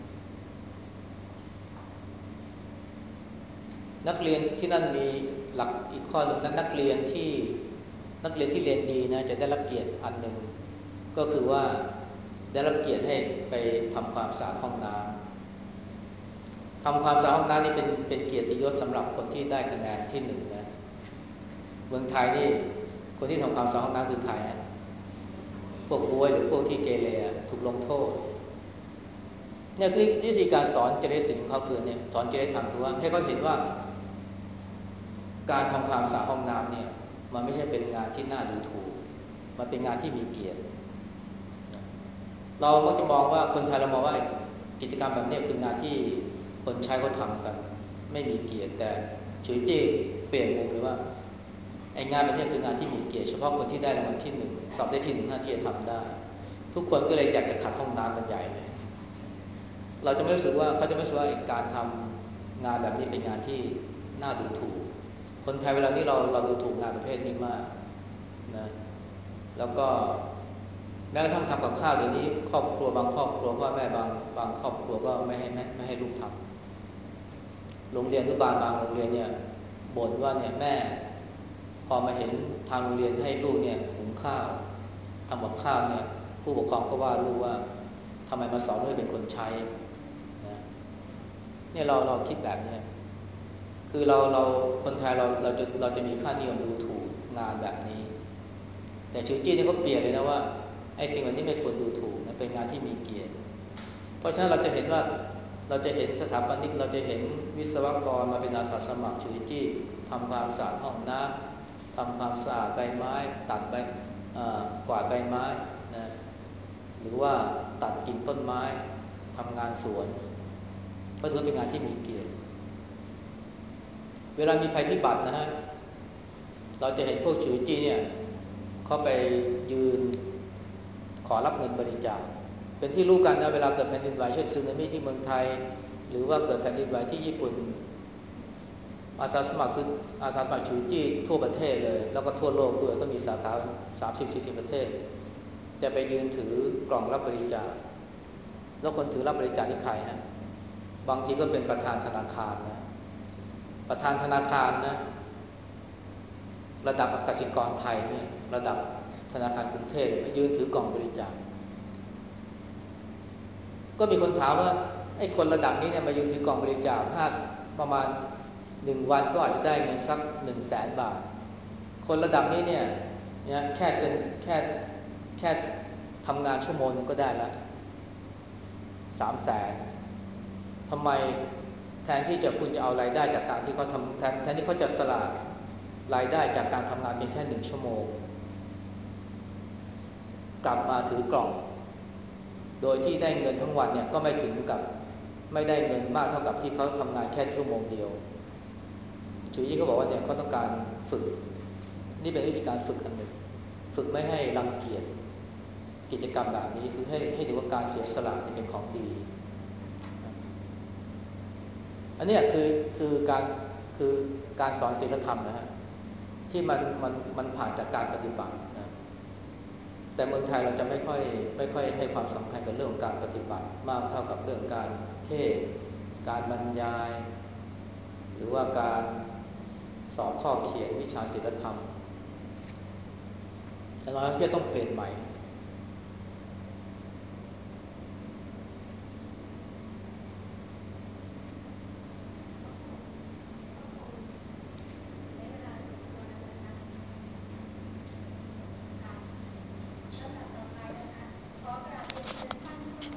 นักเรียนที่นั่นมีหลักอีกข้อหนึ่งนั้นนักเรียนที่นักเรียนที่เรียนดีนะจะได้รับเกียรติอันหนึ่งก็คือว่าได้รับเกียรติให้ไปทำความสะอาดห้องน้ำทำความสะอาดห้องน้ำนี่เป็นเป็นเกียรติยศสำหรับคนที่ได้คะแนนที่หนึ่งนะเมืองไทยนี่คนที่ทำความสะอาดห้องน้ำคือใครพวกบวยหรือพวกที่เกเรถูกลงโทษเนี่ยคือวิธีการสอนจริยศีลของเขาคือเนี่ยสอนจริยธรรมคือว่าให้เขาเห็นว่าการทำความสะอาดห้องน้ำเนี่ยมันไม่ใช่เป็นงานที่น่าดูถูกมันเป็นงานที่มีเกียรติเราก็จะมองว่าคนไทยเรามองว่ากิจกรรมแบบนี้คืองานที่คนใช้เขาทำกันไม่มีเกียรติแต่ฉุยจี้เปลี่ยนมุมเลยว่าไอ้งานแบบนี้คืองานที่มีเกียรติเฉพาะคนที่ได้รางวัลที่หนึ่งสอบได้ที่หนึ่งหน้าที่จะทำได้ทุกคนก็เลยอยากจะขัดห้องน้ำกันใหญ่เลยเราจะไม่รู้สึกว่าเขาจะไม่รู้สึกว่าการทำงานแบบนี้เป็นงานที่น่าดูถูกคนไทยเวลานี้เราเราดูถูกงานประเภทนี้มากนะแล้วก็แม้กระทั่งทำกับข้าวเดี๋ยวนี้ครอบครัวบางครอบครัวพ่อแม่บางบางครอบครัวก็ไม่ให้ไม่ไม่ให้ลูกทำโรงเรียนอนุบาลบางโรงเรียนเนี่ยบ่นว่าเนี่ยแม่พอมาเห็นทางโรงเรียนให้ลูกเนี่ยหุงข้าวทำกับข้าวเนี่ยผู้ปกครองก็ว่าลูกว่าทำไมมาสอนให้เป็นคนใช้นะเนี่ยเราเราคิดแบบนี้คือเราเราคนไทยเราเราจะเราจะมีค่านิยมดูถูกงานแบบนี้แต่ชูจี้นี่ก็เปลี่ยนเลยนะว่าไอ้สิ่งเหล่านี้ไม่ควรดูถูกนะเป็นงานที่มีเกียรติเพราะฉะนั้นเราจะเห็นว่าเราจะเห็นสถาปนิกเราจะเห็นวิศวกรมาเป็นอาสาสมัครชูจี้ทำความสะอาดห้องน้ำทำความสะอาดใบไม้ตัดใบกวาดใบไม้นะหรือว่าตัดกิ่งต้นไม้ทำงานสวนก็ถือเป็นงานที่มีเกียรติเวลามีภัยพิบัตินะฮะเราจะเห็นพวกชูจี้เนี่ยเขาไปยืนอรับเงินบริจาคเป็นที่รู้กันนะเวลาเกิดแผ่นดินไหวเช่นสึนามิที่เมืองไทยหรือว่าเกิดแผ่นดินไหวที่ญี่ปุ่นอาสาสมัครอาสาสมัครชูจี้ทั่วประเทศเลยแล้วก็ทั่วโลกด้วยก็มีสาขา สามสิบถึงสี่สิบ ประเทศจะไปยืนถือกล่องรับบริจาคแล้วคนถือรับบริจาคนี่ใครฮะบางทีก็เป็นประธานธนาคารนะประธานธนาคารนะระดับกสิกรไทยเนี่ยระดับธนาคารกรุงเทพมายืนถือกล่องบริจาคก็มีคนถามว่าไอ้คนระดับนี้เนี่ยมายืนถือกล่องบริจาคห้าประมาณหนึ่งวันก็อาจจะได้เงินสักหนึ่งแสนบาทคนระดับนี้เนี่ยเนี่ยแค่เซ็นแค่แค่ทำงานชั่วโมงนึงก็ได้แล้วสามแสนทำไมแทนที่จะคุณจะเอารายได้จากการที่เขาทำแทนแทนที่เขาจะสละรายได้จากการทำงานเพียงแค่หนึ่งชั่วโมงกลับมาถือกล่องโดยที่ได้เงินทั้งวันเนี่ยก็ไม่ถึงกับไม่ได้เงินมากเท่ากับที่เขาทำงานแค่ชั่วโมงเดียวชูยี่เขาบอกว่าเนี่ยเขาต้องการฝึกนี่เป็นวิธีการฝึกอันหนึ่งฝึกไม่ให้รังเกียจกิจกรรมแบบนี้คือให้ให้ดูว่าการเสียสละเป็นของดีอันนี้คือคือการคือการสอนศีลธรรมนะฮะที่มันมันมันผ่านจากการปฏิบัตินะแต่เมืองไทยเราจะไม่ค่อยไม่ค่อยให้ความสำคัญกับเรื่องของการปฏิบัติมากเท่ากับเรื่องการเทศน์การบรรยายหรือว่าการสอบข้อเขียนวิชาศีลธรรมแต่เราเพื่อต้องเปลี่ยนใหม่